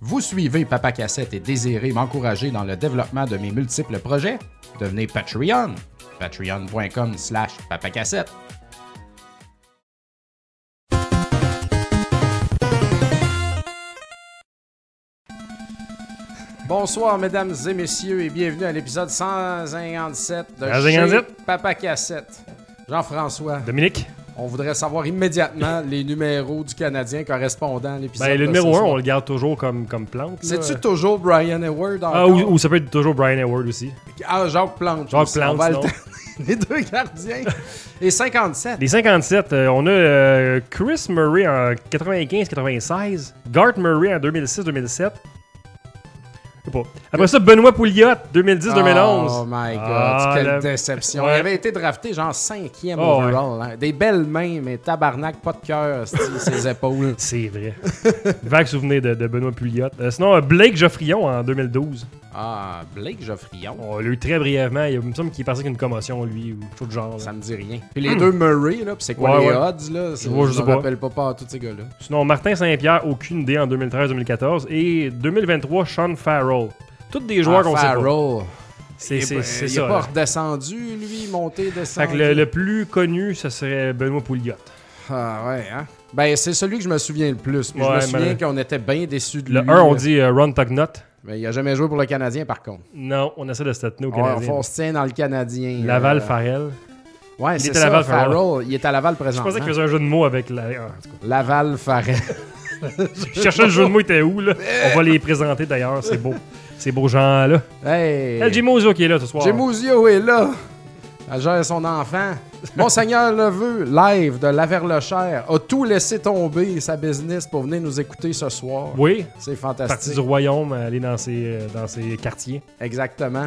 Vous suivez Papa Cassette et désirez m'encourager dans le développement de mes multiples projets? Devenez Patreon. Patreon.com/papacassette. Bonsoir, mesdames et messieurs, et bienvenue à l'épisode 157 de chez Papa Cassette. Jean-François. Dominique. On voudrait savoir immédiatement les numéros du Canadien correspondant à l'épisode. Ben, le numéro 1, on le garde toujours comme plante. C'est-tu toujours Brian Hayward encore? Ah, ou ça peut être toujours Brian Hayward aussi. Ah, Jacques Plante. Jacques Plante, non. Les deux gardiens. Et 57. Les 57, on a Chris Murray en 95-96, Garth Murray en 2006-2007. Après ça, Benoît Pouliot, 2010-2011. Oh my God, quelle déception. Ouais. Il avait été drafté genre 5e overall. Ouais. Hein. Des belles mains, mais tabarnak, pas de cœur, ses épaules. C'est vrai. Vague souvenir de Benoît Pouliot. Sinon, Blake Geoffrion en 2012. Ah, Blake Geoffrion. On l'a eu très brièvement. Il me semble qu'il est parti avec une commotion, lui, ou tout de genre. Ça me dit rien. Puis les deux Murray, là, puis c'est quoi les odds, là? Je me rappelle pas tous ces gars-là. Sinon, Martin Saint-Pierre, aucune idée en 2013-2014. Et 2023, Sean Farrell. Tous des joueurs qu'on sait pas. C'est ça. Il n'est pas redescendu, lui, monté, descendu. Fait que le plus connu, ce serait Benoît Pouliot. Ah ouais, hein? Ben, c'est celui que je me souviens le plus. Puis je me souviens qu'on était bien déçus de lui. Le 1, on dit Ron Tugnut. Mais il n'a jamais joué pour le Canadien, par contre. Non, on essaie de se tenir au Canadien. On se tient dans le Canadien. Laval Farrell. Ouais, c'est ça, Laval Farrell. Il est à Laval présentement. Je pensais qu'il faisait un jeu de mots avec Laval Farrell. Je cherchais le jeu de mots, il était où, là? On va les présenter, d'ailleurs. C'est beau. Ces beaux gens-là. Hey! El Gimozio qui est là ce soir. Gimozio est là. Elle gère son enfant. Monseigneur Leveux, live de Laverlechère, a tout laissé tomber sa business pour venir nous écouter ce soir. Oui. C'est fantastique. Parti du royaume, aller dans ses quartiers. Exactement.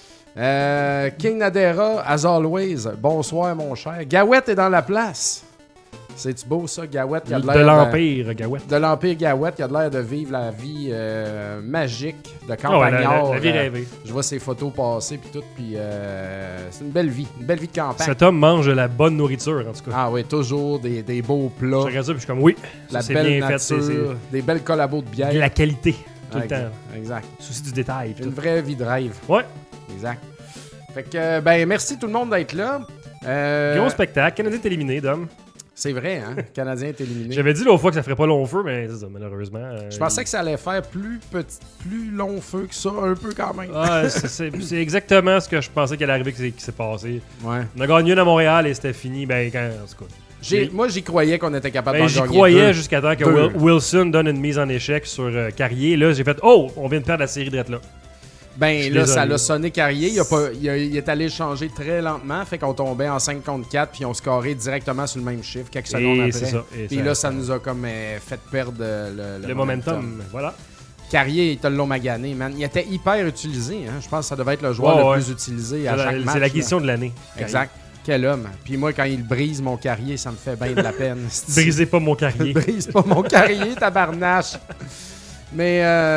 King Nadera, as always, bonsoir mon cher. Gawette est dans la place. C'est-tu beau ça, Gawette? Qui a de l'Empire Gawette. De l'Empire Gawette, qui a de l'air de vivre la vie magique de campagnard. La vie rêvée. Je vois ses photos passer puis tout, puis c'est une belle vie de campagne. Cet homme mange de la bonne nourriture, en tout cas. Ah oui, toujours des beaux plats. Je regarde ça, puis je suis comme, oui, la belle bien nature, fait, des belles collabos de bière. De la qualité, tout le temps. Exact. Souci du détail. Une vraie vie de rêve. Ouais. Exact. Fait que, ben, merci tout le monde d'être là. Gros spectacle. Canadien est éliminé, Dom. C'est vrai, hein? Le Canadien est éliminé. J'avais dit l'autre fois que ça ferait pas long feu, mais c'est ça, malheureusement. Je pensais que ça allait faire plus long feu que ça, un peu quand même. Ah, c'est exactement ce que je pensais qu'il allait arriver qui s'est passé. Ouais. On a gagné une à Montréal et c'était fini, ben, en tout cas. Moi, j'y croyais qu'on était capable d'en gagner j'y croyais jusqu'à temps que Wilson donne une mise en échec sur Carrier. Là, j'ai fait « Oh, on vient de perdre la série de là. » Ben là, ça l'a sonné Carrier. Il est allé changer très lentement. Fait qu'on tombait en 5 contre 4 puis on scorait directement sur le même chiffre quelques secondes après. Puis là, ça nous a comme fait perdre le momentum. Voilà. Carrier, il te l'a magané, man. Il était hyper utilisé. Hein? Je pense que ça devait être le joueur le plus utilisé à chaque match. C'est l'acquisition de l'année. Exact. Quel homme. Puis moi, quand il brise mon Carrier, ça me fait bien de la peine. Brisez pas mon Carrier. Brise pas mon Carrier, tabarnache. Mais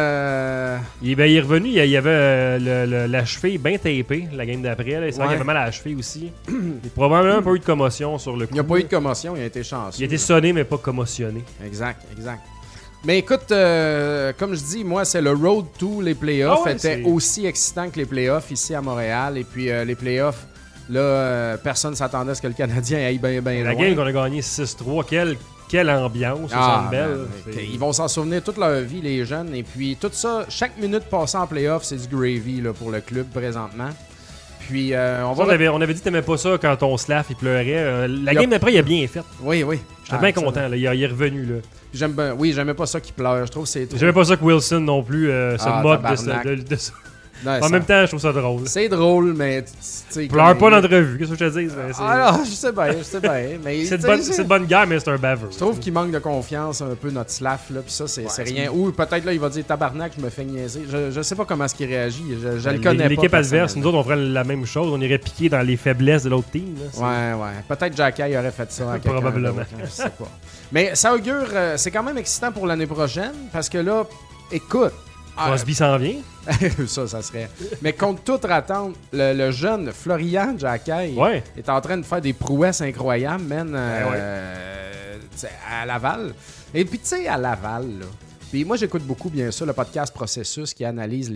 il est revenu, il y avait la cheville bien tapée la game d'après. Il s'est fait mal à la cheville aussi. Il a probablement pas eu de commotion sur le coup. Il n'y a pas eu de commotion, il a été chanceux. Il a été sonné, mais pas commotionné. Exact. Mais écoute, comme je dis, moi, c'est le road to les playoffs était aussi excitant que les playoffs ici à Montréal. Et puis les playoffs, là, personne ne s'attendait à ce que le Canadien aille bien loin. La game qu'on a gagné 6-3, quelle ambiance, ça belle. Ils vont s'en souvenir toute leur vie, les jeunes. Et puis tout ça, chaque minute passée en playoff, c'est du gravy là, pour le club présentement. Puis on avait dit que t'aimais pas ça quand on se lave, il pleurait. La game d'après, il a bien fait. Oui. J'étais bien content, là. Il est revenu. Là. J'aimais pas ça qu'il pleure. Je trouve que c'est trop. J'aimais pas ça que Wilson non plus se moque de ça. Non, en même temps, je trouve ça drôle. C'est drôle, mais pleure pas dans l'entrevue, qu'est-ce que je te dis? Alors, je sais bien. Mais c'est de bonne guerre, mais c'est un baveux. Je trouve qu'il manque de confiance un peu notre slaff, là, puis ça, c'est rien. Ou peut-être là, il va dire tabarnak, je me fais niaiser. Je sais pas comment est-ce qu'il réagit. Je le connais pas. L'équipe adverse, nous autres, on ferait la même chose. On irait piquer dans les faiblesses de l'autre team. Là, ouais. Peut-être Jacky aurait fait ça à quelqu'un. Probablement. Je sais pas. Mais ça augure, c'est quand même excitant pour l'année prochaine, parce que là, écoute. Crosby s'en vient. ça serait. Mais contre toute attente, le jeune Florian Jacquet est en train de faire des prouesses incroyables, man, à Laval. Et puis, tu sais, à Laval, là, Puis moi, j'écoute beaucoup, bien sûr, le podcast Processus qui analyse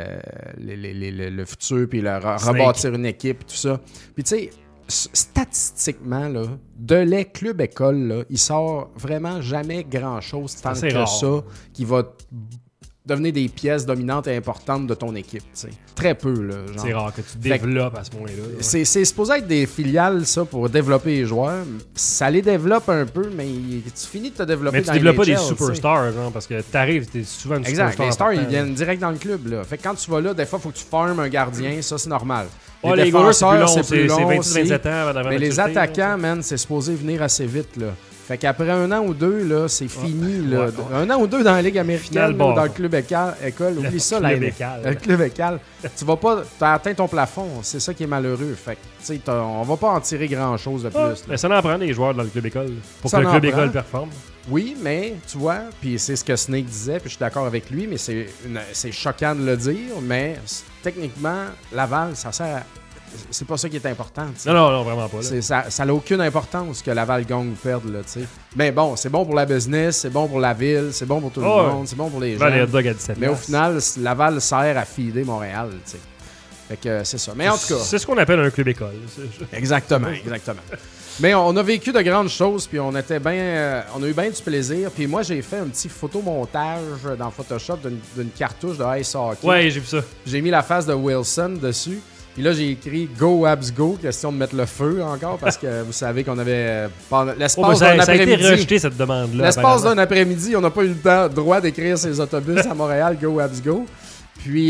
le futur, puis rebâtir une équipe, tout ça. Puis tu sais, statistiquement, là, de les clubs écoles, là, il sort vraiment jamais grand-chose tant que rare. Ça qui va devenir des pièces dominantes et importantes de ton équipe. T'sais. Très peu. Là, genre. C'est rare que tu développes à ce moment-là. Ouais. C'est supposé être des filiales, ça, pour développer les joueurs. Ça les développe un peu, mais tu finis de te développer dans les mais tu développes pas des superstars, genre, parce que t'arrives, t'es souvent une superstar. Exact, les stars, ils viennent direct dans le club. Là. Fait que quand tu vas là, des fois, il faut que tu farmes un gardien. Ça, c'est normal. Les défenseurs, c'est plus long. C'est 26-27 ans. Mais les attaquants, man, c'est supposé venir assez vite, là. Fait qu'après 1 an ou 2, là, c'est fini. Là. 1 an ou 2 dans la Ligue américaine, là, dans le club école, oublie ça. Le club école. Tu vas pas, t'as atteint ton plafond. C'est ça qui est malheureux. Fait que, tu sais, on va pas en tirer grand-chose de plus. Mais ça en prend des joueurs dans le club école pour que le club école performe. Oui, mais tu vois, puis c'est ce que Snake disait, puis je suis d'accord avec lui, mais c'est choquant de le dire, mais techniquement, Laval, ça sert à... C'est pas ça qui est important. T'sais. Non, vraiment pas. Ça n'a aucune importance que Laval gagne ou perde. Là, mais bon, c'est bon pour la business, c'est bon pour la ville, c'est bon pour tout le monde, c'est bon pour les gens. Mais au final, Laval sert à feeder Montréal. T'sais. Fait que c'est ça. Mais en tout cas... C'est ce qu'on appelle un club école. Exactement. Mais on a vécu de grandes choses, puis on a eu bien du plaisir. Puis moi, j'ai fait un petit photomontage dans Photoshop d'une cartouche de Ice Hockey. Ouais, j'ai vu ça. J'ai mis la face de Wilson dessus. Puis là, j'ai écrit « Go Habs Go », question de mettre le feu encore, parce que vous savez qu'on avait... L'espace d'un après-midi... Ça a été rejeté, cette demande-là. L'espace d'un après-midi, on n'a pas eu le droit d'écrire ces autobus à Montréal « Go Habs Go ». Puis,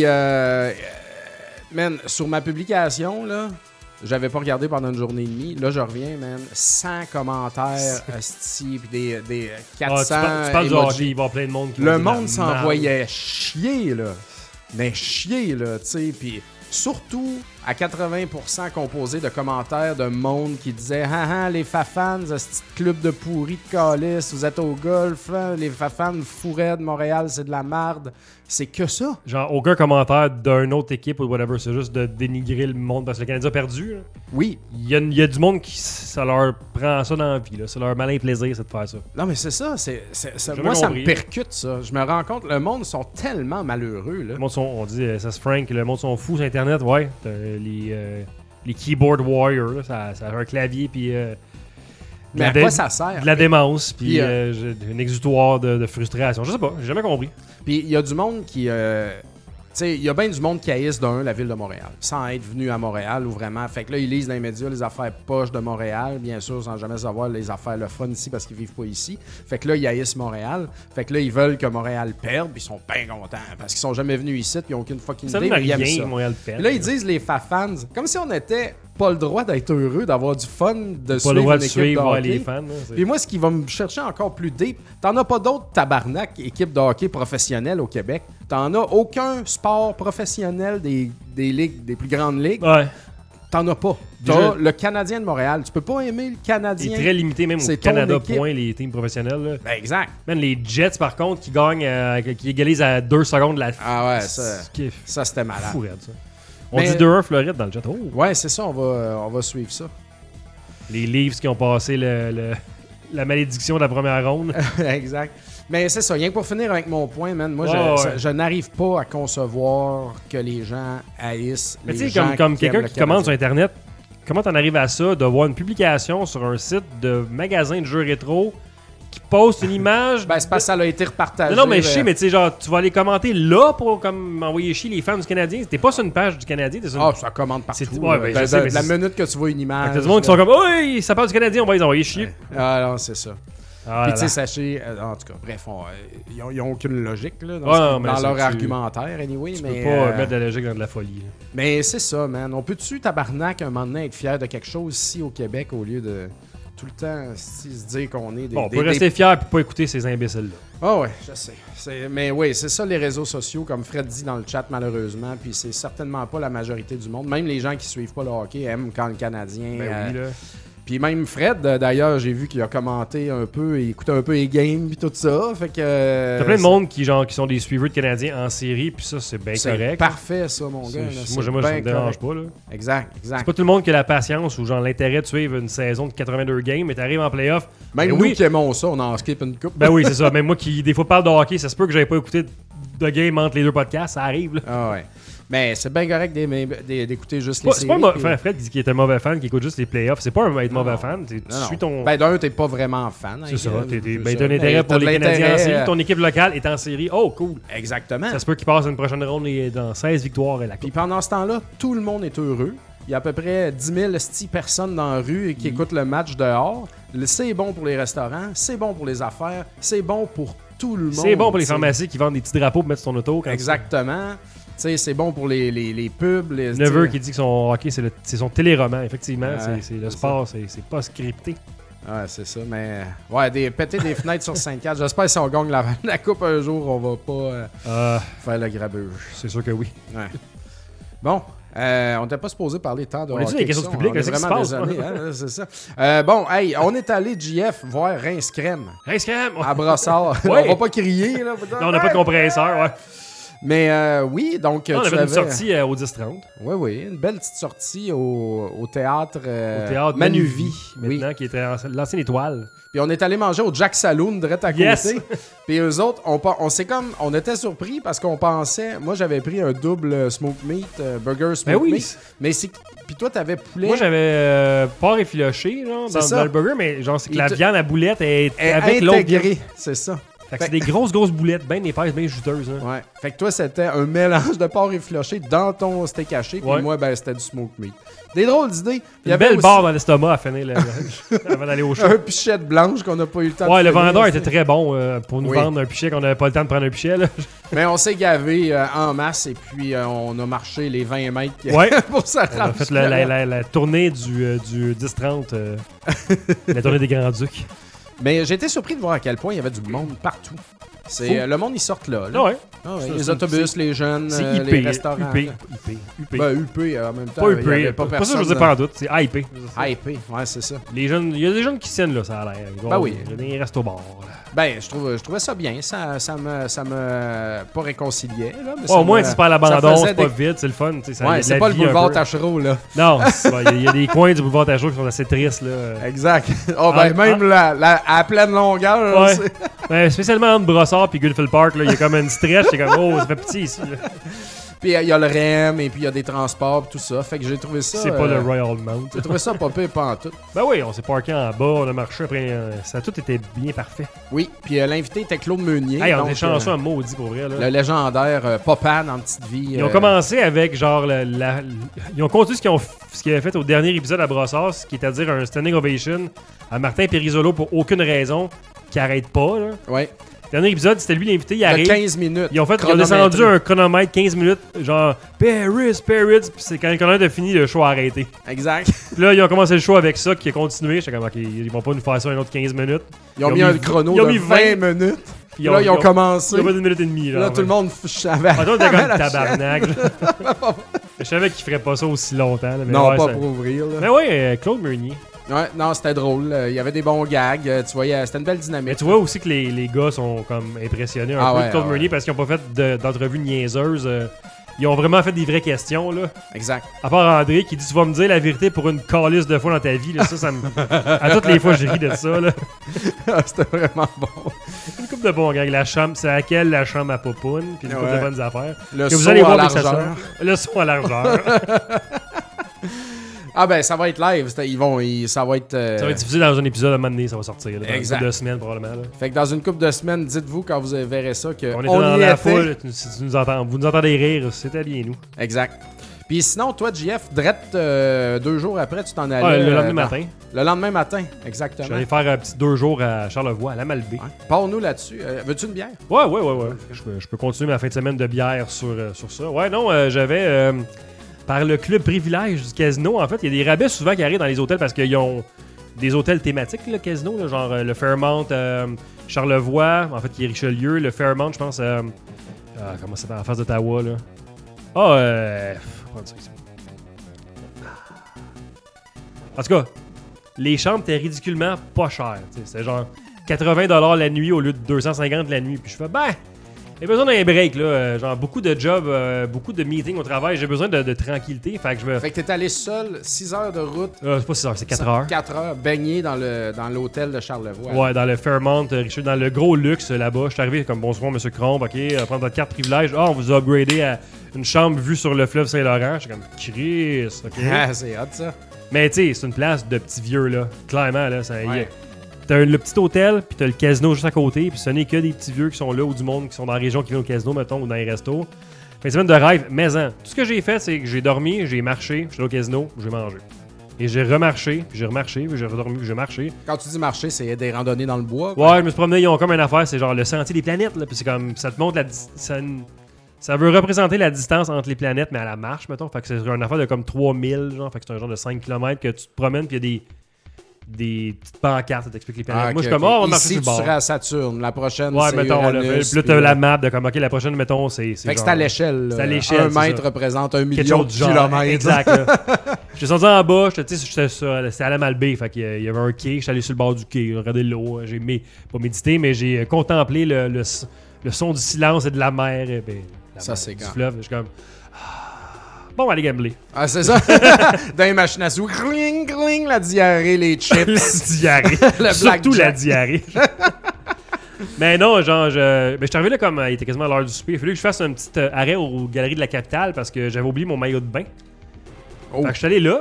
man, sur ma publication, là, j'avais pas regardé pendant une journée et demie. Là, je reviens, man, 100 commentaires, asti, puis des 400 tu parles du hockey, il va y avoir plein de monde qui le monde s'envoyait chier, là. Mais chier, là, tu sais, puis... Surtout à 80% composé de commentaires de monde qui disait « Ah, les Fafans, ce petit club de pourri de calice, vous êtes au golf, hein, les Fafans fourraient de Montréal, c'est de la merde. » C'est que ça. Genre, aucun commentaire d'une autre équipe ou whatever, c'est juste de dénigrer le monde parce que le Canadien a perdu. Là. Oui. Il y a du monde qui, ça leur prend ça dans la vie, là. C'est leur malin plaisir, c'est de faire ça. Non, mais c'est ça. Moi, ça me percute, ça. Je me rends compte, le monde sont tellement malheureux. Là. Le monde on dit, ça se frank, le monde sont fous sur Internet, ouais. Les keyboard warriors, là, ça a un clavier, puis... mais à quoi ça sert? De la démence, puis un exutoire de frustration. Je sais pas, j'ai jamais compris. Puis il y a du monde qui... tu sais, il y a bien du monde qui haïsse la ville de Montréal, sans être venu à Montréal ou vraiment. Fait que là, ils lisent dans les médias les affaires poches de Montréal, bien sûr, sans jamais savoir les affaires le fun ici parce qu'ils vivent pas ici. Fait que là, ils haïssent Montréal. Fait que là, ils veulent que Montréal perde, puis ils sont bien contents parce qu'ils sont jamais venus ici, puis ils n'ont aucune fucking idée. Ça rien que Montréal perde. Là, ils disent les fans, comme si on était pas le droit d'être heureux, d'avoir du fun, de suivre une équipe de hockey. Les fans. Puis moi, ce qui va me chercher encore plus deep, t'en as pas d'autres tabarnak équipes de hockey professionnelles au Québec. T'en as aucun sport professionnel des ligues, des plus grandes ligues. Ouais. T'en as pas. T'as le Canadien de Montréal. Tu peux pas aimer le Canadien. C'est très limité, même au Canada, point, les teams professionnels. Là. Ben exact. Même les Jets, par contre, qui gagnent, qui égalisent à 2 secondes la... Ah ouais, ça c'était malade. Fou, ça. On dit 2-1 Floride dans le chat. Oh. Ouais, c'est ça, on va suivre ça. Les Leafs qui ont passé la malédiction de la première ronde. Exact. Mais c'est ça, rien que pour finir avec mon point, man, moi je n'arrive pas à concevoir que les gens haïssent les gens. Mais tu sais, comme quelqu'un qui commande sur Internet, comment t'en arrives à ça, de voir une publication sur un site de magasin de jeux rétro qui poste une image... Ben c'est parce que ça a été repartagé. Non, mais je sais, mais tu sais, genre, tu vas aller commenter là pour comme m'envoyer chier les fans du Canadien. T'es pas sur une page du Canadien, t'es sur une... ça commande partout. Ouais, ben, la minute que tu vois une image... T'as du monde qui sont comme, oui, ça parle du Canadien, on va les envoyer chier. Ah non, c'est ça. Puis tu sais, sachez, en tout cas, bref, ils n'ont aucune logique là, dans leur argumentaire, anyway. Tu mais peux pas mettre de la logique dans de la folie. Là. Mais c'est ça, man. On peut-tu, tabarnak, un moment donné, être fier de quelque chose ici au Québec au lieu de tout le temps se dire qu'on est des... on peut rester fier et pas écouter ces imbéciles-là. Ah ouais, je sais. Mais oui, c'est ça les réseaux sociaux, comme Fred dit dans le chat, malheureusement. Puis c'est certainement pas la majorité du monde. Même les gens qui suivent pas le hockey aiment quand le Canadien... Puis même Fred, d'ailleurs, j'ai vu qu'il a commenté un peu, il écoutait un peu les games puis tout ça. Fait que. T'as plein de monde qui sont des suiveurs de Canadiens en série, puis ça, c'est bien correct. C'est parfait, ça, mon gars. Moi, ça me dérange pas. Là. Exact. C'est pas tout le monde qui a la patience ou genre l'intérêt de suivre une saison de 82 games, mais t'arrives en playoff. Même nous qui aimons ça, on en skip une coupe. Ben oui, c'est ça. Même moi qui, des fois, parle de hockey, ça se peut que j'avais pas écouté de game entre les deux podcasts, ça arrive. Là. Ah ouais. Mais c'est bien correct d'écouter juste les séries. C'est pas Fred dit qu'il était mauvais fan, qui écoute juste les playoffs. C'est pas être mauvais fan. Tu suis ton... Ben d'un, t'es pas vraiment fan. C'est ça. T'as un intérêt pour les Canadiens en série. Ton équipe locale est en série. Oh, cool. Exactement. Ça se peut qu'il passe une prochaine ronde dans 16 victoires et la coupe. Puis pendant ce temps-là, tout le monde est heureux. Il y a à peu près 10 000 personnes dans la rue qui écoutent le match dehors. C'est bon pour les restaurants, c'est bon pour les affaires, c'est bon pour tout le monde. C'est bon pour les pharmacies qui vendent des petits drapeaux pour mettre sur ton auto. Exactement. C'est bon pour les pubs. Neveu qui dit que son hockey, c'est son téléroman. Effectivement, c'est le sport, c'est pas scripté. Ouais, c'est ça. Mais ouais, péter des fenêtres sur Sainte-Catherine. J'espère que si on gagne la coupe un jour, on va pas faire le grabuge. C'est sûr que oui. Ouais. Bon. On n'était pas supposé parler tant de hockey. On est-tu des questions publiques? C'est vraiment désolé. C'est ça. Bon, hey, on est allé, JF, voir Rince Crème. Rince Crème! À Brossard. Ouais. On va pas crier. Là. Non, on n'a pas de compresseur, ouais. Mais oui, donc on avait une sortie au 10-30. Oui, une belle petite sortie au théâtre, au théâtre Manuvie. Maintenant, qui était l'ancienne étoile. Puis on est allé manger au Jack Saloon direct à côté. Puis eux autres, on était surpris parce qu'on pensait... Moi, j'avais pris un double smoke meat, burger smoke meat. Mais puis toi, t'avais poulet... Moi, j'avais porc effiloché dans le burger, mais genre, c'est que la viande à boulette est avec l'autre. C'est ça. Fait que c'est des grosses boulettes, bien épaisses, bien juteuses. Hein. Ouais. Fait que toi, c'était un mélange de porc effiloché dans ton steak haché. Puis moi, ben, c'était du smoke meat. Des drôles d'idées. Il y avait une belle barre dans l'estomac à finir avant d'aller au show. Un pichet de blanche qu'on n'a pas eu le temps de le vendeur était très bon pour nous vendre un pichet qu'on n'avait pas le temps de prendre un pichet. Là. Mais on s'est gavé en masse et puis on a marché les 20 mètres pour ça. On a fait la tournée du 10-30, la tournée des Grands-Ducs. Mais j'ai été surpris de voir à quel point il y avait du monde partout. Le monde, ils sortent là. Les autobus, les jeunes, les restaurants. UP. Ben, UP en même temps. Pas UP. Pas ça, je vous ai pas en doute. C'est hypé. Hypé, ouais, c'est ça. Il y a des jeunes qui tiennent là, ça a l'air. Ben oui. Il y a des restos-bars. Ben, je trouvais ça bien. Ça me pas réconciliait. Là, mais au moins, c'est pas à l'abandon, c'est pas vide, c'est le fun. C'est pas le boulevard Tachereau, là. Non, il y a des coins du boulevard Tachereau qui sont assez tristes, là. Exact. Même à pleine longueur. Ouais, spécialement entre Brossard et Gulfville Park, il y a comme une stretch, c'est comme, oh, ça fait petit ici. Là. Puis il y a le REM et puis il y a des transports et tout ça. Fait que j'ai trouvé ça... C'est pas le Royal Mount. J'ai trouvé ça pas pire pantoute. Ben oui, on s'est parké en bas, on a marché après. Ça tout était bien parfait. Oui, puis l'invité était Claude Meunier. Hey, on était chanceux en maudit pour vrai. Là. Le légendaire Popan en petite vie. Ils ont commencé avec genre ils ont continué ce qu'ils avaient fait au dernier épisode à Brossard, ce qui est à dire un standing ovation à Martin Périsolo pour aucune raison, qui arrête pas. Là. Ouais. Le dernier épisode, c'était lui l'invité, il arrive. 15 minutes. Ils ont descendu un chronomètre 15 minutes, genre Paris, puis c'est quand le chronomètre a fini, le show a arrêté. Exact. Puis là, ils ont commencé le show avec ça, qui a continué. J'étais comme, ok, ils vont pas nous faire ça un autre 15 minutes. Ils ont mis un chrono de 20 minutes. Puis là, ils ont commencé. Il y a pas d'une minute et demie. Là, tout le monde savait. Toi, t'es comme tabarnak. Je savais qu'ils feraient pas ça aussi longtemps. Là, mais non, pas pour ouvrir. Là. Mais ouais, Claude Meunier. Ouais, non, c'était drôle. Il y avait des bons gags. Tu vois, c'était une belle dynamique. Mais tu vois aussi que les gars sont comme impressionnés un peu de Claude Meunier parce qu'ils n'ont pas fait d'entrevue niaiseuse. Ils ont vraiment fait des vraies questions, là. Exact. À part André qui dit « Tu vas me dire la vérité pour une calisse de fois dans ta vie. » Là, ça me... À toutes les fois, j'ai ri de ça, là. C'était vraiment bon. Une couple de bons gags. La chambre, c'est laquelle la chambre à Popoune. Puis une couple de bonnes affaires. Le saut à largeur. Le saut à largeur. Ah ben, ça va être live. Ça va être diffusé dans un épisode à un moment donné, ça va sortir. Là, dans exact. Une couple de semaines, probablement. Là. Fait que dans une couple de semaines, dites-vous quand vous verrez ça que on était dans la foule. Si tu nous entends, vous nous entendez rire, c'était bien nous. Exact. Puis sinon, toi, JF, drette 2 jours après, tu t'en allais... le lendemain matin. Le lendemain matin, exactement. Je suis allé faire un petit 2 jours à Charlevoix, à la Malbaie. Ouais. Parle-nous là-dessus. Veux-tu une bière? Ouais. Je peux continuer ma fin de semaine de bière sur ça. Ouais, non, j'avais... Par le club privilège du casino, en fait, il y a des rabais souvent qui arrivent dans les hôtels parce qu'ils ont des hôtels thématiques, le casino, là, genre le Fairmont Charlevoix, en fait, qui est Richelieu, le Fairmont, je pense, comment ça s'appelle, en face d'Ottawa, là. En tout cas, les chambres étaient ridiculement pas chères. C'est genre 80$ la nuit au lieu de 250$ la nuit. Puis je fais, j'ai besoin d'un break, là. Genre, beaucoup de jobs, beaucoup de meetings au travail. J'ai besoin de tranquillité. Fait que t'es allé seul, 6 heures de route. C'est pas 6 heures, c'est 4 heures. 4 heures, baigné dans l'hôtel de Charlevoix. Ouais, dans le Fairmont, Richard, dans le gros luxe là-bas. Je suis arrivé comme bonsoir, M. Crombe, OK, prendre votre carte privilège. On vous a upgradé à une chambre vue sur le fleuve Saint-Laurent. Je suis comme, Chris, OK. C'est hot, ça. Mais tu sais, c'est une place de petits vieux, là. Clairement, là, ça y est. T'as le petit hôtel, puis t'as le casino juste à côté, puis ce n'est que des petits vieux qui sont là ou du monde qui sont dans la région qui vient au casino, mettons, ou dans les restos. Fait une semaine de rêve, maison. Tout ce que j'ai fait, c'est que j'ai dormi, j'ai marché, j'étais au casino, j'ai mangé. Et j'ai remarché, puis j'ai remarché, puis j'ai redormi, puis j'ai marché. Quand tu dis marcher, c'est des randonnées dans le bois? Ouais, je me suis promené, ils ont comme une affaire, c'est genre le sentier des planètes, là, puis c'est comme, ça te montre ça veut représenter la distance entre les planètes, mais à la marche, mettons. Fait que c'est une affaire de comme 3000, genre, fait que c'est un genre de 5 km que tu te promènes, puis il y a des petites pancartes qui t'expliquent les planètes. Moi, je suis comme, on va marcher sur le bord. Ici, tu serais à Saturne. La prochaine, ouais, c'est mettons, Uranus. là, t'as la map de comme, OK, la prochaine, mettons, c'est fait que c'est à l'échelle. C'est à l'échelle. 1 mètre représente 1 million de kilomètres. Exact. J'étais sorti en bas, c'était à la Malbaie. Fait qu'il y avait un quai, j'étais allé sur le bord du quai, j'ai regardé l'eau. J'ai pas médité, mais j'ai contemplé le son du silence et de la mer. Et ben, ça, c'est du quand? fleuve. Je suis comme... Bon, allez gambler. Ah, c'est ça. Dans les machines à sous. Cling, cling, la diarrhée, les chips. La diarrhée. Surtout la diarrhée. Mais non, genre, je suis arrivé là comme il était quasiment à l'heure du souper. Il fallait que je fasse un petit arrêt aux Galeries de la Capitale parce que j'avais oublié mon maillot de bain. Fait que je suis allé là.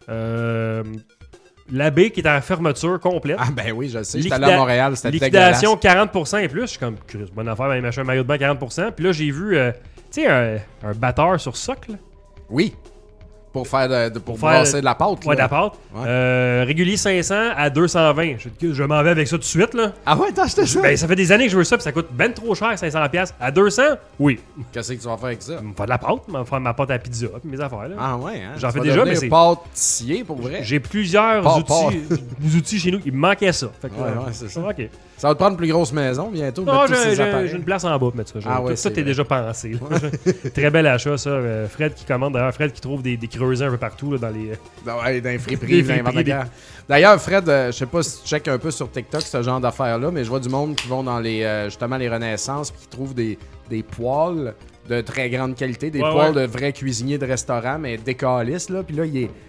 La baie qui était en fermeture complète. Ah ben oui, je sais. J'étais allé à Montréal, c'était dégueulasse. Liquidation 40% et plus. Je suis comme, bonne affaire, aller m'acheter un maillot de bain 40%. Puis là, j'ai vu, tu sais, un batteur sur socle. Oui. Pour faire pour brasser de la pâte. Ouais, de la pâte. Ouais. Régulier 500 à 220. Je m'en vais avec ça tout de suite, là. Ah ouais, t'as acheté ça? Ben, ça fait des années que je veux ça, puis ça coûte ben trop cher, 500$. À 200, oui. Qu'est-ce que tu vas faire avec ça? Je vais faire de la pâte, je vais faire ma pâte à pizza, puis mes affaires, là. Ah ouais, hein? J'en fais déjà, mais c'est... pâtissier, pour vrai? J'ai plusieurs outils chez nous. Il me manquait ça. Fait que, ouais, c'est ça. OK. Ça va te prendre une plus grosse maison bientôt. Non, j'ai une place en bas pour mettre ça. Tout ça, t'es déjà pensé. Très bel achat, ça. Fred qui commande, d'ailleurs, Fred qui trouve des creusets un peu partout, là, dans les... Ouais, dans les friperies, dans les inventaires. D'ailleurs, Fred, je sais pas si tu checkes un peu sur TikTok ce genre d'affaires-là, mais je vois du monde qui vont dans justement les Renaissances puis qui trouvent des poêles de très grande qualité, des poêles de vrais cuisiniers de restaurant, mais décalistes, là. Puis là,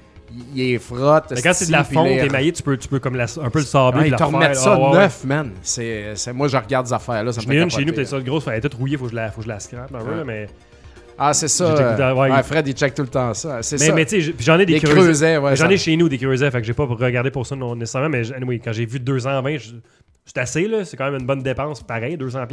il frotte. Mais quand c'est de la fonte émaillée, tu peux comme un peu le sabler. Ils te remettent ça neuf, man. Moi, je regarde ces affaires-là. J'en ai une chez nous, peut-être ça de grosse, elle est toute rouillée, faut que je la scrape un peu, mais... Ah, c'est ça. Fred, il check tout le temps ça. Mais tu sais, j'en ai des creusets. J'en ai chez nous des creusets, fait que j'ai pas regardé pour ça nécessairement, mais anyway, quand j'ai vu 220, c'est assez, là. C'est quand même une bonne dépense, pareil, 200$,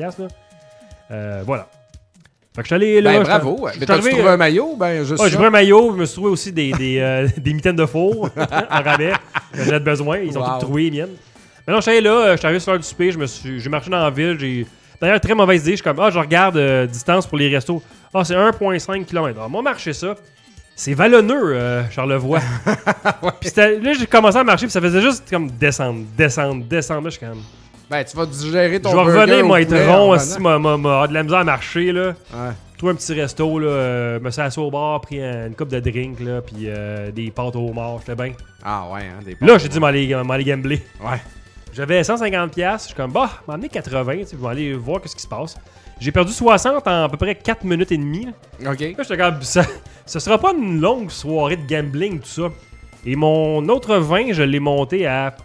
là. Voilà. Fait que je suis allé là. Ben bravo. Mais t'as-tu trouvé un maillot? Ben, j'ai trouvé un maillot, je me suis trouvé aussi des mitaines de four en rabais. J'en ai besoin, ils ont tout trouvé, les miennes. Mais non, je suis allé là, je suis arrivé sur l'heure du souper, j'ai marché dans la ville, D'ailleurs, très mauvaise idée, je suis comme, je regarde distance pour les restos. C'est 1,5 km. Alors, moi, marcher ça, c'est vallonneux, Charlevoix. Puis là, j'ai commencé à marcher, puis ça faisait juste comme descendre. Là, je suis comme... Ben, tu vas digérer ton burger. Je vais revenir, moi, être rond aussi, m'a de la misère à marcher, là. Ouais. Trouvé un petit resto, là, me suis assis au bar, pris une coupe de drink, là, puis des pâtes au homard, j'étais bien. Ah ouais, hein, des pâtes. Là, j'ai dit m'aller gambler. Ouais. J'avais 150$, je suis comme, m'emmener 80$, je vais aller voir ce qui se passe. J'ai perdu 60 en à peu près 4 minutes et demie. Là. OK. Là, j'étais comme, ça sera pas une longue soirée de gambling, tout ça. Et mon autre vin, je l'ai monté à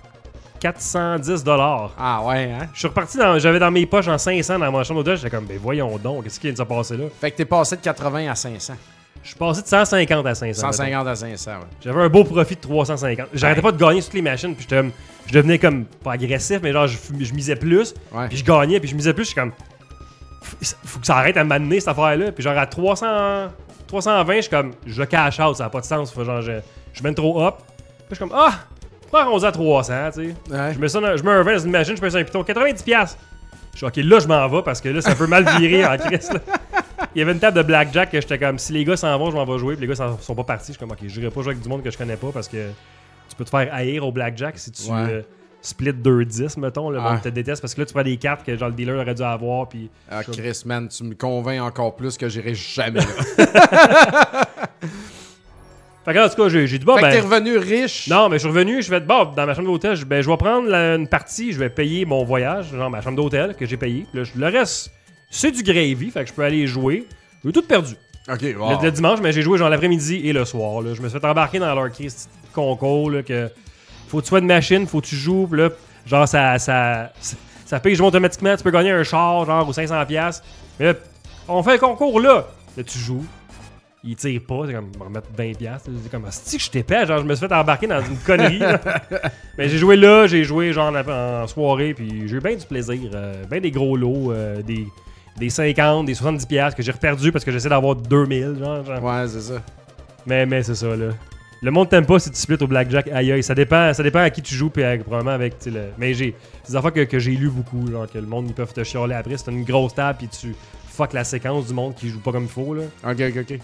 410$. Ah ouais, hein? Je suis reparti, j'avais dans mes poches en 500 dans ma chambre d'hôtel. J'étais comme, voyons donc, qu'est-ce qui vient de se passer là? Fait que t'es passé de 80 à 500. Je suis passé de 150 à 500. 150 à 500, ouais. J'avais un beau profit de 350. J'arrêtais pas de gagner sur toutes les machines, puis je devenais comme, pas agressif, mais genre, je misais plus, puis je gagnais, puis je misais plus, je suis comme, faut que ça arrête à m'amener cette affaire-là. Puis genre, à 320, je suis comme, je cash out, ça n'a pas de sens. Faut genre, je suis même trop up. Puis je suis comme, prends 11 à 300, tu sais. Ouais. Je mets un 20 dans une machine, je paye un piton, 90$. Je suis OK, là, je m'en vais parce que là, ça peut mal virer en crise. Il y avait une table de blackjack que j'étais comme, si les gars s'en vont, je m'en vais jouer. Puis les gars sont pas partis. Je suis comme, OK, je n'irai pas jouer avec du monde que je connais pas parce que tu peux te faire haïr au blackjack si tu split 2-10, mettons. Le monde te déteste parce que là, tu prends des cartes que genre le dealer aurait dû avoir. Puis, Chris, man, tu me convaincs encore plus que j'irai jamais là. Fait que, en tout cas, j'ai dit, bon, fait que t'es revenu riche. Non, mais je suis revenu, je vais bon, dans ma chambre d'hôtel, je vais prendre une partie, je vais payer mon voyage, genre ma chambre d'hôtel que j'ai payé. Là, le reste, c'est du gravy, fait que je peux aller jouer. J'ai tout perdu. OK, wow. Le dimanche, mais j'ai joué genre l'après-midi et le soir. Là. Je me suis fait embarquer dans leur concours, là, que faut que tu sois une machine, faut que tu joues, pis là, genre ça paye automatiquement, tu peux gagner un char, genre, ou 500$. Mais là, on fait un concours là. Là, tu joues. Il tire pas, c'est comme, on va remettre 20$. C'est comme, si que je t'épais, genre, je me suis fait embarquer dans une connerie. Mais j'ai joué genre en soirée, puis j'ai eu bien du plaisir. Bien des gros lots, des 50, des 70$ que j'ai reperdu parce que j'essaie d'avoir 2000, genre. Ouais, c'est ça. Mais c'est ça, là. Le monde t'aime pas si tu splits au blackjack, aïe. Ça dépend à qui tu joues, puis probablement avec, Mais j'ai des affaires que j'ai lu beaucoup, genre, que le monde, ils peuvent te chialer après. C'est une grosse table, puis tu fuck la séquence du monde qui joue pas comme il faut, là. OK.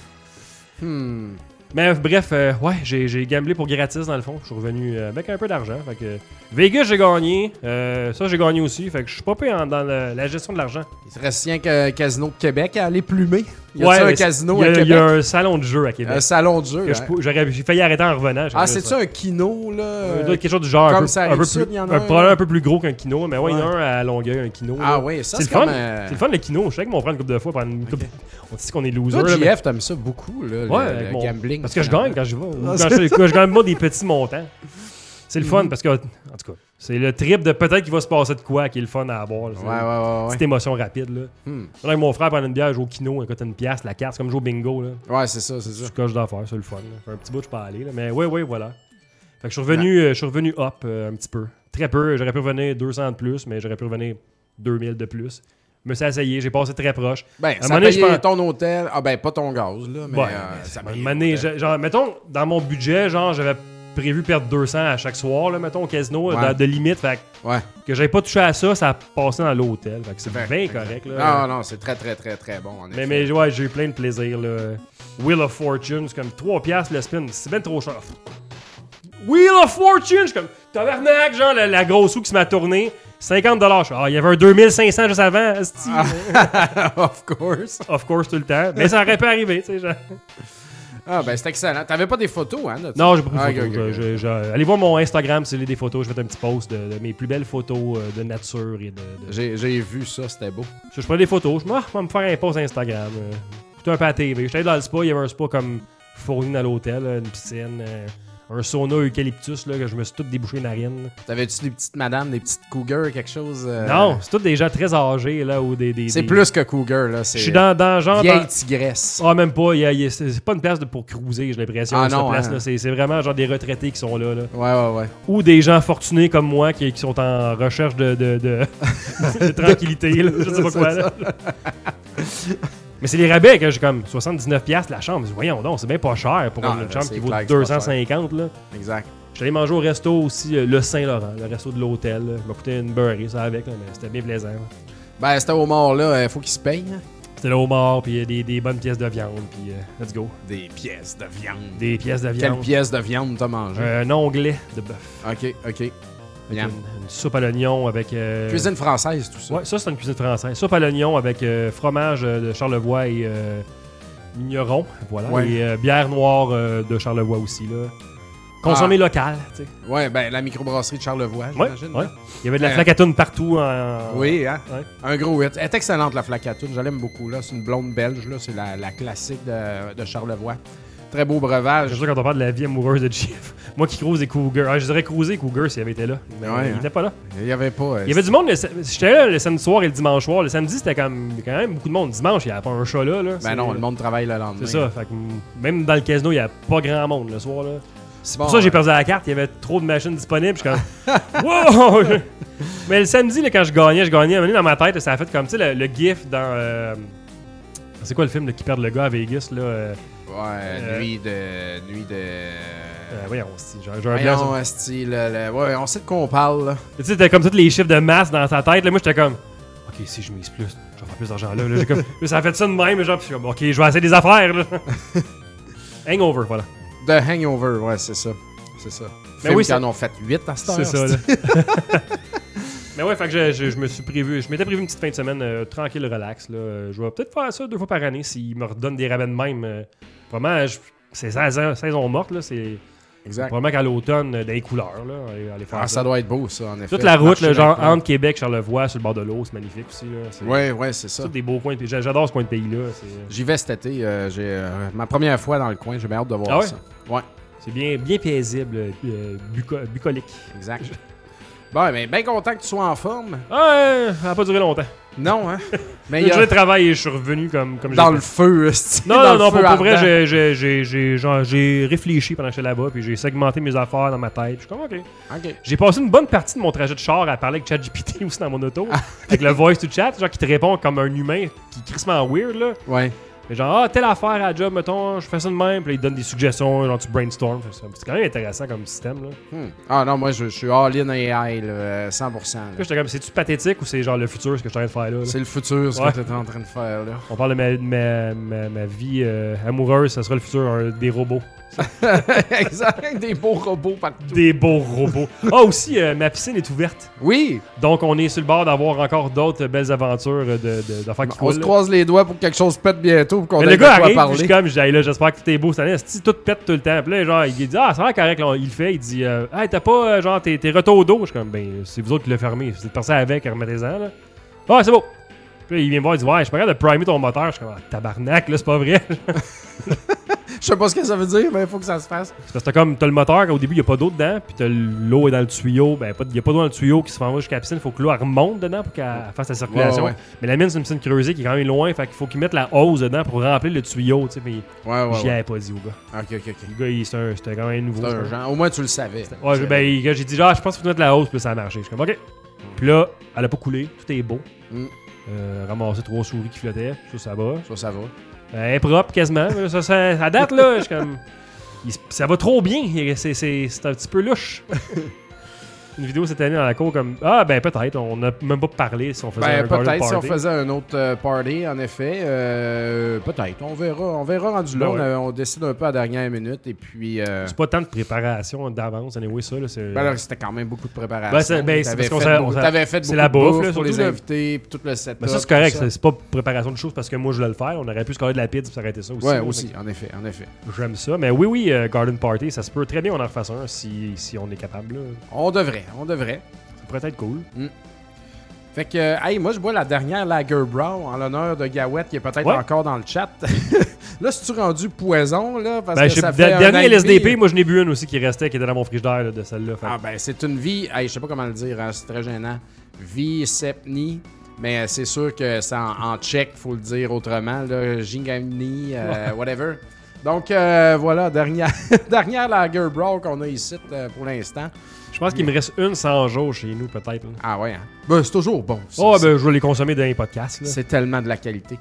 Mais bref, ouais, j'ai gamblé pour gratis dans le fond. Je suis revenu avec un peu d'argent. Fait que Vegas, j'ai gagné. Ça, j'ai gagné aussi. Fait que je suis pas payé dans la gestion de l'argent. Il te reste rien qu'un casino de Québec à aller plumer. Il y a un casino à Québec? Il y a un salon de jeu à Québec. Un salon de jeu. J'ai failli arrêter en revenant. Ah, c'est-tu un kino, là? Quelque chose du genre. Comme ça arrive sud, il y en a probablement un peu plus gros qu'un kino. Mais ouais, il y en a un à Longueuil, un kino. Ah, oui, ça, c'est le fun. C'est le fun, le kino. Je sais que mon frère, une couple de fois, on dit qu'on est loser. Toi, JF, t'aimes ça beaucoup, là, ouais, le gambling. Parce que je gagne quand je vais. Quand je gagne pas des petits montants. C'est le fun parce que, en tout cas, c'est le trip de peut-être qu'il va se passer de quoi qui est le fun à avoir. Ouais. Petite émotion rapide. Là. Avec mon frère, pendant une bière, je joue au kino, il coûte une pièce, la carte, c'est comme jouer au bingo. Là. Ouais, c'est ça. Je coche d'affaires, c'est le fun. Un petit bout, je peux aller. Là. Mais ouais, voilà. Fait que je suis revenu up un petit peu. Très peu. J'aurais pu revenir 200 de plus, mais j'aurais pu revenir 2000 de plus. Je me suis essayé, j'ai passé très proche. Ben, ça payait ton hôtel. Ah, ben, pas ton gaz, là. Mais ça m'a genre, mettons, dans mon budget, genre, j'avais prévu perdre 200 à chaque soir, là, mettons, au casino, de limite. Fait que j'avais pas touché à ça, ça a passé dans l'hôtel. Fait que c'est bien correct, là. Non, c'est très, très, très, très bon, en effet. Mais ouais, j'ai eu plein de plaisir, là. Wheel of Fortune, c'est comme 3$ le spin, c'est bien trop cher. Wheel of Fortune, je suis comme, tabarnak, genre, la grosse roue qui se m'a tourné. 50$. Il y avait un 2500 juste avant. Of course. Of course, tout le temps. Mais ça aurait pu arriver, tu sais. Genre. Ah, ben c'est excellent. T'avais pas des photos, hein? Non, j'ai pas de photos. Allez voir mon Instagram, c'est des photos. Je vais mettre un petit post de mes plus belles photos de nature et de... J'ai vu ça, c'était beau. Je prends des photos. Je vais me faire un post Instagram. Écoutez un peu à la TV. J'étais allé dans le spa, il y avait un spa comme fourni dans l'hôtel, une piscine... un sauna eucalyptus là, que je me suis tout débouché les narines. T'avais-tu des petites madames, des petites cougars, quelque chose? Non, c'est tous des gens très âgés là ou c'est plus que cougar là. Je suis dans genre vieille tigresse. Ah même pas, c'est pas une place pour cruiser, j'ai l'impression. Ah non, place, là, c'est vraiment genre des retraités qui sont là. Ouais. Ou des gens fortunés comme moi qui sont en recherche de tranquillité. Là, je sais pas quoi. Là. Mais c'est les rabais que j'ai comme 79$ la chambre. Voyons donc, c'est bien pas cher pour une chambre qui vaut 250$. Là. Exact. J'allais manger au resto aussi, le Saint-Laurent, le resto de l'hôtel. Ça m'a coûté une beurrée, ça avec, là, mais c'était bien plaisant. Là. Ben, c'était au mort là, il faut qu'il se paye. Hein? C'était le homard, puis des bonnes pièces de viande, puis let's go. Des pièces de viande. Des pièces de viande. Quelles pièces de viande t'as mangé? Un onglet de bœuf. OK. Une soupe à l'oignon avec... Cuisine française, tout ça. Ouais, ça, c'est une cuisine française. Soupe à l'oignon avec fromage de Charlevoix et mignon. Voilà. Ouais. Et bière noire de Charlevoix aussi, là. Consommé local, tu sais. Ouais, ben la microbrasserie de Charlevoix, j'imagine. Ouais. Il y avait de la flacatoune partout. Oui, hein? Ouais. Un gros hit. Elle est excellente, la flacatoune. Je l'aime beaucoup, là. C'est une blonde belge, là. C'est la classique de Charlevoix. Très beau breuvage. C'est sûr quand on parle de la vie amoureuse de JF. Moi qui cruise des cougars. Je dirais cruiser cougars s'il avait été là. Mais il était pas là. Il y avait pas. Il y avait du monde. J'étais là le samedi soir et le dimanche soir. Le samedi, c'était quand même beaucoup de monde. Dimanche, il n'y avait pas un chat là. Ben non, le monde travaille le lendemain. C'est ça. Fait que même dans le casino, il n'y a pas grand monde le soir. Là. C'est pour ça que j'ai perdu la carte. Il y avait trop de machines disponibles. Je suis comme. Wow! Mais le samedi, là, quand je gagnais. À un moment donné, dans ma tête, ça a fait comme, tu sais, le gif dans. C'est quoi le film là, qui perd le gars à Vegas là? Ouais, nuit de. Voyons, ouais, on sait de quoi on parle, là. Tu sais, t'as comme tous les chiffres de masse dans sa tête, là. Moi, j'étais comme, OK, si je mise plus, je vais faire plus d'argent là. J'ai comme, ça a fait ça de même, genre, puis je suis comme, OK, je vais essayer des affaires, là. Hangover, voilà. The Hangover, ouais, c'est ça. Mais oui, ils en ont fait 8 à cette heure. C'est ça, là. Mais ouais, fait que je m'étais prévu une petite fin de semaine tranquille, relax. Là. Je vais peut-être faire ça 2 fois par année s'ils me redonnent des rabais de même. Vraiment, c'est la saison morte, là, c'est... Exact. Probablement qu'à l'automne, dans les couleurs, là, aller faire ça doit être beau, ça, en effet. Toute la route, là, genre entre Québec et Charlevoix, sur le bord de l'eau, c'est magnifique aussi. Oui, c'est ça. C'est des beaux coins de pays. J'adore ce coin de pays-là. J'y vais cet été. J'ai ma première fois dans le coin. J'ai bien hâte de voir ça. Ouais. C'est bien paisible, bucolique. Exact. Bon, mais bien content que tu sois en forme. Ah, ça n'a pas duré longtemps. Non, hein? Mais une journée de travail et je suis revenu comme dans le feu. Non, pour vrai, j'ai réfléchi pendant que j'étais là-bas, puis j'ai segmenté mes affaires dans ma tête. Je suis comme, OK. J'ai passé une bonne partie de mon trajet de char à parler avec ChatGPT aussi dans mon auto. Avec le voice to chat, genre qui te répond comme un humain qui est crissement weird, là. Ouais. Mais genre, telle affaire à la job, mettons, je fais ça de même, puis là, il te donne des suggestions, genre tu brainstorm. C'est quand même intéressant comme système, là. Ah non, moi, je suis all-in AI, là, 100%. Là. J'étais comme, c'est-tu pathétique ou c'est genre le futur, ce que je suis en train de faire là? C'est le futur, ce que tu es en train de faire, là. On parle de ma vie amoureuse, ça sera le futur, des robots. Exact, des beaux robots partout. Des beaux robots. Aussi, ma piscine est ouverte. Oui. Donc, on est sur le bord d'avoir encore d'autres belles aventures d'affaires qui On se croise les doigts pour que quelque chose pète bientôt pour qu'on ait le gars arrive, parler. Je suis comme, là, j'espère que tout est beau cette année. Si tout pète tout le temps. Puis là, genre, il dit, ça va correct. Là, il le fait. Il dit, hey, t'as pas, genre, t'es retour d'eau. Je suis comme, ben, c'est vous autres qui l'avez fermé. Vous êtes passé avec, remettez-en, là. Ah, c'est beau. Puis là, il vient me voir, il dit, ouais, je suis pas capable de primer ton moteur. Je suis comme, tabarnak, là, c'est pas vrai. Je sais pas ce que ça veut dire, mais il faut que ça se fasse. C'est parce que t'as le moteur, au début, il n'y a pas d'eau dedans, puis t'as l'eau est dans le tuyau. Ben, il n'y a pas d'eau dans le tuyau qui se fait en jusqu'à la piscine. Il faut que l'eau remonte dedans pour qu'elle fasse la circulation. Ouais. Mais la mienne, c'est une piscine creusée qui est quand même loin, fait qu'il faut qu'ils mettent la hose dedans pour remplir le tuyau. Tu sais, mais j'y avais pas dit au gars. Ok. Le gars, c'était quand même nouveau. Au moins, tu le savais. Ouais, j'ai dit, je pense qu'il faut mettre la hose, puis ça a marché. Je suis comme, ok. Puis là, elle a pas coulé, tout est beau. Ramasser 3 souris qui flottaient, ça va. Ça va. Elle est propre quasiment. Ça date, là. Je suis comme. Ça va trop bien. C'est un petit peu louche. Une vidéo cette année dans la cour comme. Ah, ben peut-être. On n'a même pas parlé si on faisait un garden party. Peut-être si on faisait un autre party, en effet. Peut-être. On verra rendu là. On décide un peu à la dernière minute. Et puis. C'est pas tant de préparation d'avance. Anyway, ça. Là, là, c'était quand même beaucoup de préparation. C'est parce qu'on t'avais fait beaucoup la bouffe là, pour les invités. Puis tout le setup. Mais ça, c'est correct. C'est pas préparation de choses parce que moi, je voulais le faire. On aurait pu se coller de la pizza et s'arrêter ça aussi. Ouais, aussi. En effet. J'aime ça. Mais oui, Garden Party, ça se peut très bien on en refasse un si on est capable. Là. On devrait. Ça pourrait être cool. Fait que, moi, je bois la dernière Lager Brown en l'honneur de Gawette qui est peut-être encore dans le chat. Là, si tu rendu poison, là, parce que ça fait dernier LSDP, moi, je n'ai bu une aussi qui restait, qui était dans mon frigidaire de celle-là. Ah, ben, c'est une vie, je sais pas comment le dire, hein, c'est très gênant. Vie Sepni. Mais c'est sûr que c'est en tchèque, faut le dire autrement. Là, Gingani, whatever. Donc, voilà, dernière Lager Brown qu'on a ici pour l'instant. Je pense qu'il me reste une 100 jours chez nous, peut-être. Là. Ah ouais, hein? Ben, c'est toujours bon. Je vais les consommer dans les podcasts. Là. C'est tellement de la qualité.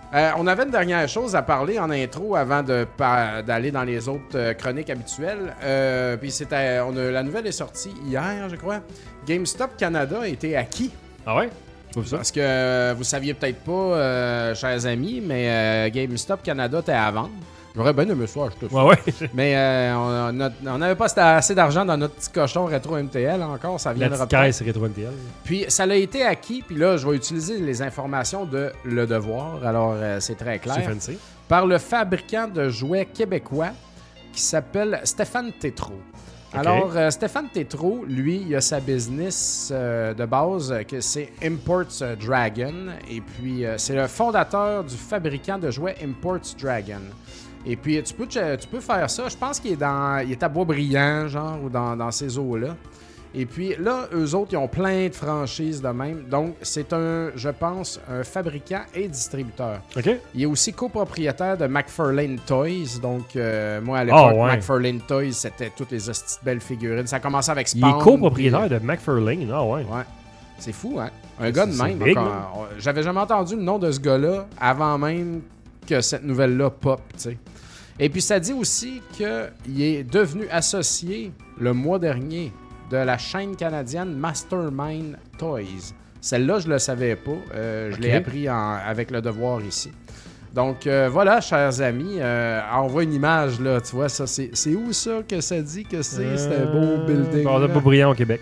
On avait une dernière chose à parler en intro avant d'aller dans les autres chroniques habituelles. Puis la nouvelle est sortie hier, je crois. GameStop Canada a été acquis. Ah ouais? Parce que vous saviez peut-être pas, chers amis, mais GameStop Canada était à vendre. J'aurais bien aimé ça, acheter ça. Ouais. Mais on n'avait pas assez d'argent dans notre petit cochon rétro MTL encore. Ça vient de reprendre. La petite caisse rétro MTL. Puis ça a été acquis. Puis là, je vais utiliser les informations de Le Devoir. Alors, c'est très clair. C'est fancy. Par le fabricant de jouets québécois qui s'appelle Stéphane Tétrault. Okay. Alors, Stéphane Tétrault, lui, il a sa business de base, que c'est Imports Dragon. Et puis, c'est le fondateur du fabricant de jouets Imports Dragon. Et puis, tu peux faire ça. Je pense qu'il est à Boisbriand, genre, ou dans ces eaux-là. Et puis là, eux autres, ils ont plein de franchises de même. Donc, c'est je pense, un fabricant et distributeur. OK. Il est aussi copropriétaire de McFarlane Toys. Donc, moi, à l'époque, McFarlane Toys, c'était toutes les hosties de belles figurines. Ça a commencé avec Spawn. Il est copropriétaire de McFarlane. Ah ouais. Ouais. C'est fou, hein? Un gars de même. Big, j'avais jamais entendu le nom de ce gars-là avant même que cette nouvelle-là pop, tu sais. Et puis, ça dit aussi qu'il est devenu associé le mois dernier de la chaîne canadienne Mastermind Toys. Celle-là, je ne le savais pas. Je l'ai appris avec Le Devoir ici. Donc, voilà, chers amis. On voit une image, là. Tu vois, ça, c'est où ça que ça dit que c'est? C'est un beau building. On a Boisbriand au Québec.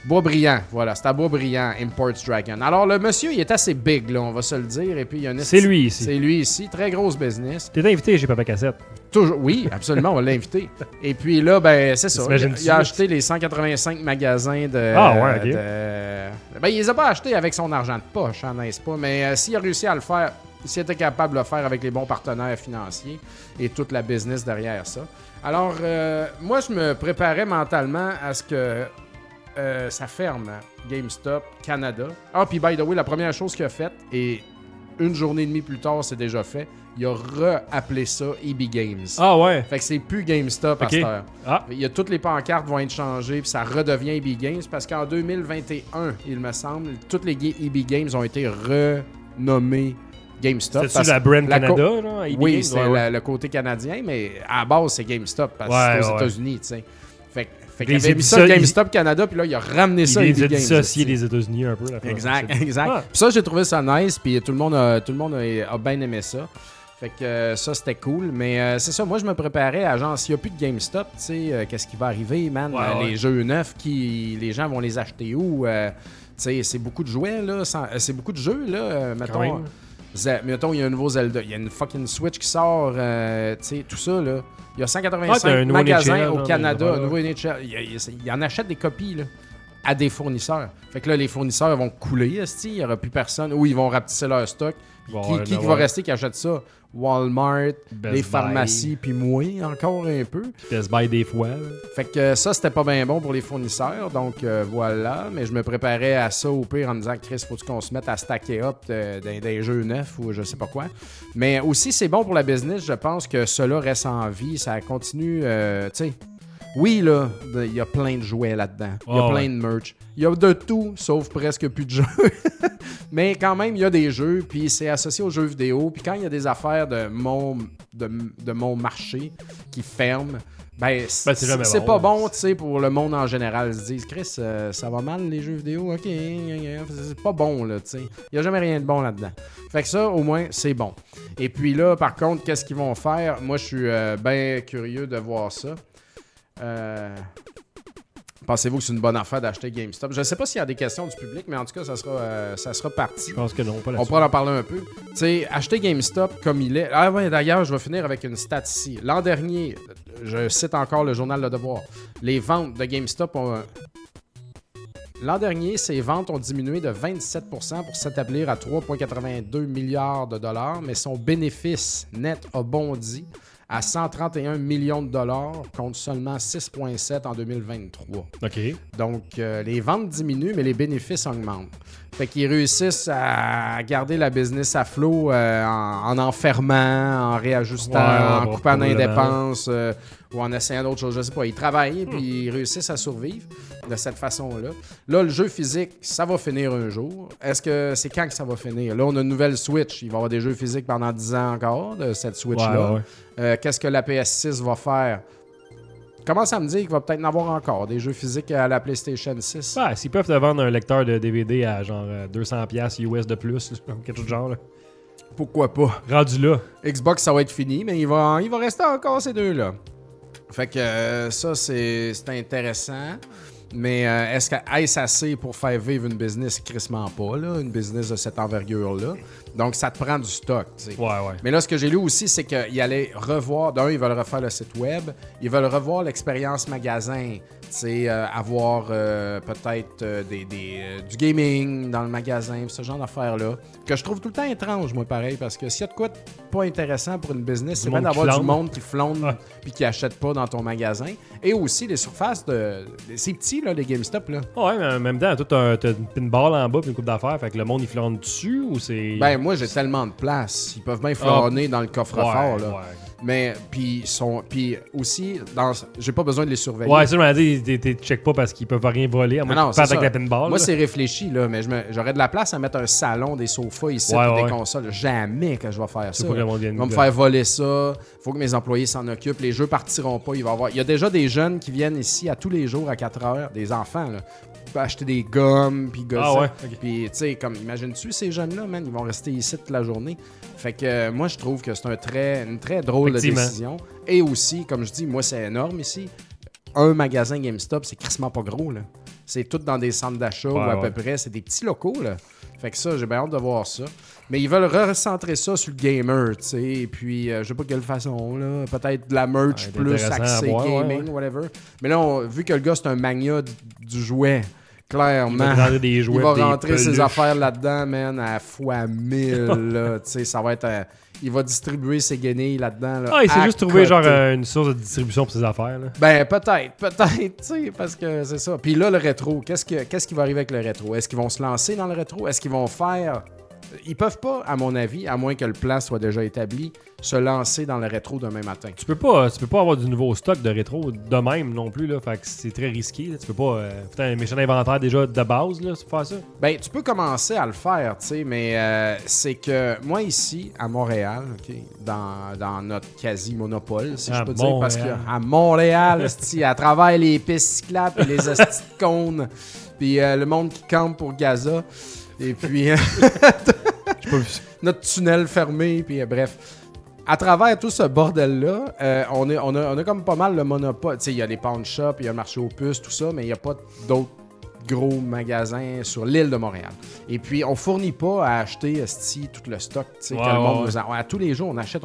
Boisbriand, voilà, c'est à Boisbriand, Imports Dragon. Alors, le monsieur, il est assez big, là, on va se le dire. Et puis, il y a c'est lui ici. C'est lui ici, très grosse business. T'es invité chez Papa Cassette. Toujours, oui, absolument, on va l'inviter. Et puis là, ben, c'est ça. Il a acheté les 185 magasins de. Ah, ouais, ok. Ben, il les a pas achetés avec son argent de poche, hein, n'est-ce pas? Mais s'il a réussi à le faire, s'il était capable de le faire avec les bons partenaires financiers et toute la business derrière ça. Alors, moi, je me préparais mentalement à ce que ça ferme, GameStop Canada. Ah, puis by the way, la première chose qu'il a faite, et une journée et demie plus tard, c'est déjà fait, il a re-appelé ça EB Games. Ah ouais? Fait que c'est plus GameStop à cette heure. Ah. Il y a toutes les pancartes vont être changées, puis ça redevient EB Games, parce qu'en 2021, il me semble, toutes les EB Games ont été renommées GameStop. C'est-tu la brand Canada, là? EB oui, Games? c'est le côté canadien, mais à la base, c'est GameStop, parce que c'est aux États-Unis, tu sais. Fait qu'il avait mis ça GameStop Canada, puis là, il a ramené ça à EB Games. Il a dissocié les États-Unis un peu. Là, exact. Puis ça, j'ai trouvé ça nice, puis tout le monde a bien aimé ça. Fait que ça, c'était cool. Mais c'est ça, moi, je me préparais à genre, s'il n'y a plus de GameStop, tu sais, qu'est-ce qui va arriver, man? Les jeux neufs, les gens vont les acheter où? Tu sais, c'est beaucoup de jouets, là. C'est beaucoup de jeux, là. Mettons, il y a un nouveau Zelda. Il y a une fucking Switch qui sort. Tu sais, tout ça, là. Il y a 185 magasins au Canada. Un nouveau NHL. Il en achète des copies, là, à des fournisseurs. Fait que là, les fournisseurs vont couler, il n'y aura plus personne. Ou ils vont rapetisser leur stock. Qui va rester qui achète ça? Walmart, les pharmacies, puis moi, encore un peu. Best Buy des fois. Là. Fait que ça, c'était pas bien bon pour les fournisseurs. Donc, voilà. Mais je me préparais à ça au pire en me disant, Chris, faut qu'on se mette à stacker up des jeux neufs ou je sais pas quoi. Mais aussi, c'est bon pour la business. Je pense que cela reste en vie. Ça continue, tu sais. Oui, là, il y a plein de jouets là-dedans. Il y a plein de merch. Il y a de tout, sauf presque plus de jeux. Mais quand même, il y a des jeux, puis c'est associé aux jeux vidéo. Puis quand il y a des affaires de mon marché qui ferment, ben c'est pas bon, tu sais, pour le monde en général. Ils se disent, Chris, ça va mal les jeux vidéo? OK, c'est pas bon, là, tu sais. Il n'y a jamais rien de bon là-dedans. Fait que ça, au moins, c'est bon. Et puis là, par contre, qu'est-ce qu'ils vont faire? Moi, je suis bien curieux de voir ça. Pensez-vous que c'est une bonne affaire d'acheter GameStop? Je ne sais pas s'il y a des questions du public, mais en tout cas, ça sera parti. Je pense que non, pas là-dessus. On pourra en parler un peu. Tu sais, acheter GameStop comme il est... Ah ouais, d'ailleurs, je vais finir avec une stat ici. L'an dernier, je cite encore le journal Le Devoir, les ventes de GameStop ont... L'an dernier, ces ventes ont diminué de 27% pour s'établir à 3,82 milliards de dollars, mais son bénéfice net a bondi à 131 millions de dollars contre seulement 6,7 en 2023. OK. Donc, les ventes diminuent, mais les bénéfices augmentent. Fait qu'ils réussissent à garder la business à flot en fermant, en réajustant, en coupant dans les dépenses ou en essayant d'autres choses. Je sais pas. Ils travaillent puis ils réussissent à survivre de cette façon-là. Là, le jeu physique, ça va finir un jour. Est-ce que c'est quand que ça va finir? Là, on a une nouvelle Switch. Il va y avoir des jeux physiques pendant 10 ans encore de cette Switch-là. Qu'est-ce que la PS6 va faire? Commence à me dire qu'il va peut-être en avoir encore des jeux physiques à la PlayStation 6. Ah, s'ils peuvent te vendre un lecteur de DVD à genre 200$ US de plus, quelque chose de genre. Là. Pourquoi pas? Rendu là. Xbox, ça va être fini, mais il va rester encore ces deux-là. Fait que ça, c'est intéressant. Mais est-ce assez pour faire vivre une business? Crissement pas, là, une business de cette envergure-là. Donc, ça te prend du stock. T'sais. Ouais. Mais là, ce que j'ai lu aussi, c'est qu'ils allaient revoir... D'un, ils veulent refaire le site web. Ils veulent revoir l'expérience magasin. Avoir peut-être du gaming dans le magasin, ce genre d'affaires-là. Que je trouve tout le temps étrange, moi, pareil. Parce que s'il y a de quoi pas intéressant pour une business, c'est bien d'avoir du monde qui flonne puis qui achète pas dans ton magasin. Et aussi, les surfaces c'est petit, là, les GameStop, là. Ouais, mais en même temps, t'as une pinball en bas puis une coupe d'affaires. Fait que le monde, il flâne dessus ou c'est... Ben, moi, j'ai tellement de place. Ils peuvent bien flâner dans le coffre-fort, là. Ouais. Mais, puis aussi, j'ai pas besoin de les surveiller. Ouais, ça, je m'en dis, t'es check pas parce qu'ils peuvent rien voler. À moins qu'ils avec la pinball. Moi, c'est réfléchi, là, mais j'aurais de la place à mettre un salon, des sofas ici, des consoles. Jamais que je vais faire ça. Ils vont me faire voler ça. Faut que mes employés s'en occupent. Les jeux partiront pas. Il y a déjà des jeunes qui viennent ici à tous les jours à 4 heures, des enfants, là. Acheter des gommes, puis gosser. Puis, tu sais, comme, imagines-tu ces jeunes-là, man, ils vont rester ici toute la journée. Fait que moi, je trouve que c'est une très drôle de décision. Et aussi, comme je dis, moi, c'est énorme ici. Un magasin GameStop, c'est crissement pas gros, là. c'est tout dans des centres d'achat ou à peu près. C'est des petits locaux, là. Fait que ça, j'ai bien hâte de voir ça. Mais ils veulent recentrer ça sur le gamer, tu sais. Et puis, je sais pas quelle façon, là. Peut-être de la merch plus axée gaming, whatever. Mais là, vu que le gars, c'est un mania du jouet, clairement, il va rentrer ses affaires là-dedans, man, à fois 1000, là. Tu sais, ça va être... il va distribuer ses guenilles là-dedans. Là, il s'est juste trouvé genre une source de distribution pour ses affaires. Là. Ben, peut-être, tu sais, parce que c'est ça. Puis là, le rétro, qu'est-ce qui va arriver avec le rétro? Est-ce qu'ils vont se lancer dans le rétro? Est-ce qu'ils vont faire... Ils peuvent pas, à mon avis, à moins que le plan soit déjà établi, se lancer dans le rétro demain matin. Tu peux pas avoir du nouveau stock de rétro de même non plus, là. Fait que c'est très risqué. Là. Tu peux pas faire un méchant inventaire déjà de base, là, pour faire ça. Ben, tu peux commencer à le faire, tu sais, mais c'est que moi ici, à Montréal, OK, dans notre quasi-monopole, si je peux dire, parce qu'à Montréal, à travers les pistes cyclables et les hosties de cônes, puis le monde qui campe pour Gaza, et puis notre tunnel fermé, puis bref. À travers tout ce bordel-là, on a comme pas mal le monopole. Tu sais, il y a les pawn shops, il y a le marché aux puces, tout ça, mais il n'y a pas d'autres gros magasins sur l'île de Montréal. Et puis, on fournit pas à acheter tout le stock, tu sais, que le monde nous a. À tous les jours, on achète tout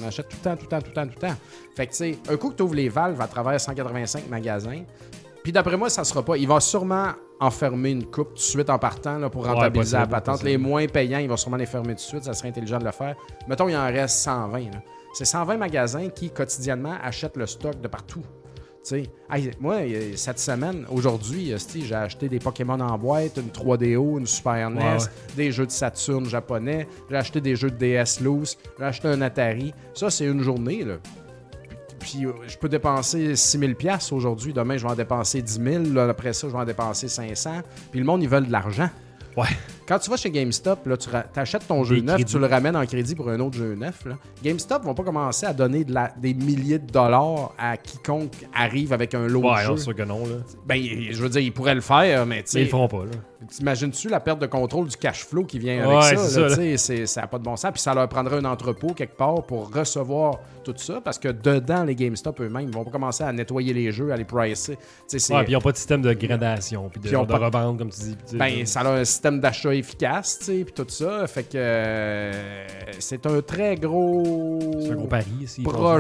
le temps. Fait que, tu sais, un coup que tu ouvres les valves à travers 185 magasins, puis d'après moi, ça sera pas. Il va sûrement enfermer une coupe tout de suite en partant là, pour rentabiliser la patente. Les moins payants, il va sûrement les fermer tout de suite. Ça serait intelligent de le faire. Mettons, il en reste 120. Là. C'est 120 magasins qui, quotidiennement, achètent le stock de partout. Moi, cette semaine, aujourd'hui, j'ai acheté des Pokémon en boîte, une 3DO, une Super NES, des jeux de Saturn japonais. J'ai acheté des jeux de DS loose. J'ai acheté un Atari. Ça, c'est une journée, là. Puis je peux dépenser 6 000 $ aujourd'hui. Demain, je vais en dépenser 10 000. Là, après ça, je vais en dépenser 500. Puis le monde, ils veulent de l'argent. Ouais. Quand tu vas chez GameStop, là, tu achètes ton jeu neuf, tu le ramènes en crédit pour un autre jeu neuf. Là. GameStop ne vont pas commencer à donner des milliers de dollars à quiconque arrive avec un lot de jeu. Ouais, sûr que non. Là. Ben, je veux dire, ils pourraient le faire, mais tu sais... Mais ils le feront pas, là. T'imagines-tu la perte de contrôle du cash flow qui vient avec ça? Ça n'a pas de bon sens. Puis ça leur prendrait un entrepôt quelque part pour recevoir tout ça, parce que dedans, les GameStop eux-mêmes, ils vont pas commencer à nettoyer les jeux, à les pricer. Puis ils n'ont pas de système de gradation, puis de revente, comme tu dis. Ben, ça a un système d'achat efficace, puis tout ça. Fait que c'est un très gros... C'est un gros pari, ici.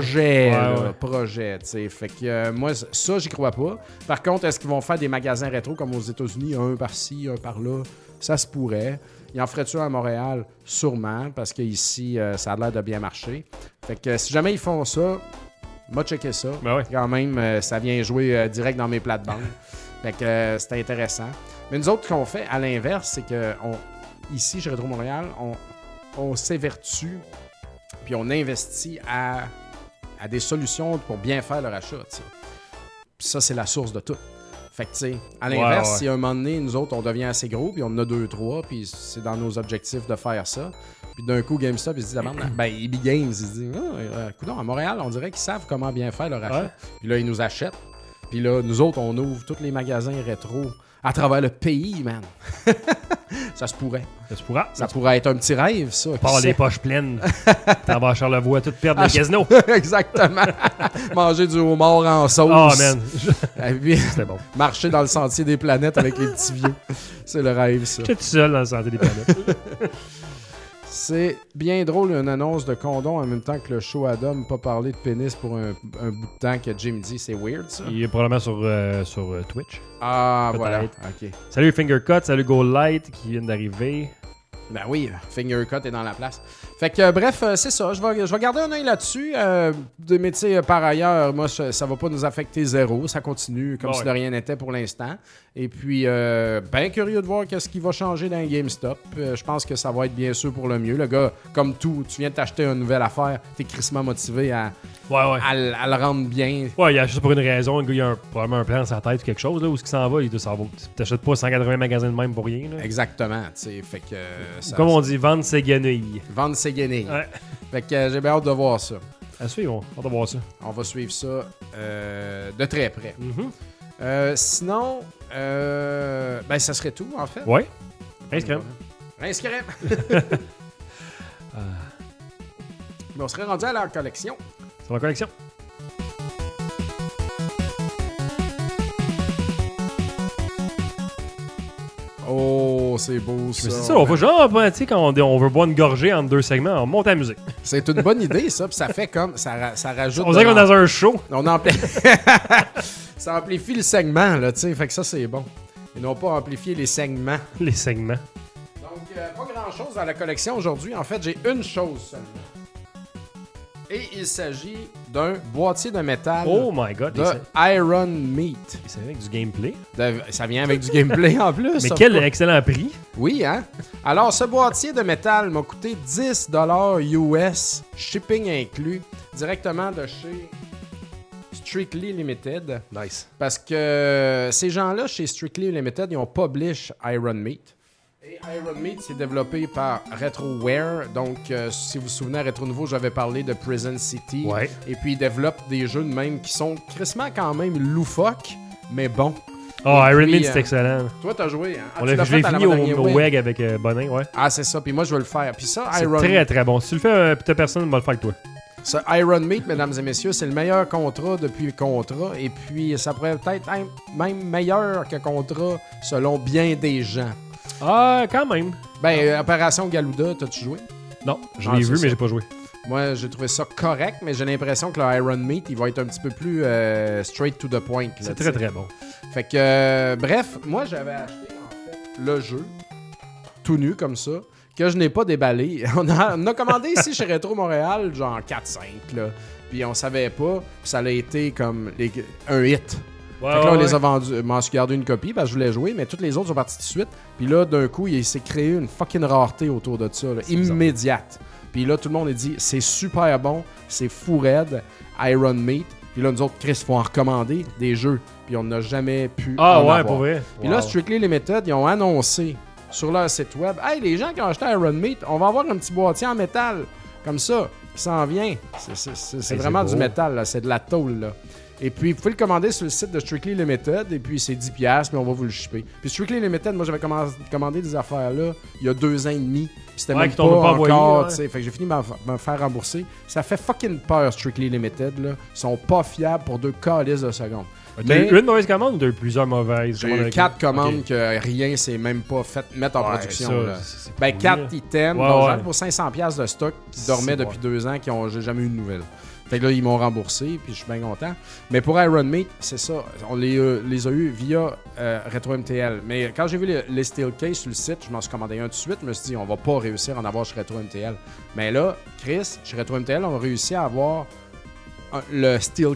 Projet, tu sais. Fait que moi, ça, j'y crois pas. Par contre, est-ce qu'ils vont faire des magasins rétro comme aux États-Unis, un par-ci, un par-là? Ça se pourrait. Ils en feraient-tu à Montréal? Sûrement, parce qu'ici, ça a l'air de bien marcher. Fait que si jamais ils font ça, m'a checké ça. Ben ouais. Quand même, ça vient jouer direct dans mes plates-bandes. Fait que c'est intéressant. Mais nous autres, ce qu'on fait à l'inverse, c'est que ici, chez Rétro Montréal, on s'évertue puis on investit à des solutions pour bien faire leur achat. T'sais. Puis ça, c'est la source de tout. Fait que, tu sais, à l'inverse, si à un moment donné, nous autres, on devient assez gros, puis on en a 2-3, puis c'est dans nos objectifs de faire ça. Puis d'un coup, GameStop, ils se disent, EB Games, ils se disent, coudonc, à Montréal, on dirait qu'ils savent comment bien faire leur achat. Puis là, ils nous achètent. Puis là, nous autres, on ouvre tous les magasins rétro à travers le pays, man. Ça se pourrait. Ça pourrait être un petit rêve, ça. Pas les poches pleines. T'en vas à Charlevoix, tout perdre le casino. Exactement. Manger du homard en sauce. Oh, man. C'était bon. Marcher dans le sentier des planètes avec les petits vieux. C'est le rêve, ça. J'étais tout seul dans le sentier des planètes. C'est bien drôle, une annonce de condom en même temps que le show Adam, pas parler de pénis pour un bout de temps que Jim dit. C'est weird, ça. Il est probablement sur Twitch. Ah, peut-être. Voilà. OK. Salut Fingercut, salut Goldlight qui viennent d'arriver. Ben oui, Fingercut est dans la place. Fait que bref, c'est ça. Je vais garder un œil là-dessus. Mais tu sais, par ailleurs, moi, ça va pas nous affecter zéro. Ça continue comme si de rien n'était pour l'instant. Et puis, bien curieux de voir qu'est-ce qui va changer dans GameStop. Je pense que ça va être bien sûr pour le mieux. Le gars, comme tout, tu viens de t'acheter une nouvelle affaire, t'es crissement motivé à le rendre bien. Ouais, il achète pour une raison. Le gars, il a probablement un plan dans sa tête ou quelque chose. Là, où est-ce qu'il s'en va? Il s'en va. T'achètes pas 180 magasins de même pour rien. Là. Exactement. Fait que, comme on dit, vendre ses guenilles. Vendre ses guenilles. Ouais. Fait que j'ai bien hâte de voir ça. À suivre, on va voir ça. On va suivre ça de très près. Mm-hmm. Sinon, ça serait tout, en fait. Oui. Rince crème. Rince crème. Mais on serait rendu à la collection. C'est la collection. Oh, c'est beau ça. C'est ça, on va genre, tu sais, quand on veut boire une gorgée entre 2 segments, on monte la musique. C'est une bonne idée, ça. Puis ça fait comme. Ça rajoute. On dirait qu'on est dans un show. Ça amplifie le segment, là, tu sais. Fait que ça, c'est bon. Ils n'ont pas amplifié les segments. Les segments. Donc, pas grand-chose dans la collection aujourd'hui. En fait, j'ai une chose seulement. Et il s'agit d'un boîtier de métal Oh my god. de Iron Meat. C'est avec du gameplay. Ça vient avec du gameplay en plus. Mais quel excellent prix. Oui, hein? Alors, ce boîtier de métal m'a coûté 10$ US, shipping inclus, directement de chez Strictly Limited. Nice. Parce que ces gens-là, chez Strictly Limited, ils ont publish Iron Meat. Et Iron Meat, c'est développé par RetroWare. Donc, si vous vous souvenez, à Retro Nouveau, j'avais parlé de Prison City. Ouais. Et puis, ils développent des jeux de même qui sont crissement quand même loufoques, mais bons. Oh, Et Iron puis, Meat, c'est excellent. Toi, t'as joué, hein? Je l'ai fini au WEG avec Bonin, ouais. Ah, c'est ça. Puis moi, je vais le faire. Puis ça, C'est Iron très très bon. Si tu le fais, peut-être personne ne va le faire avec toi. Ce Iron Meat, mesdames et messieurs, c'est le meilleur contrat depuis le contrat. Et puis, ça pourrait peut-être être même meilleur que contrat selon bien des gens. Ah, quand même. Ben, Opération Galuda, t'as-tu joué? Non, je Ah, l'ai c'est vu, ça. mais j'ai pas joué. Moi, j'ai trouvé ça correct, mais j'ai l'impression que le Iron Meat, il va être un petit peu plus straight to the point. Là, C'est tu très sais. très bon. Fait que, bref, moi, j'avais acheté, en fait, le jeu, tout nu, comme ça, que je n'ai pas déballé. On a commandé ici chez Retro Montréal, genre 4-5, là. Puis on savait pas, puis ça a été comme un hit. Ouais, Fait que là, on ouais, les a vendus. M'en suis gardé une copie parce que je voulais jouer, mais toutes les autres sont parties tout de suite. Puis là, d'un coup, il s'est créé une fucking rareté autour de ça, là, immédiate. Puis là, tout le monde a dit c'est super bon, c'est fou raide, Iron Meat. Puis là, nous autres, Chris, faut en recommander des jeux. Puis on n'a jamais pu. Ah en ouais, avoir. pour vrai. Puis là, Strictly Limited, ils ont annoncé sur leur site web hey, les gens qui ont acheté Iron Meat, on va avoir un petit boîtier en métal. Comme ça, qui s'en vient. C'est vraiment du métal, là. C'est de la tôle, là. Et puis, vous pouvez le commander sur le site de Strictly Limited. Et puis, c'est 10$, mais on va vous le shipper. Puis, Strictly Limited, moi, j'avais commandé des affaires là il y a 2 ans et demi. Puis, c'était même qu'ils pas t'ont pas encore, envoyé, tu sais. Fait que j'ai fini de me faire rembourser. Ça fait fucking peur, Strictly Limited, là. Ils sont pas fiables pour 2 calices de secondes. T'as eu une mauvaise commande ou t'as eu plusieurs mauvaises? J'ai eu 4 commandes que rien s'est même pas fait mettre en production. ça, là. c'est Ben, cool, 4 là. items, Ouais, donc ouais. j'en ai pour 500$ de stock qui dormaient C'est depuis bon. 2 ans, j'ai jamais eu de nouvelles. Fait que là, ils m'ont remboursé, puis je suis bien content. Mais pour Iron Meat, c'est ça. On les a eu via Retro MTL. Mais quand j'ai vu les Steel Case sur le site, je m'en suis commandé un tout de suite. Je me suis dit, on va pas réussir à en avoir chez Retro MTL. Mais là, Chris, chez Retro MTL, on a réussi à avoir le Steel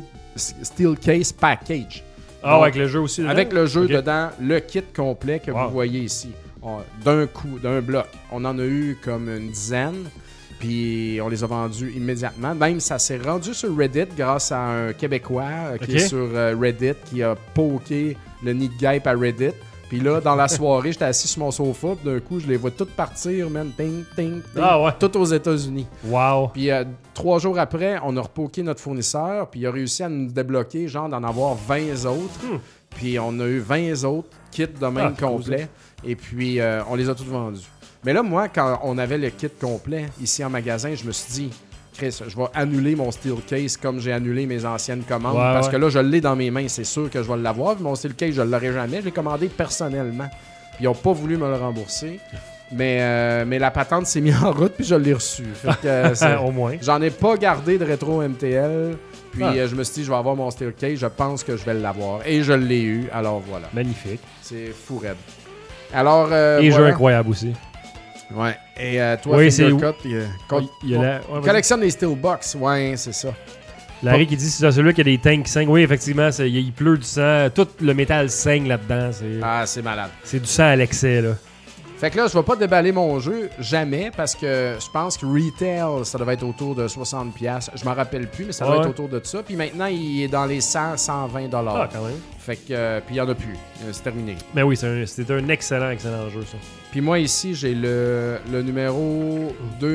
Case Package. Ah, Donc, ouais, avec le jeu aussi. avec le jeu Ok. dedans, le kit complet que Wow. vous voyez ici. D'un coup, d'un bloc. On en a eu comme une dizaine. Puis on les a vendus immédiatement. Même ça s'est rendu sur Reddit grâce à un Québécois qui Ok. est sur Reddit, qui a poké le nid de guêpe à Reddit. Puis là, dans la soirée, j'étais assis sur mon sofa. Puis d'un coup, je les vois toutes partir, man. Ting, ting, ting. Ah ouais. Toutes aux États-Unis. Wow. Puis 3 jours après, on a repoké notre fournisseur. Puis il a réussi à nous débloquer, genre d'en avoir 20 autres. Puis on a eu 20 autres kits de même Ah, complet. Et puis on les a tous vendus. Mais là, moi, quand on avait le kit complet ici en magasin, je me suis dit, Chris, je vais annuler mon Steel Case comme j'ai annulé mes anciennes commandes. Ouais, parce ouais. que là, je l'ai dans mes mains, c'est sûr que je vais l'avoir. Mon Steel Case, je ne l'aurai jamais. Je l'ai commandé personnellement. Puis, ils n'ont pas voulu me le rembourser. Mais la patente s'est mise en route, puis je l'ai reçu. Fait que, Au moins. j'en ai pas gardé de rétro MTL. Puis Ah. je me suis dit, je vais avoir mon Steel Case. Je pense que je vais l'avoir. Et je l'ai eu. Alors voilà. Magnifique. C'est fou raide. Alors, Et jeu voilà. incroyable aussi. Ouais. Et toi, Oui, Fingercut, Il y a la... ouais, vas-y. collectionne des Steelbox. Ouais, c'est ça. Larry qui dit c'est celui qui a des tanks qui saignent. Oui, effectivement, il pleut du sang. Tout le métal saigne là-dedans. Ah, c'est malade. C'est du sang à l'excès, là. Fait que là, je vais pas déballer mon jeu, jamais, parce que je pense que retail, ça devait être autour de 60$. Je m'en rappelle plus, mais ça doit Ouais. être autour de ça. Puis maintenant, il est dans les 100, 120$. Ah, quand même. Fait que, puis il y en a plus. C'est terminé. Mais oui, c'est un excellent jeu, ça. Puis moi, ici, j'ai le numéro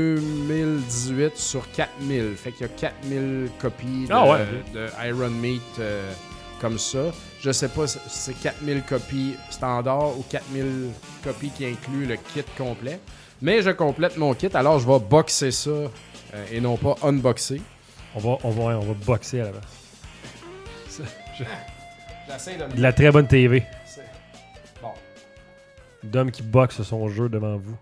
2018 sur 4000. Fait qu'il y a 4000 copies de, Ah ouais. de Iron Meat comme ça. Je sais pas si c'est 4000 copies standard ou 4000 copies qui incluent le kit complet. Mais je complète mon kit, alors je vais boxer ça et non pas unboxer. On va boxer à l'avant. J'essaie de me... De la très bonne TV. Bon. Dom qui boxe son jeu devant vous.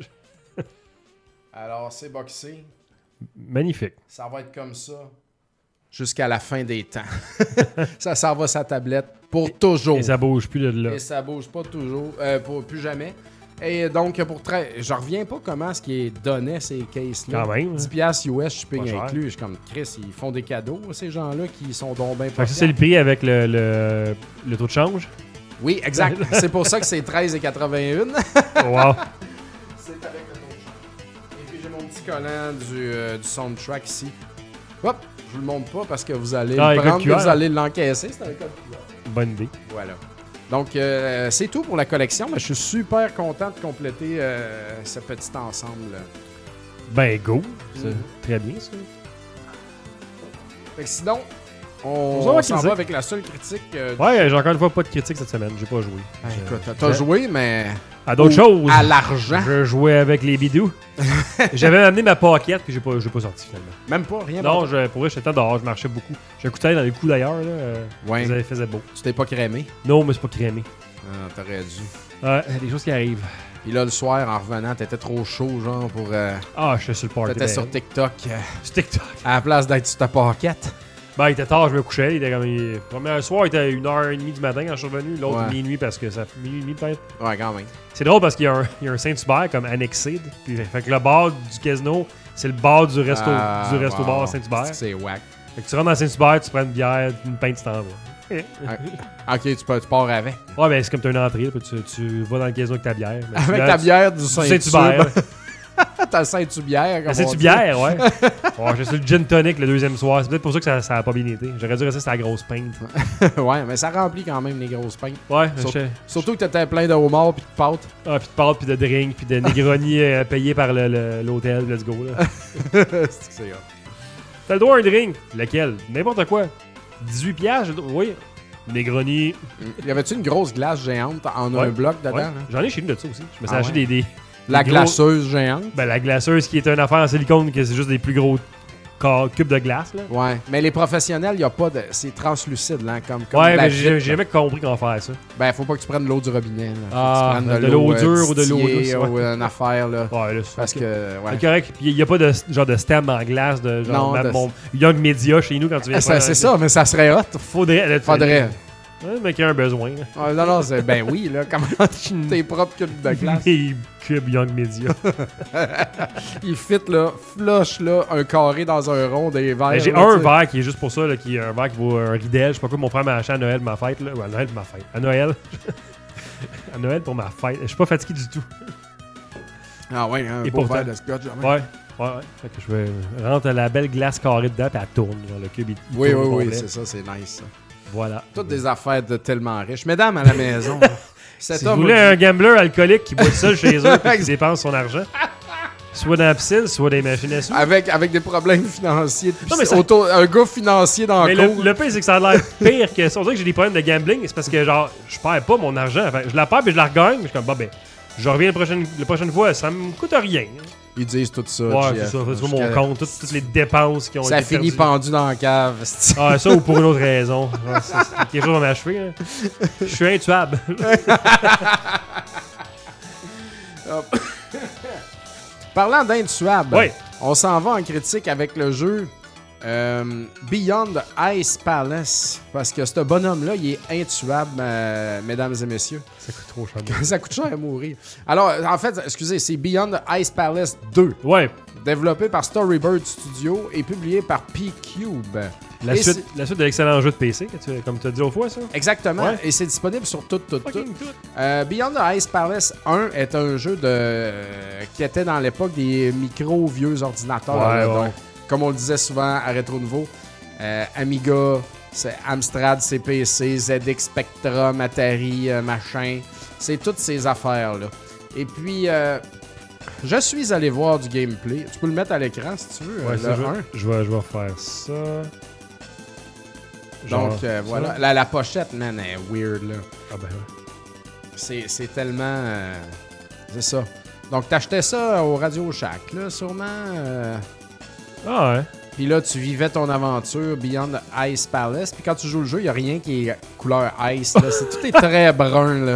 Alors, c'est boxé. Magnifique. Ça va être comme ça jusqu'à la fin des temps. Ça s'en va sa tablette pour toujours. Et ça bouge plus de là. Et ça bouge pas toujours, plus jamais. Et donc, je reviens pas comment ce qui est donné ces cases-là. Quand même. 10$ US, shipping Pas cher. inclus. Je suis comme, Chris, ils font des cadeaux, ces gens-là, qui sont donc bien Fait pas que ça, c'est le prix avec le taux de change. Oui, exact. C'est pour ça que c'est 13,81. Wow. C'est avec le taux de change. Et puis, j'ai mon petit collant du soundtrack ici. Hop, je vous le montre pas parce que vous allez le prendre, vous allez l'encaisser. C'est un code QR. Bonne idée. Voilà. Donc, c'est tout pour la collection, mais je suis super content de compléter ce petit ensemble. Ben, go. C'est très bien, ça. Fait que sinon, on s'en va avec la seule critique. Ouais, j'ai encore une fois pas de critique cette semaine. J'ai pas joué. Écoute, t'as joué, mais à d'autres choses. À l'argent. Je jouais avec les bidous. J'avais amené ma paquette, puis j'ai pas sorti finalement. Même pas, rien. Non, pour vrai, j'étais dehors, je marchais beaucoup. J'ai écouté dans les coups d'ailleurs. Ouais. Ça faisait beau. Tu t'es pas crémé? Non, mais c'est pas crémé. Ah, t'aurais dû. Ouais, des choses qui arrivent. Puis là, le soir, en revenant, t'étais trop chaud, genre, pour... Ah, j'étais sur le party. T'étais sur TikTok. Sur TikTok. À la place d'être sur ta paquette. Ben, il était tard, je me couchais. Il était comme... Le premier soir, il était 1h30 du matin quand je suis revenu. L'autre, minuit, parce que ça fait minuit peut-être. Ouais, quand même. C'est drôle parce qu'il y a un Saint-Hubert comme annexé. Puis, fait que le bar du casino, c'est le bar du resto-bar Saint-Hubert. C'est whack. Fait que tu rentres dans Saint-Hubert, tu prends une bière, une pinte, tu t'en vas. Ok, tu pars avec. Ouais, ben c'est comme t'as une entrée, puis tu vas dans le casino avec ta bière. Avec ta bière du Saint-Hubert. Ta Saint-Hubert, comme Saint-Hubert, ouais. Ouais, j'ai su le gin tonic le deuxième soir. C'est peut-être pour ça que ça a pas bien été. J'aurais dû rester sur la grosse pinte. Ouais, mais ça remplit quand même les grosses pintes. Ouais, surtout que t'étais plein de homards pis de pâtes. Ah, pis de pâtes, pis de drinks, pis de Negroni payés par l'hôtel. Let's go, là. C'est hot. T'as le droit à un drink. Lequel? N'importe quoi. 18 piastres? Oui. Negroni. Y avait-tu une grosse glace géante en un bloc dedans? Ouais. Hein? J'en ai chez nous de ça aussi. Je me suis acheté des la glaceuse géante? Ben, la glaceuse qui est une affaire en silicone, que c'est juste des plus gros cubes de glace, là. Ouais. Mais les professionnels, y a pas de... C'est translucide, là, comme ouais, mais j'ai jamais compris comment faire ça. Ben, faut pas que tu prennes l'eau du robinet, là. Ah, de l'eau dure ou de l'eau douce. Ou une affaire, là. Ouais, là, parce que... Ouais. C'est correct. Puis y a pas de genre de stem en glace, de genre mon Young Media chez nous quand tu viens faire... C'est ça, mais ça serait hot. Faudrait. Ouais, mais qu'il y a un besoin. Ouais, non, ben oui, là. Comment tes propres cubes de glace? Des cubes Young Media. Il fit, là, flush, là, un carré dans un rond des verres. Ben, j'ai un verre qui est juste pour ça, là, qui est un verre qui vaut un ridel. Je sais pas quoi, mon frère m'a acheté à Noël pour ma fête, là. Ouais, à Noël pour ma fête. À Noël. À Noël pour ma fête. Je suis pas fatigué du tout. Ah ouais, un beau verre de scotch. Ouais. Fait que je vais rentrer la belle glace carrée dedans, puis elle tourne. Genre, le cube, il oui, c'est ça, c'est nice, ça. Voilà. Toutes des affaires de tellement riches. Mesdames à la maison. Si vous voulez un gambler alcoolique qui boit seul chez eux et qui dépense son argent, soit dans la piscine, soit dans les machines à sous. Avec des problèmes financiers. Non, mais un gars financier dans le cours. Le pire, c'est que ça a l'air pire que ça. On dirait que j'ai des problèmes de gambling. C'est parce que, genre, je perds pas mon argent. Enfin, je la perds et je la regagne. Je suis comme, ben, je reviens la prochaine fois. Ça me coûte rien. Ils disent tout ça. Ouais, c'est ça. C'est mon compte. Toutes les dépenses qui ont été ça finit pendu dans la cave. Ah, ça ou pour une autre raison. C'est quelque chose à m'achever. Je suis intuable. Parlant d'intuable, oui. On s'en va en critique avec le jeu Beyond Ice Palace. Parce que ce bonhomme-là, il est intuable, mesdames et messieurs. Ça coûte trop cher. Ça coûte cher à mourir. Alors, en fait, excusez, c'est Beyond Ice Palace 2. Ouais. Développé par Storybird Studio et publié par P-Cube. La suite de l'excellent jeu de PC, comme tu as dit autrefois, ça? Exactement. Ouais. Et c'est disponible sur tout. Beyond the Ice Palace 1 est un jeu qui était dans l'époque des vieux ordinateurs. Donc, comme on le disait souvent à Rétro Nouveau, Amiga, Amstrad CPC, ZX Spectrum, Atari, machin. C'est toutes ces affaires-là. Et puis... je suis allé voir du gameplay. Tu peux le mettre à l'écran si tu veux. Ouais, je vais refaire ça. Donc, voilà. La pochette, man, est weird, là. Ah ben c'est tellement... c'est ça. Donc, t'achetais ça au Radio Shack, là, sûrement. Ah ouais. Puis là, tu vivais ton aventure Beyond Ice Palace. Puis quand tu joues le jeu, il n'y a rien qui est couleur ice, là. Tout est très brun, là.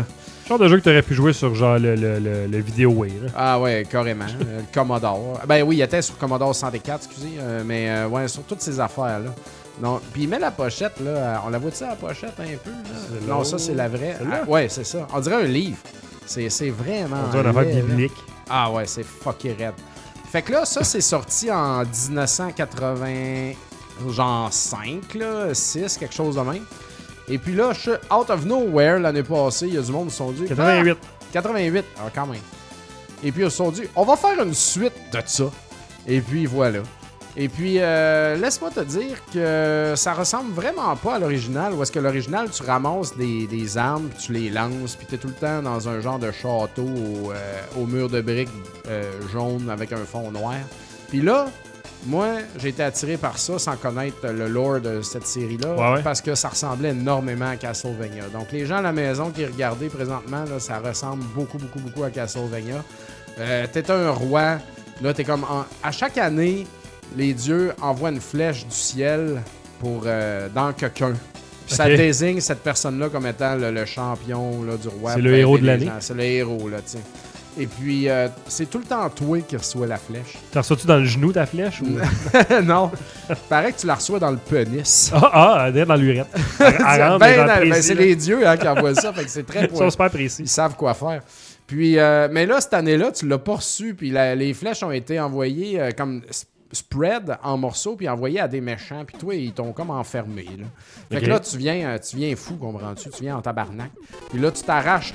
Genre de jeu que t'aurais pu jouer sur genre le VideoWay. Ah ouais, carrément. Le Commodore. Ben oui, il était sur Commodore 64, excusez. Mais ouais, sur toutes ces affaires-là. Non, puis il met la pochette, là. On la voit-tu la pochette un peu? Là? Non, ça, c'est la vraie. Ah, ouais, c'est ça. On dirait un livre. C'est vraiment. On dirait une affaire biblique. Ah ouais, c'est fucké raide. Fait que là, ça, c'est sorti en 1980, genre 5, là, 6, quelque chose de même. Et puis là, out of nowhere, l'année passée, il y a du monde qui se sont dit... 88. 88, alors quand même. Et puis ils se sont dit, on va faire une suite de ça. Et puis voilà. Et puis, laisse-moi te dire que ça ressemble vraiment pas à l'original. Où est-ce que l'original, tu ramasses des armes, puis tu les lances, puis t'es tout le temps dans un genre de château au mur de briques jaune avec un fond noir. Puis là, moi, j'ai été attiré par ça sans connaître le lore de cette série-là, parce que ça ressemblait énormément à Castlevania. Donc, les gens à la maison qui regardaient présentement, là, ça ressemble beaucoup à Castlevania. T'es un roi. Là, t'es comme... À chaque année... Les dieux envoient une flèche du ciel pour dans quelqu'un. Puis ça désigne cette personne-là comme étant le champion là, du roi. C'est le héros de l'année. C'est le héros, là, tu sais. Et puis, c'est tout le temps toi qui reçois la flèche. T'as reçois-tu dans le genou ta flèche? Ou... Non. Paraît que tu la reçois dans le pénis. Dans l'urette. C'est les dieux qui envoient ça. Fait que c'est très Ils sont super précis. Ils savent quoi faire. Puis, mais là, cette année-là, tu l'as pas reçu. Puis les flèches ont été envoyées comme... spread en morceaux puis envoyé à des méchants puis toi ils t'ont comme enfermé là. Fait que là tu viens fou, comprends-tu, tu viens en tabarnak. Puis là tu t'arraches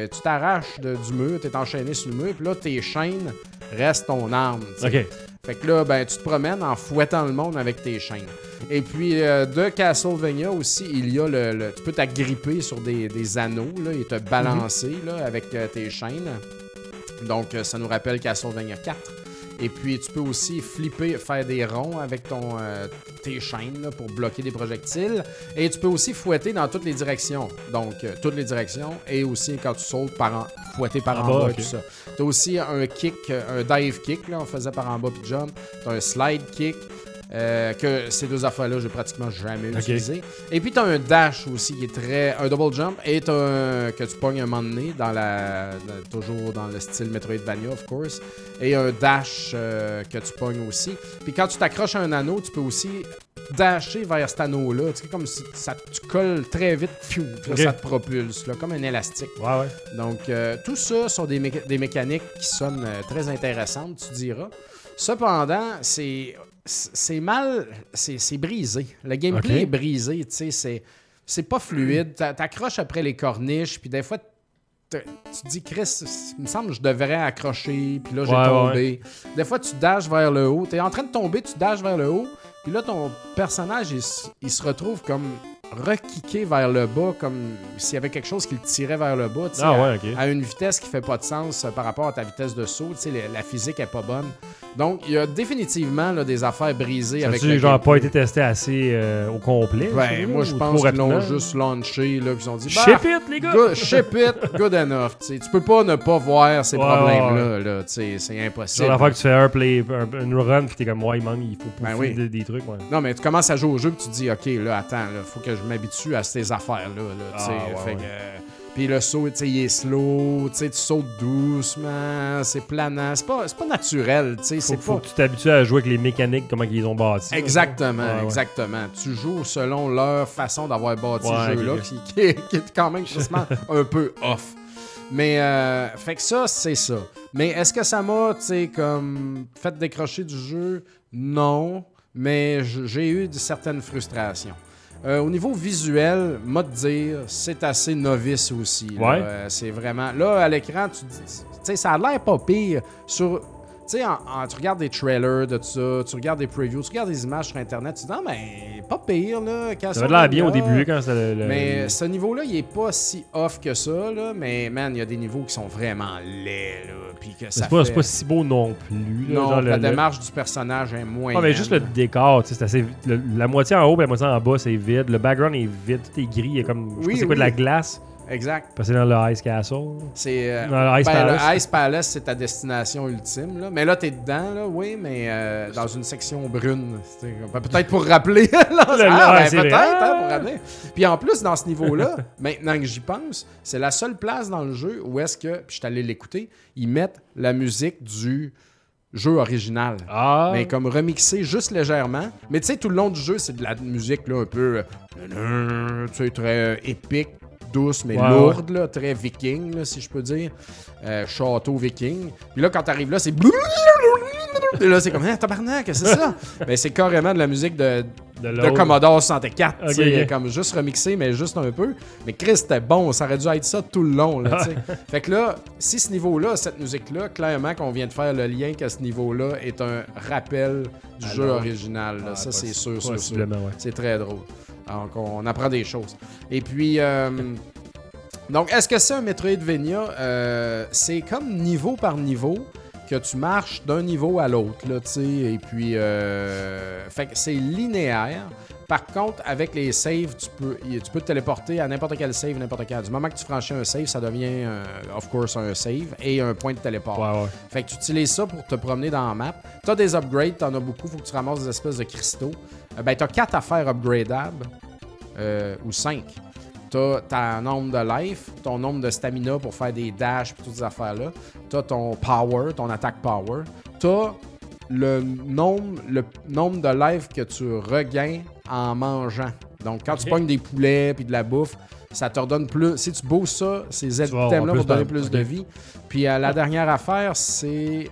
du mur, t'es enchaîné sur le mur puis là tes chaînes restent ton arme. OK. Fait que là ben tu te promènes en fouettant le monde avec tes chaînes. Et puis de Castlevania aussi, il y a tu peux t'agripper sur des anneaux là et te balancer là avec tes chaînes. Donc ça nous rappelle Castlevania 4. Et puis, tu peux aussi flipper, faire des ronds avec tes chaînes là, pour bloquer des projectiles. Et tu peux aussi fouetter dans toutes les directions. Donc, toutes les directions. Et aussi, quand tu sautes, fouetter par en bas et tout ça. Tu as aussi un kick, un dive kick, là, on faisait par en bas puis jump. Tu as un slide kick. Que ces deux affaires-là, j'ai pratiquement jamais utilisé. Et puis, tu as un dash aussi qui est un double jump et que tu pognes un moment donné toujours dans le style Metroidvania, of course. Et un dash que tu pognes aussi. Puis quand tu t'accroches à un anneau, tu peux aussi dasher vers cet anneau-là. C'est comme si tu colles très vite, puis ça te propulse, là, comme un élastique. Ouais. Donc, tout ça sont des mécaniques qui sonnent très intéressantes, tu diras. Cependant, c'est brisé. Le gameplay est brisé, tu sais, c'est pas fluide. T'accroches après les corniches, puis des fois, tu te dis, Chris, il me semble que je devrais accrocher, puis là, j'ai tombé. Ouais. Des fois, tu dashes vers le haut. T'es en train de tomber, tu dashes vers le haut, puis là, ton personnage, il se retrouve comme rekické vers le bas, comme s'il y avait quelque chose qui le tirait vers le bas, à une vitesse qui fait pas de sens par rapport à ta vitesse de saut. La physique est pas bonne. Donc, il y a définitivement là, des affaires brisées avec le genre pas été testé assez au complet? Ben, moi, je pense qu'ils l'ont juste launché, là, puis ils ont dit... Ship it, les gars! Ship it, good enough. Tu peux pas ne pas voir ces problèmes-là. Là, c'est impossible. C'est l'affaire que tu fais une run, puis t'es comme, il faut pouffer des trucs. Ouais. Non, mais tu commences à jouer au jeu, puis tu te dis, OK, là, attends, il faut que je m'habitue à ces affaires-là. Puis le saut, il est slow, tu sautes doucement, c'est planant. C'est pas naturel, tu sais. Faut que tu t'habitues à jouer avec les mécaniques, comment ils ont bâti. Exactement, exactement. Tu joues selon leur façon d'avoir bâti ce jeu-là, qui est quand même justement un peu off. Mais, fait que ça, c'est ça. Mais est-ce que ça m'a, comme fait décrocher du jeu? Non, mais j'ai eu certaines frustrations. Au niveau visuel, moi te dire, c'est assez novice aussi. Là. C'est vraiment... Là, à l'écran, tu dis... ça a l'air pas pire. Tu regardes des trailers de tout ça, tu regardes des previews, tu regardes des images sur Internet, tu te dis, non, mais pas pire, là. Ça a l'air bien au début, quand c'est Mais ce niveau-là, il est pas si off que ça, là. Mais, man, il y a des niveaux qui sont vraiment laids, là. Puis que ça c'est pas si beau non plus, là. Non, genre la démarche du personnage est moyenne. Mais juste le décor, c'est assez... La moitié en haut et la moitié en bas, c'est vide. Le background est vide, tout est gris, il y a comme... c'est quoi, de la glace? exact. Passer dans le Ice Castle. C'est dans le Ice Palace. Le Ice Palace, c'est ta destination ultime. Là. Mais là, t'es dedans, là, oui, mais dans une section brune. Peut-être pour rappeler. Peut-être pour rappeler. Puis en plus, dans ce niveau-là, maintenant que j'y pense, c'est la seule place dans le jeu où est-ce que, puis je suis allé l'écouter, ils mettent la musique du jeu original. Mais comme remixé juste légèrement. Mais tu sais, tout le long du jeu, c'est de la musique là, un peu tu sais, très épique, douce, mais lourde, là, très viking, là, si je peux dire. Château viking. Puis là, quand t'arrives là, c'est... Et là, c'est comme, tabarnak, c'est ça? Mais c'est carrément de la musique de Commodore 64. Okay. Comme juste remixé, mais juste un peu. Mais Chris, c'était bon. Ça aurait dû être ça tout le long. Là, fait que là, si ce niveau-là, cette musique-là, clairement qu'on vient de faire le lien qu'à ce niveau-là est un rappel du jeu original. Là. Ça, c'est sûr. Ouais. C'est très drôle. Donc, on apprend des choses. Et puis... donc, est-ce que c'est un Metroidvania? C'est comme niveau par niveau que tu marches d'un niveau à l'autre, là, tu sais, et puis... fait que c'est linéaire. Par contre, avec les saves, tu peux te téléporter à n'importe quel save, n'importe quel. Du moment que tu franchis un save, ça devient, of course, un save et un point de téléport. Ouais. Fait que tu utilises ça pour te promener dans la map. Tu as des upgrades, tu en as beaucoup, faut que tu ramasses des espèces de cristaux. Tu as 4 affaires upgradables, ou 5. T'as ton nombre de life, ton nombre de stamina pour faire des dashs et toutes ces affaires-là. T'as ton power, ton attack power. T'as le nombre de life que tu regains en mangeant. Donc, quand tu pognes des poulets et de la bouffe, ça te redonne plus. Si tu boostes ça, ces items-là vont te donner plus de vie. Puis la dernière affaire, c'est...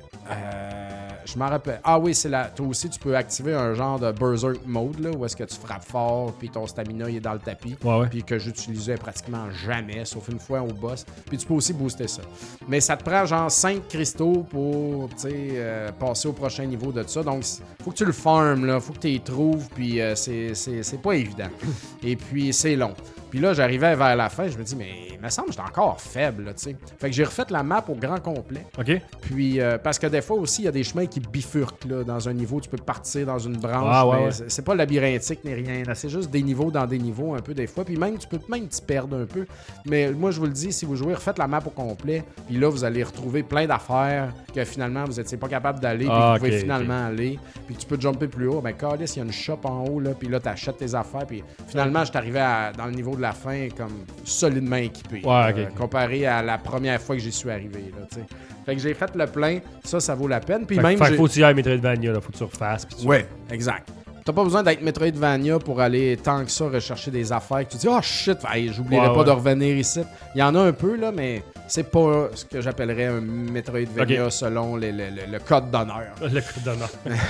je m'en rappelle. Ah oui, toi aussi, tu peux activer un genre de Berserk mode, là, où est-ce que tu frappes fort, puis ton stamina il est dans le tapis. Puis que j'utilisais pratiquement jamais, sauf une fois au boss. Puis tu peux aussi booster ça. Mais ça te prend genre 5 cristaux pour passer au prochain niveau de ça. Donc, faut que tu le farmes, là. Faut que tu les trouves, puis c'est pas évident. Et puis, c'est long. Puis là, j'arrivais vers la fin, je me dis, mais il me semble que j'étais encore faible, là, tu sais. Fait que j'ai refait la map au grand complet. OK. Puis, parce que des fois aussi, il y a des chemins qui bifurquent, là. Dans un niveau, tu peux partir dans une branche. Mais c'est pas labyrinthique ni rien, là. C'est juste des niveaux dans des niveaux, un peu, des fois. Puis même, tu peux même t'y perdre un peu. Mais moi, je vous le dis, si vous jouez, refaites la map au complet. Puis là, vous allez retrouver plein d'affaires que finalement, vous n'étiez pas capable d'aller. Puis vous pouvez finalement aller. Puis tu peux jumper plus haut. Ben, câlisse, il y a une shop en haut, là. Puis là, t'achètes tes affaires. Puis finalement, je suis arrivé dans le niveau de la fin comme solidement équipé. Comparé à la première fois que j'y suis arrivé, là, t'sais. Fait que j'ai fait le plein. Ça vaut la peine. Puis même faut que tu y ailles Metroidvania, là. Faut que tu refasses. Exact. T'as pas besoin d'être Metroidvania pour aller tant que ça rechercher des affaires que tu dis « Oh shit, j'oublierai pas de revenir ici. » Il y en a un peu, là, mais c'est pas ce que j'appellerais un Metroidvania selon le code d'honneur. Le code d'honneur.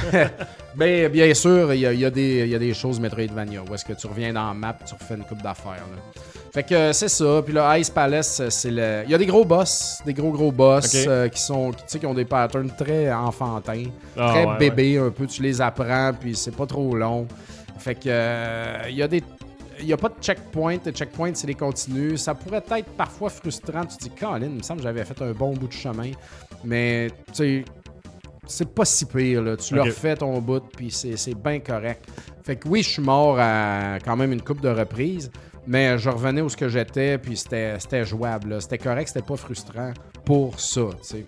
Ben, bien sûr, il y a des choses Metroidvania où est-ce que tu reviens dans la map et tu refais une coupe d'affaires. Là. Fait que c'est ça. Puis là, Ice Palace, il y a des gros boss, des gros boss qui ont des patterns très enfantins, très bébés un peu. Tu les apprends, puis c'est pas trop long. Fait que il y a pas de checkpoint. Les checkpoints, c'est les continus. Ça pourrait être parfois frustrant. Tu te dis, Colin, il me semble que j'avais fait un bon bout de chemin. Mais, tu sais, c'est pas si pire, là. Tu leur fais ton bout, puis c'est bien correct. Fait que oui, je suis mort à quand même une couple de reprises. Mais je revenais où ce que j'étais, puis c'était jouable. Là. C'était correct, c'était pas frustrant pour ça, tu sais.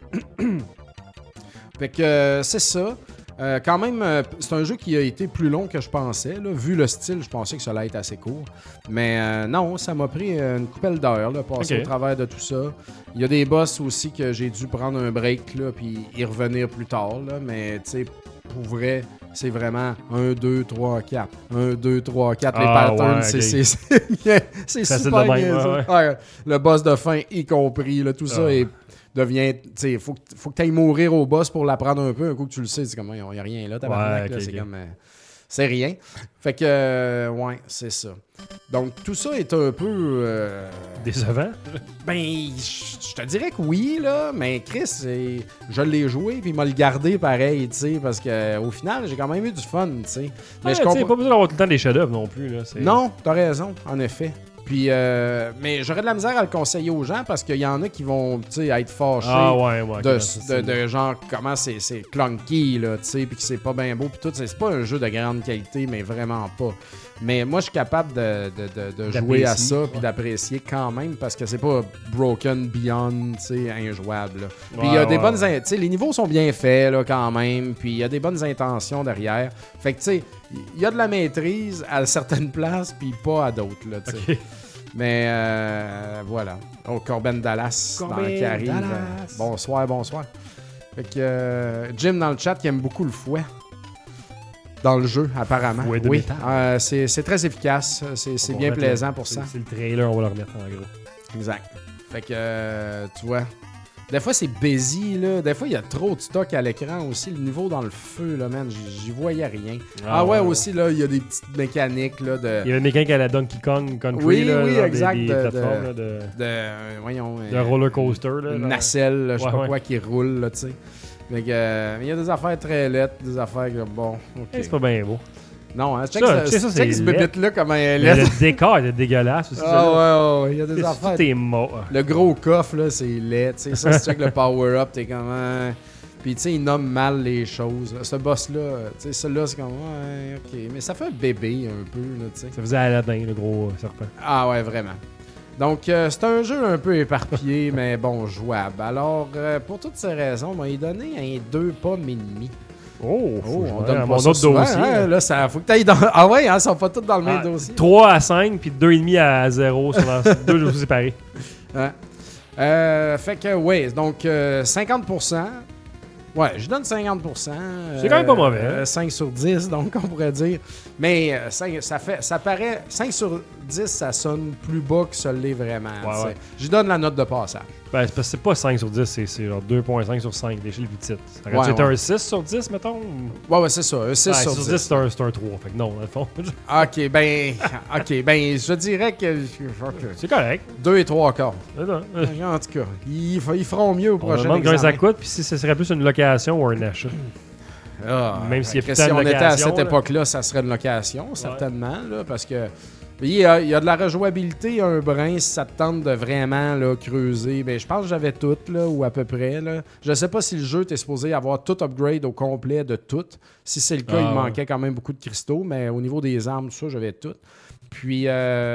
Fait que c'est ça. Quand même, c'est un jeu qui a été plus long que je pensais. Là. Vu le style, je pensais que ça allait être assez court. Mais non, ça m'a pris une coupelle d'heures, là, passer au travers de tout ça. Il y a des boss aussi que j'ai dû prendre un break, là, puis y revenir plus tard. Là. Mais tu sais, pour vrai, c'est vraiment 1, 2, 3, 4. 1, 2, 3, 4. Les patterns, c'est super bien. Le boss de fin y compris. Là, tout ça devient... Il faut que tu ailles mourir au boss pour l'apprendre un peu. Un coup que tu le sais, c'est comme, il n'y a rien là. C'est comme... c'est rien. Fait que, c'est ça. Donc, tout ça est un peu... décevant? Ben, je te dirais que oui, là, mais Chris, je l'ai joué, puis il m'a le gardé pareil, tu sais, parce qu'au final, j'ai quand même eu du fun, tu sais. Mais je comprends pas besoin d'avoir tout le temps des chefs-d'œuvre non plus, là. Non, t'as raison, en effet. Puis, mais j'aurais de la misère à le conseiller aux gens parce qu'il y en a qui vont, tu sais, être fâchés de genre comment c'est clunky, là, tu sais, puis que c'est pas bien beau, puis tout. C'est pas un jeu de grande qualité, mais vraiment pas. Mais moi, je suis capable de jouer à ça puis d'apprécier quand même parce que c'est pas broken beyond, tu sais, injouable. Là. Puis il y a des bonnes... Tu sais, les niveaux sont bien faits là, quand même, puis il y a des bonnes intentions derrière. Fait que, tu sais, il y a de la maîtrise à certaines places puis pas à d'autres, là, tu sais. Okay. Mais voilà. Oh, Corben Dallas qui arrive. Dallas. Bonsoir. Fait que Jim dans le chat qui aime beaucoup le fouet. Dans le jeu, apparemment. Oui. C'est très efficace. C'est bien plaisant pour ça. C'est le trailer, on va le remettre en gros. Exact. Fait que, tu vois, des fois, c'est busy, là. Des fois, il y a trop de stock à l'écran aussi. Le niveau dans le feu, là, man, j'y voyais rien. Ouais, aussi, là, il y a des petites mécaniques, là, de... Il y a une mécanique à la Donkey Kong Country, oui, là. Oui, exact. Des plateformes, voyons... De roller coaster, là. Une nacelle, là, je sais pas quoi, qui roule, là, tu sais. Mais il y a des affaires très lettres, des affaires que, bon... Okay. C'est pas bien beau. Non, hein, check ce bébite-là, comment elle est. Le décor est dégueulasse aussi. Ouais, il y a des affaires. Tout est mort. Le gros coffre, là, c'est laid. Tu sais, ça, si tu check le power-up, t'es comment... Puis, tu sais, il nomme mal les choses. Ce boss-là, tu sais, celui-là, c'est comme... Ouais, OK. Mais ça fait un bébé, un peu, là, tu sais. Ça faisait Aladdin, le gros serpent. Ah ouais, vraiment. Donc, c'est un jeu un peu éparpillé, mais bon, jouable. Alors, pour toutes ces raisons, on m'a donné un 2 pommes et demi. On donne pas mon ça autre souvent, dossier. Hein? Là, ça faut que tu ailles dans... Ah ouais, hein, ils sont pas tous dans le même dossier. 3 à 5, puis 2,5 à 0 sur deux dossiers séparés. Ouais. Fait que, ouais, donc 50%. Ouais, je donne 50%. C'est quand même pas mauvais. Hein? 5 sur 10, donc, on pourrait dire. Mais ça paraît... 5 sur 10, ça sonne plus bas que ça l'est vraiment. Ouais. Je donne la note de passage. Ben, c'est pas 5 sur 10, c'est genre 2.5 sur 5, l'échelle plus petite. Ça aurait été un 6 sur 10, mettons? Ouais, c'est ça. Un 6 sur 10. C'est un 3. Fait que non, dans le fond. OK, ben, je dirais que... C'est correct. 2 et 3 quarts. En tout cas, ils feront mieux au prochain examen. Combien ça coûte, puis si ce serait plus une location ou un achat. Même s'il y a plus de location. Si on était à cette époque-là, ça serait une location, certainement, là, parce que... Il y a de la rejouabilité, un brin, si ça te tente de vraiment là, creuser. Ben, je pense que j'avais tout, là, ou à peu près. Là. Je sais pas si le jeu t'es supposé avoir tout upgrade au complet de tout. Si c'est le cas, il manquait quand même beaucoup de cristaux, mais au niveau des armes, tout ça, j'avais tout. Puis,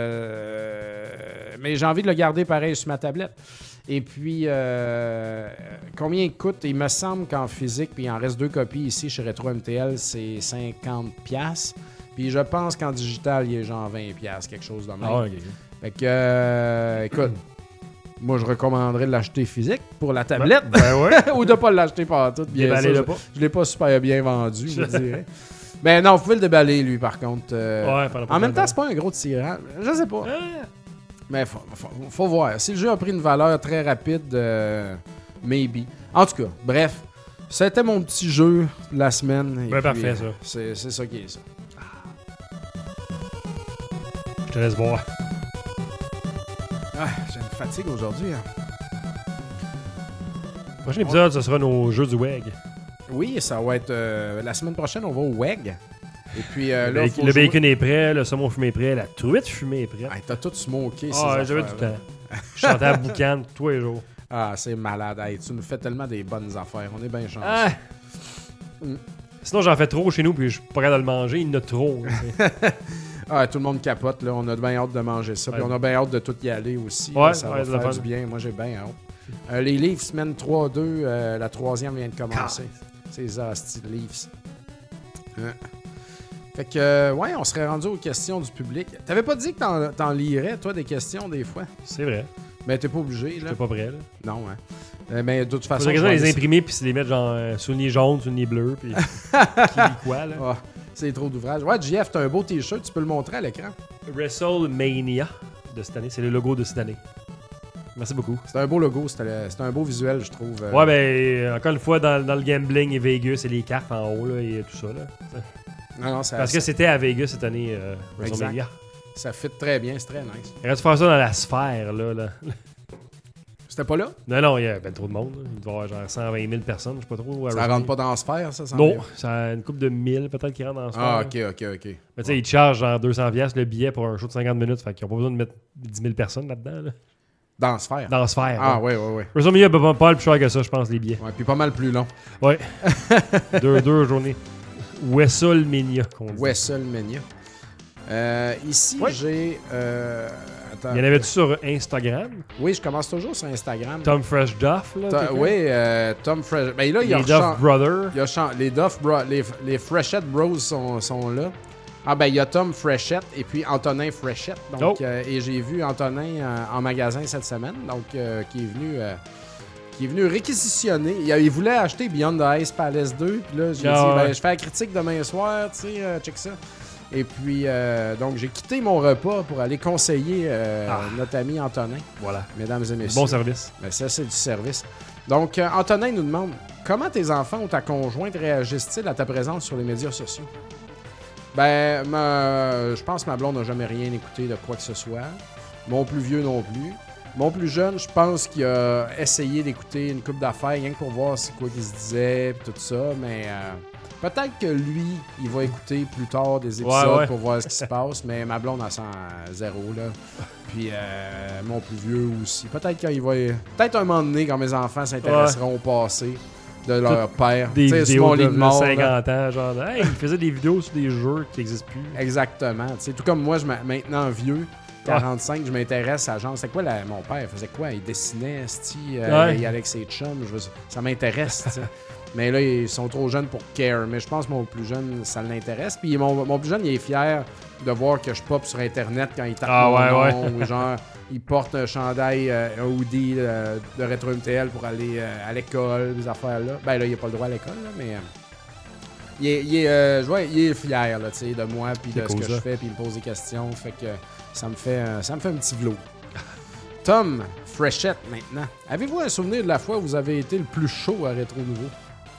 mais j'ai envie de le garder pareil sur ma tablette. Et puis, combien il coûte? Il me semble qu'en physique, puis il en reste 2 copies ici chez Retro MTL, c'est 50$. Puis je pense qu'en digital, il est genre 20$, quelque chose de même. Ah, okay. Fait que, écoute, moi, je recommanderais de l'acheter physique pour la tablette. Ou de ne pas l'acheter partout. Bien sûr, je ne l'ai pas super bien vendu, je dirais. Mais non, vous pouvez le déballer, lui, par contre. En même temps, c'est pas un gros tirage. Je sais pas. Mais faut voir. Si le jeu a pris une valeur très rapide, maybe. En tout cas, bref. C'était mon petit jeu de la semaine. Ben, parfait, ça. C'est ça qui est ça. Je te laisse voir. J'ai une fatigue aujourd'hui. Hein. Le prochain épisode, ce sera nos jeux du WEG. Oui, ça va être... la semaine prochaine, on va au WEG. Et puis, le bacon est prêt, le saumon fumé est prêt, la truite fumée est prête. T'as tout smoké. J'avais du temps. Je chantais à boucan tous les jours. Ah, c'est malade. Hey, tu nous fais tellement des bonnes affaires. On est bien chanceux. Sinon, j'en fais trop chez nous, puis je suis pas capable de le manger. Il y en a trop. Tout le monde capote, là. On a bien hâte de manger ça. Puis on a bien hâte de tout y aller aussi. Ouais, ça va faire du bien. Moi, j'ai bien hâte. Les Leafs, semaine 3-2, la 3e vient de commencer. C'est les hosties de Leafs. Fait que, on serait rendu aux questions du public. T'avais pas dit que t'en lirais, toi, des questions, des fois? C'est vrai. Mais t'es pas obligé, là. T'es pas prêt, là. Non, mais de toute façon... Faudrait les imprimer puis les mettre genre souliers jaunes, souliers bleus, puis qui lit quoi, là. C'est trop d'ouvrage. Ouais, JF, t'as un beau t-shirt, tu peux le montrer à l'écran. WrestleMania de cette année, c'est le logo de cette année. Merci beaucoup. C'est un beau logo, c'est un beau visuel, je trouve. Ouais, ben, encore une fois, dans le gambling et Vegas et les cartes en haut, là, et tout ça, là. Non, parce que c'était à Vegas cette année, WrestleMania. Ça fit très bien, c'est très nice. Il reste faire ça dans la sphère, là. C'était pas là? Non, il y a trop de monde. Là. Il doit y avoir genre 120 000 personnes, je sais pas trop. Ça rentre pas dans la sphère, ça? Non, ça a une couple de 1000 peut-être qui rentrent dans la sphère. Ah, ok. Mais tu sais, ils te chargent genre 200$ le billet pour un show de 50 minutes, fait qu'ils ont pas besoin de mettre 10 000 personnes là-dedans. Là. Dans la sphère? Dans la sphère. Ah, ouais. WrestleMania est pas mal plus cher que ça, je pense, les billets. Ouais, puis pas mal plus long. Ouais. deux journées. WrestleMania, qu'on dit. WrestleMania. Ici, Ouais. j'ai... attends. Il y en avait-tu sur Instagram? Oui, je commence toujours sur Instagram. Tom Fresh Duff, là? Oui, Tom Fresh. Ben là, il y a Les Duff Brothers. les Duff Bros, les Frechette Bros sont là. Ah ben il y a Tom Frechette et puis Antonin Frechette. Donc, et j'ai vu Antonin en magasin cette semaine, donc qui est venu réquisitionner. Il voulait acheter Beyond the Ice Palace 2. Puis là, j'ai dit, ben, je fais la critique demain soir, tu sais, check ça. Et puis, donc, j'ai quitté mon repas pour aller conseiller notre ami Antonin. Voilà. Mesdames et messieurs. Bon service. Ben, ça, c'est du service. Donc, Antonin nous demande, comment tes enfants ou ta conjointe réagissent-ils à ta présence sur les médias sociaux? Ben, je pense que ma blonde n'a jamais rien écouté de quoi que ce soit. Mon plus vieux non plus. Mon plus jeune, je pense qu'il a essayé d'écouter une couple d'affaires, rien que pour voir c'est quoi qu'il se disait, pis tout ça, mais peut-être que lui, il va écouter plus tard des épisodes pour voir ce qui se passe, mais ma blonde, elle sent zéro, là. Puis mon plus vieux aussi. Peut-être qu'il va... Peut-être un moment donné, quand mes enfants s'intéresseront au passé de leur père. Des vidéos de mort, 50 ans, genre, hey, il faisait des vidéos sur des jeux qui n'existent plus. Exactement. T'sais, tout comme moi, maintenant vieux, 45, je m'intéresse à genre, c'est quoi mon père faisait quoi? Il dessinait, avec ses chums, ça m'intéresse, t'sais. Mais là, ils sont trop jeunes pour care. Mais je pense que mon plus jeune, ça l'intéresse. Puis mon plus jeune, il est fier de voir que je pop sur Internet quand il tape mon nom. Ou genre, il porte un chandail, un hoodie de Retro MTL pour aller à l'école, des affaires-là. Ben là, il n'a pas le droit à l'école, là, mais... il est fier là, de moi puis de ce que je fais, puis il me pose des questions. Fait que ça me fait un petit vlog. Tom Frechette, maintenant. Avez-vous un souvenir de la fois où vous avez été le plus chaud à Rétro Nouveau?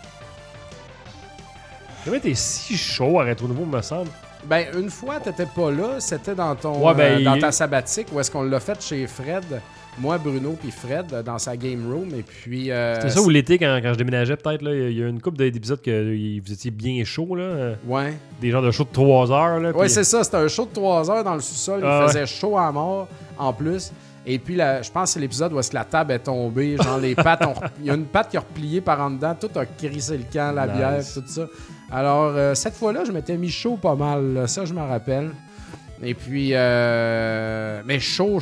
J'avais été si chaud à Rétro Nouveau, me semble. Ben, une fois, t'étais pas là. C'était dans dans ta sabbatique où est-ce qu'on l'a fait chez Fred. Moi, Bruno puis Fred dans sa game room. Et puis... C'était ça ou l'été, quand je déménageais, peut-être. Il y a une couple d'épisodes que vous étiez bien chaud. Là. Ouais. Des genres de show de 3 heures. Là, ouais, c'est ça. C'était un show de 3 heures dans le sous-sol. Il faisait chaud à mort, en plus. Et puis, je pense que c'est l'épisode où est-ce que la table est tombée. Genre, les pattes il y a une patte qui a replié par en dedans. Tout a crissé le camp, la bière, tout ça. Alors, cette fois-là, je m'étais mis chaud pas mal. Là. Ça, je m'en rappelle. Et puis, mais chaud.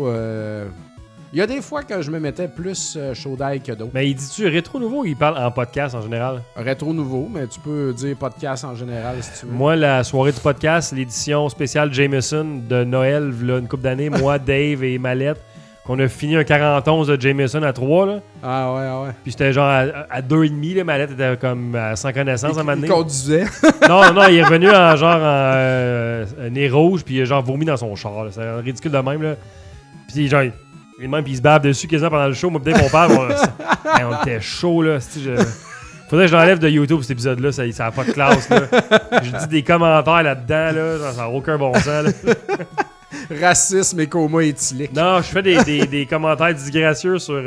Il y a des fois que je me mettais plus chaud d'ail que d'autres. Mais il dit-tu Rétro Nouveau ou il parle en podcast en général? Rétro Nouveau, mais tu peux dire podcast en général si tu veux. Moi, la soirée du podcast, l'édition spéciale Jameson de Noël, là, une couple d'années, moi, Dave et Mallette, qu'on a fini un 41 de Jameson à 3. Là. Ah ouais. Puis c'était genre à 2,5. Là, Mallette était comme sans connaissance à un moment donné. Il conduisait. non, il est revenu en nez rouge, puis il a genre vomi dans son char. Là. C'est ridicule de même. Là. Puis genre... Et même, puis il se bave dessus quasiment pendant le show. Moi, peut-être mon père, on était chaud, là. Faudrait que je l'enlève de YouTube, cet épisode-là. Ça n'a pas de classe, là. Je dis des commentaires là-dedans, là. Ça n'a aucun bon sens, là. Racisme et coma éthylique. Non, je fais des commentaires disgracieux sur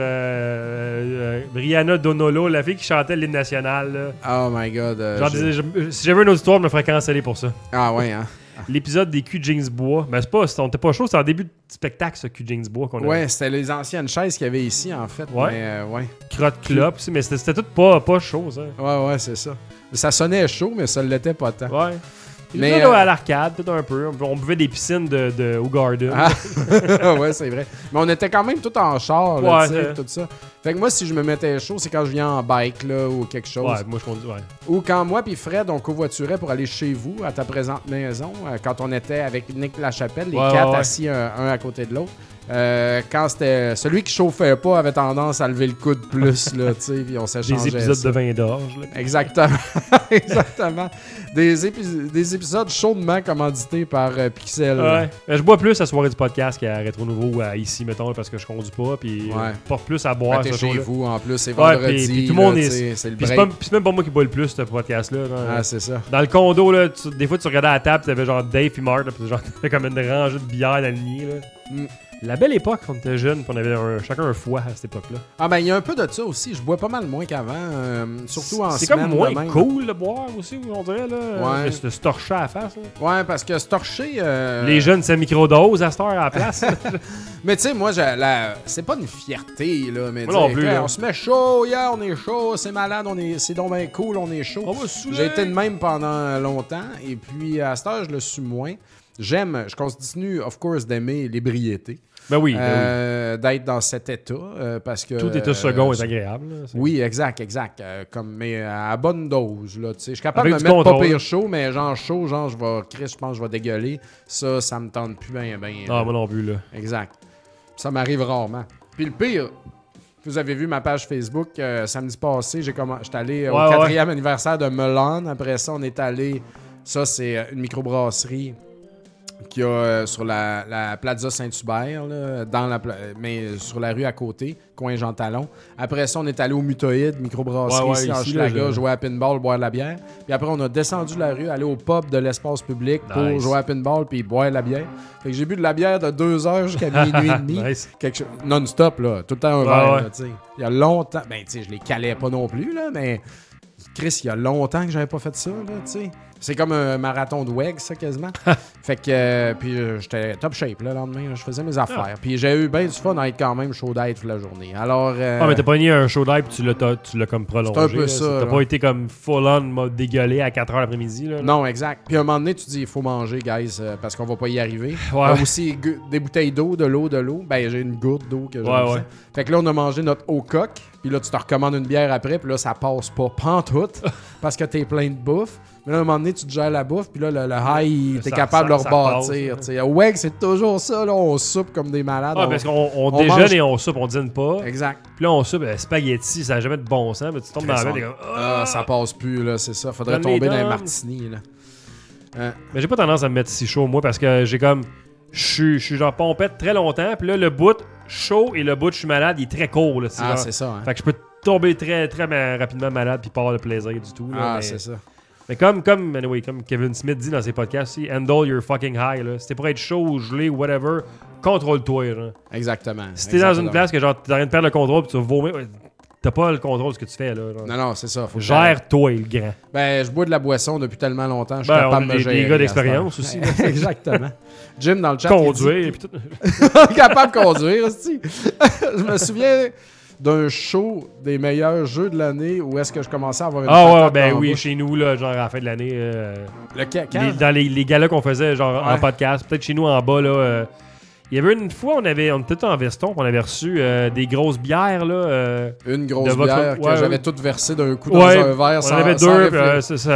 Brianna Donolo, la fille qui chantait l'hymne national, là. Oh my God. Genre, si j'avais une auditoire, je me ferais canceller pour ça. Ah ouais, hein. L'épisode des Q-Jeans Bois. Mais on était pas chaud, c'était en début de spectacle, ce Q-Jeans Bois qu'on a. Ouais, c'était les anciennes chaises qu'il y avait ici, en fait. Ouais. Mais, ouais. Crotte clope aussi, mais c'était tout pas chaud, ça. Ouais, c'est ça. Ça sonnait chaud, mais ça l'était pas tant. Ouais. Mais là, à l'arcade, peut-être un peu. On buvait des piscines de Garden. Ah. Ouais, c'est vrai. Mais on était quand même tout en char, là, tu sais, tout ça. Fait que moi, si je me mettais chaud, c'est quand je viens en bike, là, ou quelque chose. Ouais, moi, je conduis, ouais. Ou quand moi puis Fred, on covoiturait pour aller chez vous, à ta présente maison, quand on était avec Nick Lachapelle, les quatre assis un à côté de l'autre. Quand c'était celui qui chauffait pas avait tendance à lever le coude plus, là, tu sais, puis on s'échangeait. Des épisodes de vin d'orge, là. Exactement. Exactement. Des épisodes chaudement commandités par Pixel. Ouais. Je bois plus à soirée du podcast qu'à Rétro Nouveau ou à ici, mettons, parce que je conduis pas, puis pas plus à boire. T'es chez vous, en plus, c'est vendredi. Puis tout le monde c'est le break. Puis c'est même pas moi qui bois le plus, ce podcast-là. Ah, c'est ça. Dans le condo, là, des fois, tu regardais à la table, t'avais genre Dave et Mark, puis genre, t'avais comme une rangée de bières alignée, là. La belle époque, quand on était jeunes, on avait chacun un foie à cette époque-là. Ah ben, il y a un peu de ça aussi. Je bois pas mal moins qu'avant, surtout en semaine. C'est comme moins cool de boire aussi, on dirait, là. Ouais. De se torcher à la face, là. Ouais, parce que se torcher... Les jeunes, c'est microdose à cette heure à la place. Mais tu sais, moi, c'est pas une fierté, là. Mais non plus, on se met chaud, on est chaud, c'est malade, c'est donc bien cool, on est chaud. J'ai été de même pendant longtemps, et puis à cette heure, je le suis moins. je continue, of course, d'aimer l'ébriété. Ben oui. D'être dans cet état, parce que... Tout état second est agréable. Là, oui, exact. Mais à bonne dose, là, tu sais. Je suis capable de me mettre pas pire chaud, mais genre chaud, genre, je pense que je vais dégueuler. Ça me tente plus bien. Ah, moi non plus, là. Exact. Ça m'arrive rarement. Puis le pire... Vous avez vu ma page Facebook samedi passé, j'étais allé au 4e anniversaire de Melon. Après ça, on est allé... Ça, c'est une microbrasserie qu'il y a sur la Plaza Saint-Hubert, là, mais sur la rue à côté, coin Jean Talon. Après ça, on est allé au Mutoïde, microbrasserie ici en Schlager, jouer à pinball, boire de la bière. Puis après, on a descendu la rue, aller au pub de l'espace public pour jouer à pinball puis boire de la bière. Fait que j'ai bu de la bière de 2h jusqu'à minuit et demi. Nice. Non-stop, là, tout le temps un verre. Tu sais. Il y a longtemps... Ben, tu sais, je les calais pas non plus, là, mais... Chris, il y a longtemps que j'avais pas fait ça, là, tu sais. C'est comme un marathon de WEG, ça, quasiment. Fait que, puis j'étais top shape, là, le lendemain. Là, je faisais mes affaires. Puis j'ai eu bien du fun à être quand même chaud d'aide toute la journée. Alors... mais t'as pas nié un show d'aide puis tu l'as comme prolongé. C'est un peu ça. T'as pas été comme full-on mode dégueulé à 4h l'après-midi, là. Non, exact. Puis à un moment donné, tu dis, il faut manger, guys, parce qu'on va pas y arriver. Ouais. Aussi, des bouteilles d'eau, de l'eau. Ben, j'ai une gourde d'eau que j'ai ouais. Fait que là, on a mangé notre eau coque. Puis là, tu te recommandes une bière après. Puis là, ça passe pas pantoute parce que t'es plein de bouffe. Mais là, à un moment donné, tu te gères la bouffe, puis là, le high, t'es capable de le rebâtir. Ouais, c'est toujours ça, là, on soupe comme des malades. Parce qu'on déjeune et on soupe, on dîne pas. Exact. Puis là, on soupe spaghetti, ça n'a jamais de bon sens, mais tu tombes dans la bête et comme... ça passe plus, là, c'est ça. Faudrait tomber dans les martinis, là. Mais j'ai pas tendance à me mettre si chaud, moi, parce que j'ai comme... Je suis genre pompette très longtemps, puis là, le bout chaud et le bout je suis malade, il est très court, là. Genre... c'est ça, hein. Fait que je peux tomber très, très rapidement malade puis pas avoir le plaisir du tout, là. C'est ça. Mais comme Kevin Smith dit dans ses podcasts, handle your fucking high. Là. Si t'es pour être chaud ou gelé ou whatever, contrôle-toi. Là. Exactement. Si t'es dans une place que genre t'as rien de perdre le contrôle puis tu vas vomir, t'as pas le contrôle de ce que tu fais. Là, non, c'est ça. Gère-toi, le grand. Ben, je bois de la boisson depuis tellement longtemps, je suis capable de me gérer. Des gars d'expérience aussi. Exactement. Jim dans le chat. Conduire et puis tout. Capable de conduire, aussi. Je me souviens d'un show des meilleurs jeux de l'année où est-ce que je commençais à avoir une patate dans la bouche. Chez nous, là, genre à la fin de l'année. Dans les galas qu'on faisait, genre en podcast, peut-être chez nous en bas, là. Il y avait une fois, on était en veston, on avait reçu des grosses bières, là. Une grosse bière que j'avais toute versée d'un coup dans un verre. On en avait deux,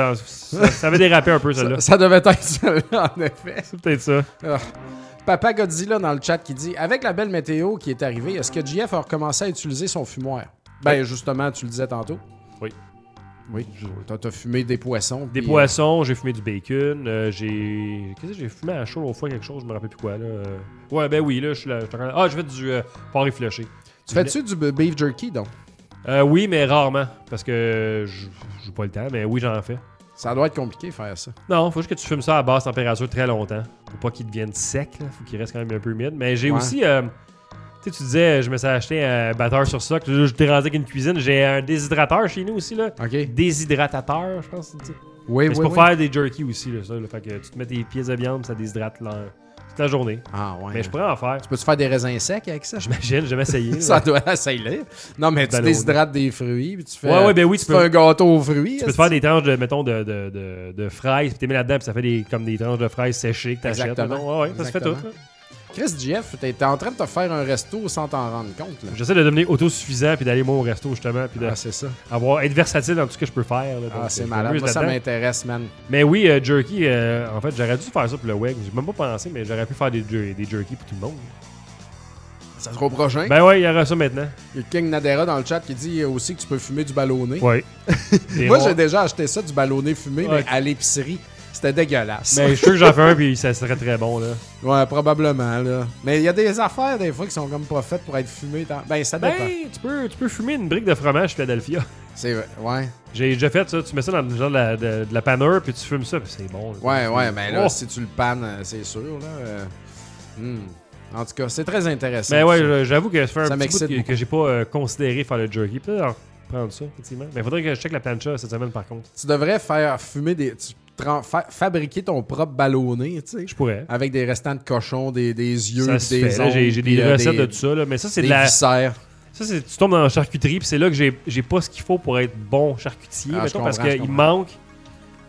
ça avait dérapé un peu, celle-là. Ça devait être celle-là, en effet. C'est peut-être ça. Papa Godzilla dans le chat qui dit « Avec la belle météo qui est arrivée, est-ce que JF a recommencé à utiliser son fumoir? » Ben justement, tu le disais tantôt. Oui. Oui, t'as fumé des poissons. Des poissons, j'ai fumé du bacon, Qu'est-ce que j'ai fumé à chaud l'autre fois, quelque chose, je me rappelle plus quoi, là. Ben oui, là, je suis là. J'ai fait du porc réfléchi. Tu fais-tu du beef jerky, donc? Oui, mais rarement, parce que j'ai pas le temps, mais oui, j'en fais. Ça doit être compliqué faire ça. Non, faut juste que tu fumes ça à basse température très longtemps. Faut pas qu'il devienne sec, là. Faut qu'il reste quand même un peu humide. Mais j'ai aussi... tu sais, je me suis acheté un batteur sur ça. Je t'ai rendu avec une cuisine. J'ai un déshydrateur chez nous aussi, là. OK. Déshydratateur, je pense. Oui, c'est pour faire des jerky aussi, là, ça. Là. Fait que tu te mets des pièces de viande, ça déshydrate toute la journée. Ah ouais. Mais je pourrais en faire. Tu peux-tu faire des raisins secs avec ça? J'imagine, j'ai essayé. Ça doit essayer. Non, mais tu déshydrates des fruits, puis tu fais, tu fais un gâteau aux fruits. Tu peux te faire des tranches de, mettons, de fraises, puis tu mets là-dedans, puis ça fait comme des tranches de fraises séchées que tu achètes. Exactement. Ouais, ça se fait tout. Là. Chris Jeff, t'es en train de te faire un resto sans t'en rendre compte. Là. J'essaie de devenir autosuffisant puis d'aller moi au resto justement puis c'est ça. Être versatile dans tout ce que je peux faire. Là, donc, c'est malade. Moi, ça m'intéresse, man. Mais oui, jerky, en fait, j'aurais dû faire ça pour le WEG. J'ai même pas pensé, mais j'aurais pu faire des jerky pour tout le monde. Ça sera au prochain. Ben ouais, il y aura ça maintenant. Il y a King Nadera dans le chat qui dit aussi que tu peux fumer du ballonné. Oui. Moi, j'ai déjà acheté ça, du ballonné fumé, mais à l'épicerie. C'était dégueulasse. Mais je suis sûr que j'en fais un puis ça serait très bon, là. Ouais, probablement, là. Mais il y a des affaires, des fois, qui sont comme pas faites pour être fumées. Ben, ça dépend. Ben, tu peux fumer une brique de fromage Philadelphia. C'est vrai, ouais. J'ai déjà fait ça. Tu mets ça dans le genre de la panure puis tu fumes ça puis c'est bon. Là. Ouais, mais là, si tu le pannes, c'est sûr, là. En tout cas, c'est très intéressant. Mais ouais, j'avoue que ça fait un petit bout que j'ai pas considéré faire le jerky. Peut-être prendre ça, effectivement. Mais il faudrait que je check la plancha cette semaine, par contre. Tu devrais faire fumer fabriquer ton propre ballonné, tu sais. Je pourrais. Avec des restants de cochon, des yeux, ça des ongles. J'ai des recettes de tout ça, là, mais ça, c'est de la... viscères. Ça, tu tombes dans la charcuterie, puis c'est là que j'ai pas ce qu'il faut pour être bon charcutier, mettons, parce qu'il manque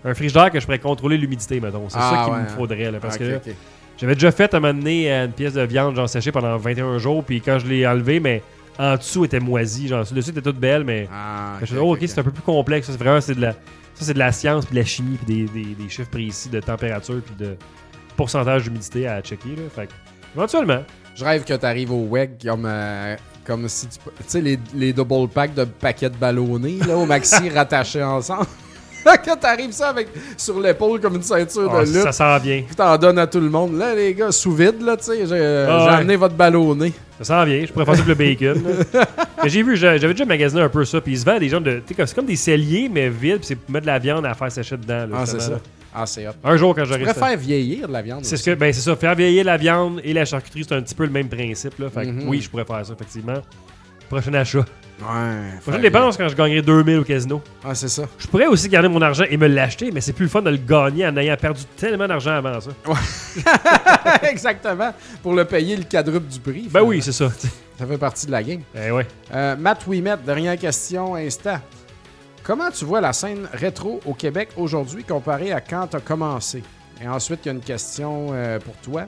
un frigidaire que je pourrais contrôler l'humidité, mettons. C'est ça qu'il me faudrait. Là, parce que là, j'avais déjà fait à un moment donné une pièce de viande genre séchée pendant 21 jours, puis quand je l'ai enlevé, mais en dessous était moisi. Genre, dessus était toute belle, mais je me suis dit, c'est un peu plus complexe. Ça, c'est vraiment c'est de la science, puis de la chimie, puis des chiffres précis de température, puis de pourcentage d'humidité à checker. Là. Fait que, éventuellement. Je rêve que tu arrives au WEG comme si tu sais, les double packs de paquets de ballonnés là, au maxi rattachés ensemble. Quand t'arrives ça sur l'épaule comme une ceinture de lutte. Ça sent bien. Tu t'en donnes à tout le monde. Là, les gars, sous vide, là, tu sais, j'ai amené votre ballonné. Ça sent bien. Je pourrais faire ça avec le bacon. Mais j'ai vu, j'avais déjà magasiné un peu ça. Puis ils se vendent des gens de. C'est comme des celliers, mais vides. Puis c'est pour mettre de la viande à faire sécher dedans. Là, c'est ça. C'est hot. Un jour, quand j'aurai ça. Tu pourrais faire vieillir de la viande. C'est ça. Faire vieillir la viande et la charcuterie, c'est un petit peu le même principe. Là. Fait que, oui, je pourrais faire ça, effectivement. Prochain achat. Prochaine dépense quand je gagnerai 2000 au casino. C'est ça. Je pourrais aussi garder mon argent et me l'acheter, mais c'est plus le fun de le gagner en ayant perdu tellement d'argent avant ça. Exactement. Pour le payer le quadruple du prix. Ben oui, c'est ça. Ça fait partie de la game. Matt Ouimet, dernière question, instant. Comment tu vois la scène rétro au Québec aujourd'hui comparée à quand tu as commencé? Et ensuite, il y a une question pour toi.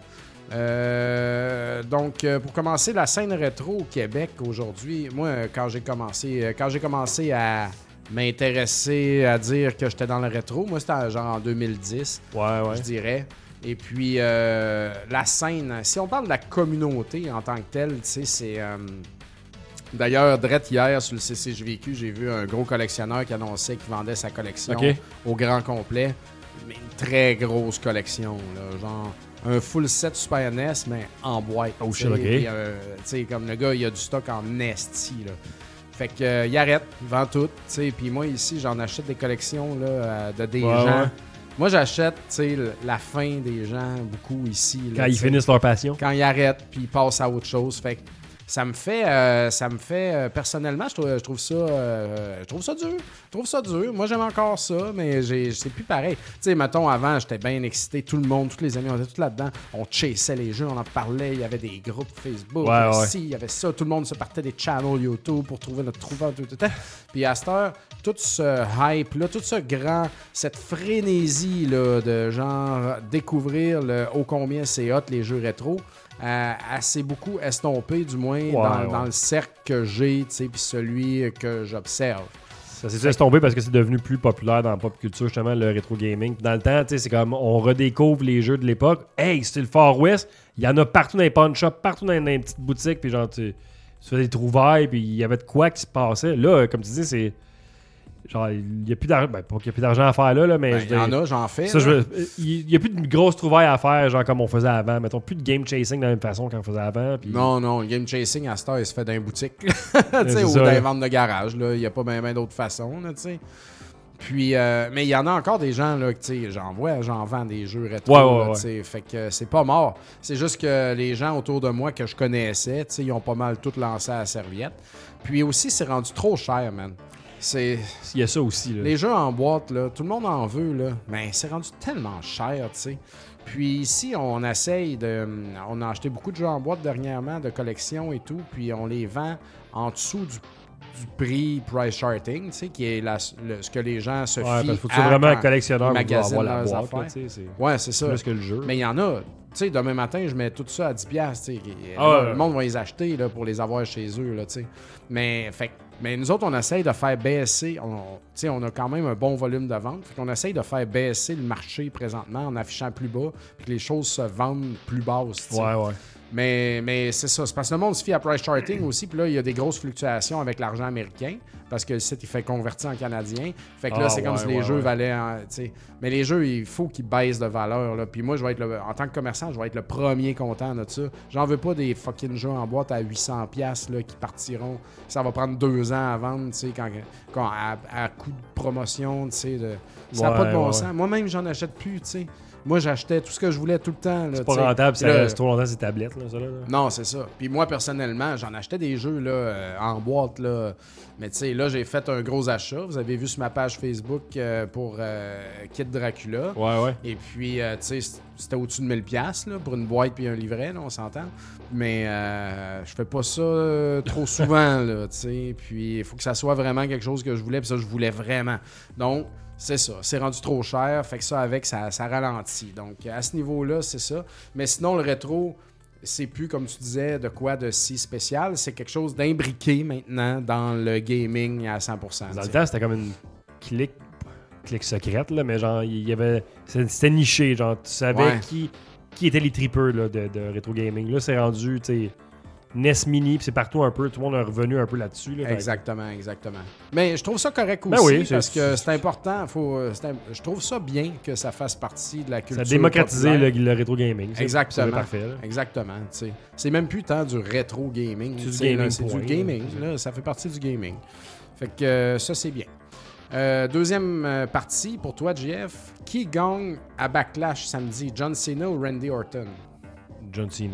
Donc, pour commencer, la scène rétro au Québec aujourd'hui, moi, quand j'ai commencé à m'intéresser, à dire que j'étais dans le rétro, moi, c'était genre en 2010, je dirais. Et puis, la scène, si on parle de la communauté en tant que telle, tu sais, c'est... D'ailleurs, drette hier, sur le CCJVQ, j'ai vu un gros collectionneur qui annonçait qu'il vendait sa collection au grand complet. Mais une très grosse collection, là, genre... Un full set Super NES, mais en boîte. Oh shit, OK. Comme le gars, il a du stock en esti, là. Fait que, il arrête, il vend tout, puis moi, ici, j'en achète des collections, là, de des gens. Ouais. Moi, j'achète, la fin des gens, beaucoup ici. Là, quand ils finissent leur passion. Quand ils arrêtent, puis ils passent à autre chose. Fait que, ça me fait personnellement, je trouve ça dur. Je trouve ça dur. Moi, j'aime encore ça, mais c'est plus pareil. Tu sais, mettons, avant, j'étais bien excité. Tout le monde, tous les amis, on était tous là-dedans. On chassait les jeux, on en parlait. Il y avait des groupes Facebook. Il y avait ça. Tout le monde se partait des channels YouTube pour trouver notre trouveur. Puis à cette heure, tout ce hype-là, cette frénésie là, de genre découvrir ô combien c'est hot les jeux rétro, assez beaucoup estompé, du moins dans le cercle que j'ai, puis celui que j'observe. Ça s'est estompé parce que c'est devenu plus populaire dans la pop culture, justement, le rétro gaming. Dans le temps, c'est comme on redécouvre les jeux de l'époque. Hey, c'est le Far West, il y en a partout dans les pawn shops, partout dans les petites boutiques, puis genre, tu fais des trouvailles, puis il y avait de quoi qui se passait. Là, comme tu dis, c'est... Genre, il n'y a plus d'argent. Ben, pas qu'il n'y a plus d'argent à faire là, mais. Il y en a, j'en fais. Il n'y a plus de grosses trouvailles à faire, genre comme on faisait avant. Mettons, plus de game chasing de la même façon qu'on faisait avant. Puis... Non, le game chasing à cette heure, il se fait dans les boutiques. Ou dans les ventes de garage. Il n'y a pas bien d'autres façons. Là, puis, mais il y en a encore des gens, là, j'en vends des jeux rétro. Fait que c'est pas mort. C'est juste que les gens autour de moi que je connaissais, ils ont pas mal tout lancé à la serviette. Puis aussi, c'est rendu trop cher, man. Il y a ça aussi. Là. Les jeux en boîte, là, tout le monde en veut, là, mais c'est rendu tellement cher, tu sais. Puis ici, on a acheté beaucoup de jeux en boîte dernièrement, de collection et tout, puis on les vend en dessous du prix price charting, tu sais, qui est ce que les gens se fient faut vraiment un collectionneur pour avoir la boîte. C'est ça. Plus que le jeu. Mais il y en a. Tu sais, demain matin, je mets tout ça à 10$. Le monde va les acheter là, pour les avoir chez eux. Là, mais nous autres, on essaye de faire baisser. On a quand même un bon volume de vente. Fait qu'on essaye de faire baisser le marché présentement en affichant plus bas, puis que les choses se vendent plus basses. Mais c'est ça. C'est parce que le monde se fie à price charting aussi. Puis là, il y a des grosses fluctuations avec l'argent américain. Parce que le site, il fait convertir en canadien. Fait que là, c'est comme si les jeux valaient... Mais les jeux, il faut qu'ils baissent de valeur. Là. Puis moi, je vais être en tant que commerçant, je vais être le premier content de ça. J'en veux pas des fucking jeux en boîte à 800$ là, qui partiront. Ça va prendre 2 ans à vendre, à coût de promotion. Ça n'a pas de bon sens. Moi-même, j'en achète plus, tu sais. Moi, j'achetais tout ce que je voulais tout le temps. Là, c'est pas rentable, ça reste trop longtemps ces tablettes. Là, ça, là. Non, c'est ça. Puis moi, personnellement, j'en achetais des jeux là, en boîte. Là. Mais tu sais, là, j'ai fait un gros achat. Vous avez vu sur ma page Facebook pour Kit Dracula. Ouais. Et puis, tu sais, c'était au-dessus de 1000$ là, pour une boîte puis un livret, là, on s'entend. Mais je fais pas ça trop souvent, là, tu sais. Puis, il faut que ça soit vraiment quelque chose que je voulais, puis ça, je voulais vraiment. Donc, c'est ça. C'est rendu trop cher, fait que ça, avec, ça ralentit. Donc, à ce niveau-là, c'est ça. Mais sinon, le rétro... c'est plus, comme tu disais, de quoi de si spécial. C'est quelque chose d'imbriqué maintenant dans le gaming à 100%. Dans le temps, c'était comme une clique secrète, là, mais genre, il y avait... C'était niché, genre, tu savais qui étaient les tripeurs là, de rétro gaming. Là, c'est rendu, tu sais, NES Mini, puis c'est partout un peu, tout le monde est revenu un peu là-dessus. Là, exactement. Mais je trouve ça correct aussi, oui, parce que c'est important. Je trouve ça bien que ça fasse partie de la culture. Ça a démocratisé le rétro gaming. Exactement. C'est parfait. Là. Exactement. T'sais. C'est même plus tant du rétro gaming. C'est du gaming. Là, ça fait partie du gaming. Fait que ça, c'est bien. Deuxième partie pour toi, JF. Qui gagne à Backlash samedi, John Cena ou Randy Orton? John Cena.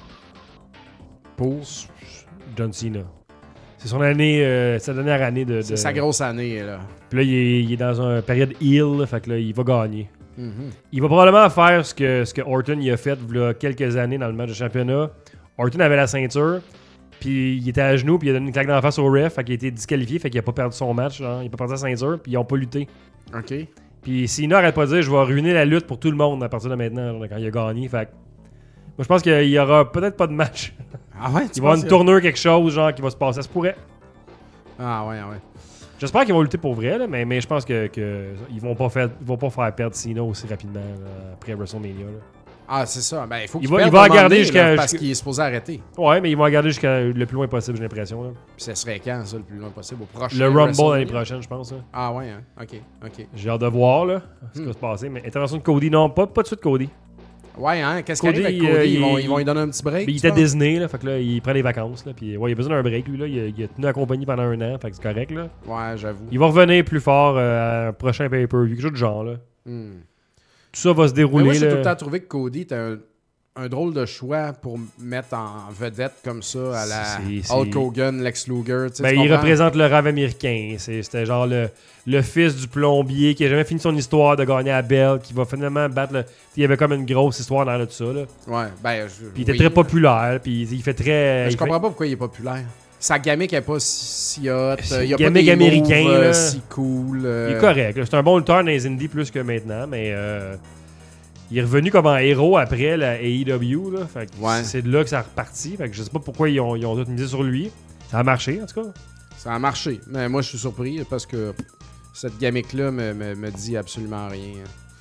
Pour John Cena. C'est son année, sa dernière année de... C'est sa grosse année, là. Puis là, il est dans une période heel, fait que là, il va gagner. Mm-hmm. Il va probablement faire ce que Orton il a fait il y a quelques années dans le match de championnat. Orton avait la ceinture, puis il était à genoux, puis il a donné une claque dans la face au ref, fait qu'il a été disqualifié, fait qu'il a pas perdu son match, genre, il a pas perdu sa ceinture, puis ils ont pas lutté. OK. Puis Cena arrête pas de dire « Je vais ruiner la lutte pour tout le monde à partir de maintenant, genre, quand il a gagné », fait que moi, je pense qu'il y aura peut-être pas de match. Ah ouais? Il va y avoir une tournure, quelque chose, genre, qui va se passer. Ça se pourrait. Ah ouais. J'espère qu'ils vont lutter pour vrai, là, mais je pense que ils vont pas faire perdre Cena aussi rapidement là, après WrestleMania. Là. Ah, c'est ça. Ben, il faut qu'il va garder jusqu'à... parce qu'il est supposé arrêter. Ouais, mais ils vont garder jusqu'à le plus loin possible, j'ai l'impression. Là. Puis ça serait quand, ça, le plus loin possible? Au prochain le Rumble l'année prochaine, je pense. Là. Ah ouais, hein? OK. J'ai hâte de voir là, ce qui va se passer. Mais intervention de Cody, non, pas de suite Cody. Ouais, hein? Qu'est-ce qu'il arrive avec Cody? Ils vont lui donner un petit break? Il était à Disney, là, fait que là, il prend des vacances. Là, puis, ouais, il a besoin d'un break, lui. Là, il a tenu la compagnie pendant 1 an, fait que c'est correct. Là. Ouais, j'avoue. Il va revenir plus fort à un prochain pay-per-view, quelque chose de genre. Là. Tout ça va se dérouler. Mais moi, j'ai tout le temps trouvé que Cody était un drôle de choix pour mettre en vedette comme ça à la Hulk Hogan, Lex Luger. Ben, il représente le rêve américain. C'était genre le fils du plombier qui a jamais fini son histoire de gagner à Bell, qui va finalement battre il y avait comme une grosse histoire dans tout ça. Là. Ouais, ben... Puis il était très populaire, puis il fait très... Mais je comprends pas pourquoi il est populaire. Sa gimmick n'est pas si hot, il y a pas des américain, moves si cool. Il est correct. C'est un bon lutteur dans les indies plus que maintenant, mais... il est revenu comme un héros après la AEW. Là, fait que c'est de là que ça a reparti. Fait que je sais pas pourquoi ils ont tout misé sur lui. Ça a marché, en tout cas. Ça a marché. Mais moi, je suis surpris parce que cette gimmick-là me dit absolument rien.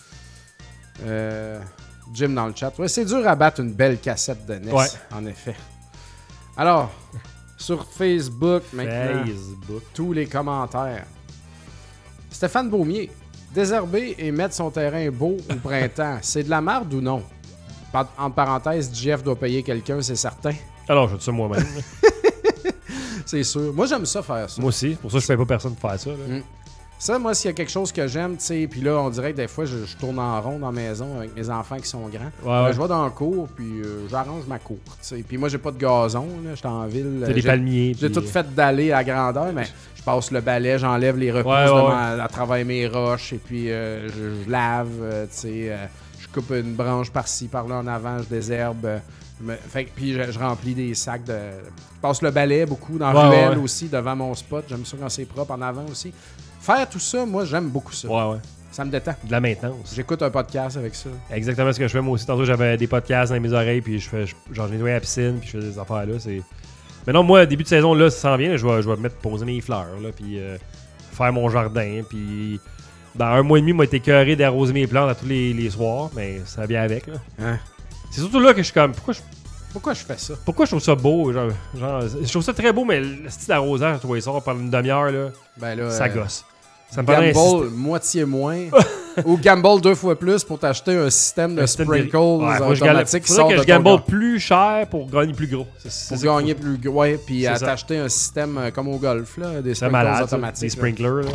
Jim dans le chat. Ouais, c'est dur à battre une belle cassette de NES, en effet. Alors, sur Facebook maintenant, tous les commentaires. Stéphane Beaumier. Désherber et mettre son terrain beau au printemps, c'est de la merde ou non? Entre parenthèses, Jeff doit payer quelqu'un, c'est certain. Alors, je dis ça moi-même. C'est sûr. Moi, j'aime ça faire ça. Moi aussi. Pour ça, je paye pas personne pour faire ça. Là. Ça, moi, s'il y a quelque chose que j'aime, tu sais, puis là, on dirait que des fois, je tourne en rond dans la maison avec mes enfants qui sont grands. Je vais dans le cours, puis j'arrange ma cour, tu sais. Puis moi, j'ai pas de gazon, là, j'étais en ville. T'as des palmiers. J'ai tout fait d'aller à grandeur, mais je passe le balai, j'enlève les repousses à travers mes roches, et puis je lave, tu sais, je coupe une branche par-ci, par-là en avant, je désherbe. Puis je remplis des sacs de... Je passe le balai beaucoup dans la ruelle aussi, devant mon spot. J'aime ça quand c'est propre, en avant aussi. Faire tout ça, moi, j'aime beaucoup ça. Ouais. Ça me détend. De la maintenance. J'écoute un podcast avec ça. Exactement ce que je fais moi aussi. Tantôt, j'avais des podcasts dans mes oreilles, puis je nettoyais la piscine, puis je fais des affaires là. Mais non, moi, début de saison, là, ça s'en vient. Là, je vais mettre poser mes fleurs, là, puis faire mon jardin, puis... Dans 1 mois et demi, moi, été écœuré d'arroser mes plantes à tous les soirs, mais ça vient avec, là. Hein? C'est surtout là que je suis comme... Pourquoi je fais ça? Pourquoi je trouve ça beau? Genre, je trouve ça très beau, mais le style d'arrosage, tous les soirs, pendant une demi-heure, là, ça gosse. Ça me Gamble moitié moins ou Gamble 2 fois plus pour t'acheter un système de sprinkles automatique qui sort de ton je gamble plus cher pour gagner plus gros. Pour gagner plus gros, ouais, puis à t'acheter un système comme au golf, là, des sprinkles automatiques. Des sprinklers.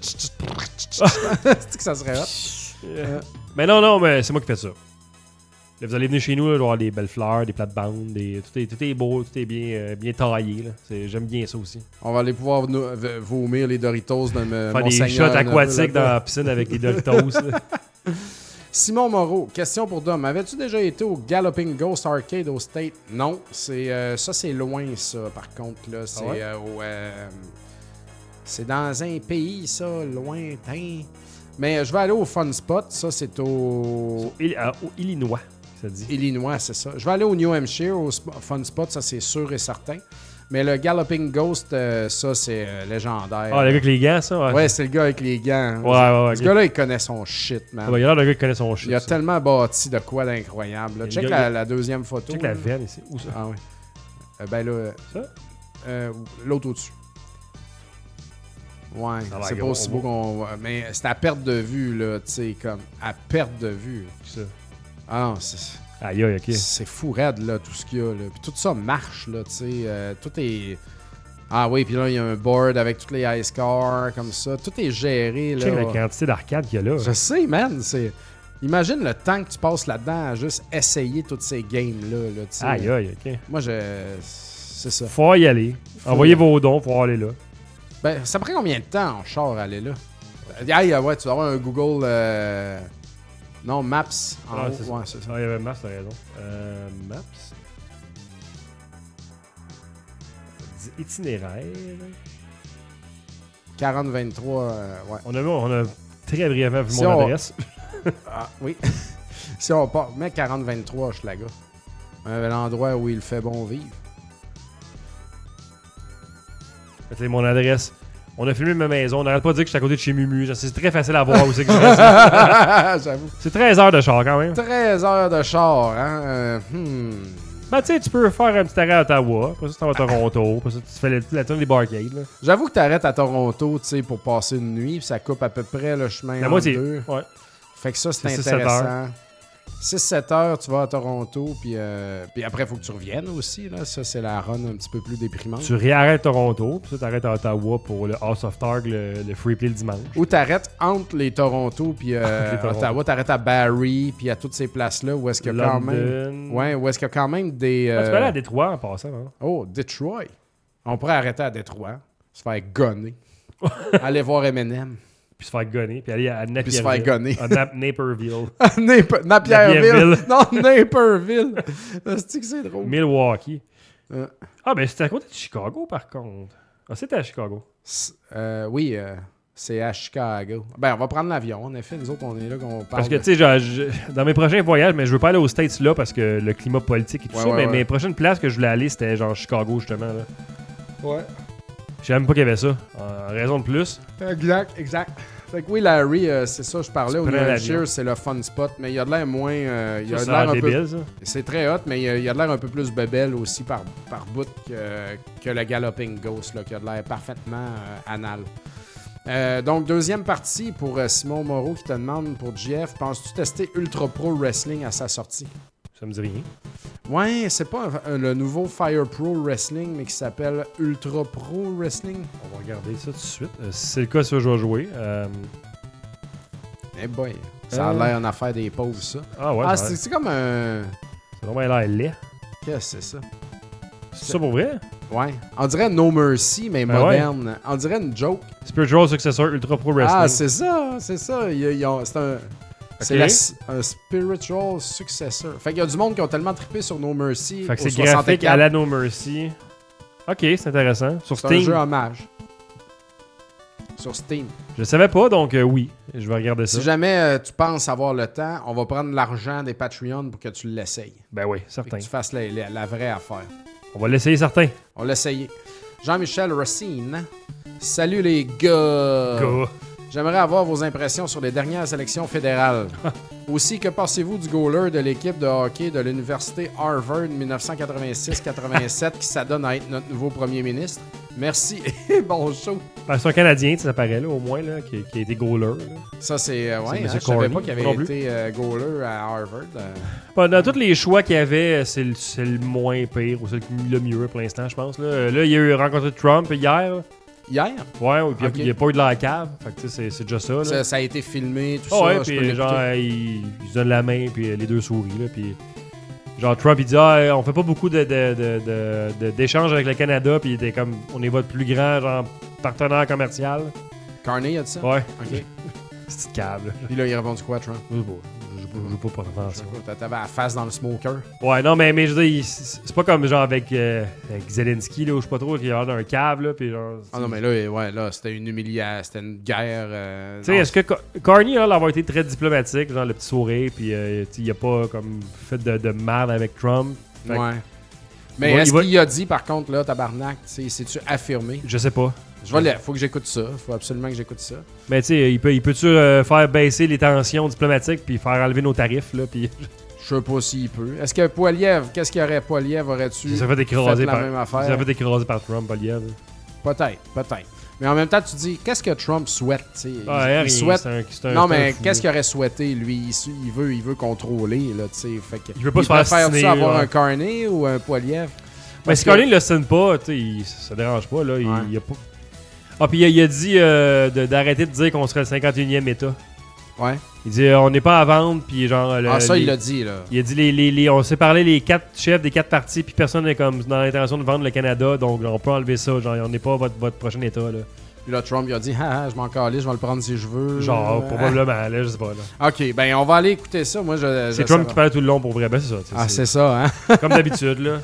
C'est que ça serait hot. Mais non, mais c'est moi qui fais ça. Là, vous allez venir chez nous, là, il va y avoir des belles fleurs, des plates-bandes, tout est beau, tout est bien taillé. Là. J'aime bien ça aussi. On va aller pouvoir vomir les Doritos de faire des shots aquatiques dans la piscine avec les Doritos. Simon Moreau, question pour Dom. Avais-tu déjà été au Galloping Ghost Arcade au State? Non. Ça, c'est loin, ça, par contre. Là. C'est dans un pays, ça, lointain. Mais je vais aller au Fun Spot. Ça, c'est au Illinois. Ça dit. Illinois, c'est ça. Je vais aller au New Hampshire, au Fun Spot, ça c'est sûr et certain. Mais le Galloping Ghost, ça c'est légendaire. Ah, le gars avec les gants, ça? Ouais, c'est le gars avec les gants. Ouais. Ce gars-là, il connaît son shit, man. Il y a l'air d'un gars qui connaît son shit. Il a tellement bâti de quoi d'incroyable. Check la deuxième photo. Check la veine ici. Où ça? Ah oui. Ben là... Ça? L'autre au-dessus. Ouais, c'est pas aussi beau qu'on... Mais c'est à perte de vue, là, tu sais, comme... À perte de vue. Ça. Ah non, c'est... Aïe, ok. C'est fou raide, là, tout ce qu'il y a, là. Puis tout ça marche, là, tu sais. Tout est... Ah oui, puis là, il y a un board avec tous les ice cars, comme ça. Tout est géré, là. Check la quantité d'arcade qu'il y a là. Je sais, man, c'est... Imagine le temps que tu passes là-dedans à juste essayer toutes ces games-là, là, tu sais. Aïe, ok. Moi, c'est ça. Faut y aller. Envoyez vos dons pour aller là. Ben, ça prend combien de temps en char à aller là? Ouais, tu dois avoir un Google... Non, Maps. En haut. C'est ça. Ouais, c'est ça. Ah, il y avait Maps, t'as raison. Maps. Itinéraire. 4023, ouais. On a très brièvement vu Si mon adresse. Ah, oui. Si on part, mets 4023, Schlaga. L'endroit où il fait bon vivre. C'est mon adresse. On a filmé ma maison. On n'arrête pas de dire que je suis à côté de chez Mumu. C'est très facile à voir où c'est que je reste. J'avoue. C'est 13 heures de char quand même. 13 heures de char, hein? Ben, tu sais, tu peux faire un petit arrêt à Ottawa. Après ça, tu t'en vas à Toronto. Après ça, tu fais la tournée des barcades. Là. J'avoue que tu arrêtes à Toronto, tu sais, pour passer une nuit. Puis ça coupe à peu près le chemin La en moitié. deux. Ouais. Fait que ça, c'est 6-7 intéressant. 6-7 heures, tu vas à Toronto, puis après, il faut que tu reviennes aussi. Là. Ça, c'est la run un petit peu plus déprimante. Tu réarrêtes Toronto, puis ça, t'arrêtes à Ottawa pour le House of Targ, le free play le dimanche. Ou t'arrêtes entre les Toronto puis Ottawa, t'arrêtes à Barrie, puis à toutes ces places-là où est-ce qu'il y a quand même... Ouais, où est-ce qu'il y a quand même des... Ah, tu peux aller à Détroit en passant, hein? Oh, Detroit. On pourrait arrêter à Détroit, se faire gonner. Aller voir Eminem. Puis se faire gonner, puis aller à Naperville. Puis se faire gonner. À Naperville. Napierville. Non, Naperville. C'est drôle. Milwaukee. Ah, ben c'était à côté de Chicago, par contre. Ah, c'était à Chicago. Oui, c'est à Chicago. Ben, on va prendre l'avion. En effet, nous autres, on est là qu'on parle. Parce que, tu sais, dans mes prochains voyages, mais je veux pas aller aux States là parce que le climat politique et tout ça, mais mes prochaines places que je voulais aller, c'était genre Chicago, justement. Là. Ouais. Je savais même pas qu'il y avait ça. En raison de plus. Exact. Fait que oui, Larry, c'est ça, je parlais au New Hampshire, c'est le fun spot, mais il y a de l'air moins... il y a de l'air un débile, peu... ça. C'est très hot, mais il y a de l'air un peu plus bebelle aussi par bout que le Galloping Ghost, là, qui a de l'air parfaitement anal. Donc, deuxième partie pour Simon Moreau qui te demande pour GF, penses-tu tester Ultra Pro Wrestling à sa sortie? Ça me dit rien. Ouais, c'est pas le nouveau Fire Pro Wrestling, mais qui s'appelle Ultra Pro Wrestling. On va regarder ça tout de suite. Si c'est le cas, ça, je vais jouer. Eh boy, ça a l'air une affaire des pauvres, ça. Ah ouais. C'est comme un... Ça doit l'air laid. Qu'est-ce que c'est ça? C'est ça pour vrai? Ouais. On dirait No Mercy, mais moderne. Ouais. On dirait une joke. Spiritual Successor Ultra Pro Wrestling. Ah, c'est ça. C'est un... C'est un spiritual successor. Fait qu'il y a du monde qui ont tellement trippé sur No Mercy. Fait que c'est graphique à la No Mercy. Ok, c'est intéressant. Sur Steam. C'est un jeu hommage. Sur Steam. Je savais pas, donc oui, je vais regarder ça. Si jamais tu penses avoir le temps, on va prendre l'argent des Patreons pour que tu l'essayes. Ben oui, certain. Que tu fasses la vraie affaire. On va l'essayer, certain. On va l'essayer. Jean-Michel Racine. Salut les gars. J'aimerais avoir vos impressions sur les dernières élections fédérales. Aussi, que pensez-vous du goaler de l'équipe de hockey de l'université Harvard 1986-87 qui s'adonne à être notre nouveau premier ministre? Merci et bon show. Ben, c'est un Canadien, ça paraît, là, au moins, là, qui a été goaler. Là. Ça, c'est... ouais, je savais pas qu'il avait été goaler à Harvard. Dans tous les choix qu'il y avait, c'est le moins pire ou c'est le mieux pour l'instant, je pense. Là, il a eu rencontré Trump hier. Hier? Ouais, puis Ok. il n'y a pas eu de la cave. Fait que, tu sais, c'est déjà ça. Là. Ça a été filmé, tout Ah ouais, ça. je peux puis l'écouter. genre, ils se donnent la main, puis les deux souris, là, puis... Genre, Trump, il dit, on fait pas beaucoup d'échanges avec le Canada, puis il était comme, on est votre plus grand, genre, partenaire commercial. Carney a dit ça? Ouais. OK. C'est câble. Puis là, il a répondu quoi, Trump? Je joue pas pour ça. T'avais la face dans le smoker. Ouais, non, mais je veux dire, c'est pas comme genre avec Zelensky, là, où je sais pas trop, qu'il y a l'air d'un câble, là, puis genre... Ah non, mais là, ouais, là c'était une humiliation, c'était une guerre. Tu sais, est-ce que Carney, là, avoir été très diplomatique, genre le petit sourire, puis il a pas comme fait de merde avec Trump? Ouais. Mais est-ce qu'il a dit, par contre, là, tabarnak, c'est-tu affirmé? Je sais pas. Faut que j'écoute ça. Faut absolument que j'écoute ça. Mais tu sais, il peut-tu faire baisser les tensions diplomatiques puis faire enlever nos tarifs, là, puis... Je sais pas s'il peut. Est-ce que Poiliev, qu'est-ce qu'il y aurait Poiliev? Aurait-tu Il s'est fait écraser la même affaire? Il s'est fait écraser par Trump, Poliev. Peut-être. Mais en même temps, tu dis, qu'est-ce que Trump souhaite? Il souhaite... non, mais qu'est-ce qu'il aurait souhaité, lui? Il veut contrôler, là, tu sais. Fait que... Il veut pas se faire faire assassiner, avoir ouais. un Carney ou un Poiliev? Mais si Carney ne le signe pas, tu sais, ça dérange pas, là. Ouais. Il a pas... Ah, puis il a dit d'arrêter de dire qu'on serait le 51e État. Ouais. Il dit on n'est pas à vendre, puis genre... il l'a dit, là. Il a dit on s'est parlé les 4 chefs des 4 partis, puis personne n'est comme dans l'intention de vendre le Canada, donc on peut enlever ça. Genre, on n'est pas votre prochain État, là. Puis là, Trump, il a dit, je m'en calais, je vais le prendre si je veux. Genre, probablement, là, je sais pas, là. Ok, ben on va aller écouter ça. Moi, c'est Trump qui parlait tout le long pour vrai, ben c'est ça. C'est ça, hein? Comme d'habitude, là.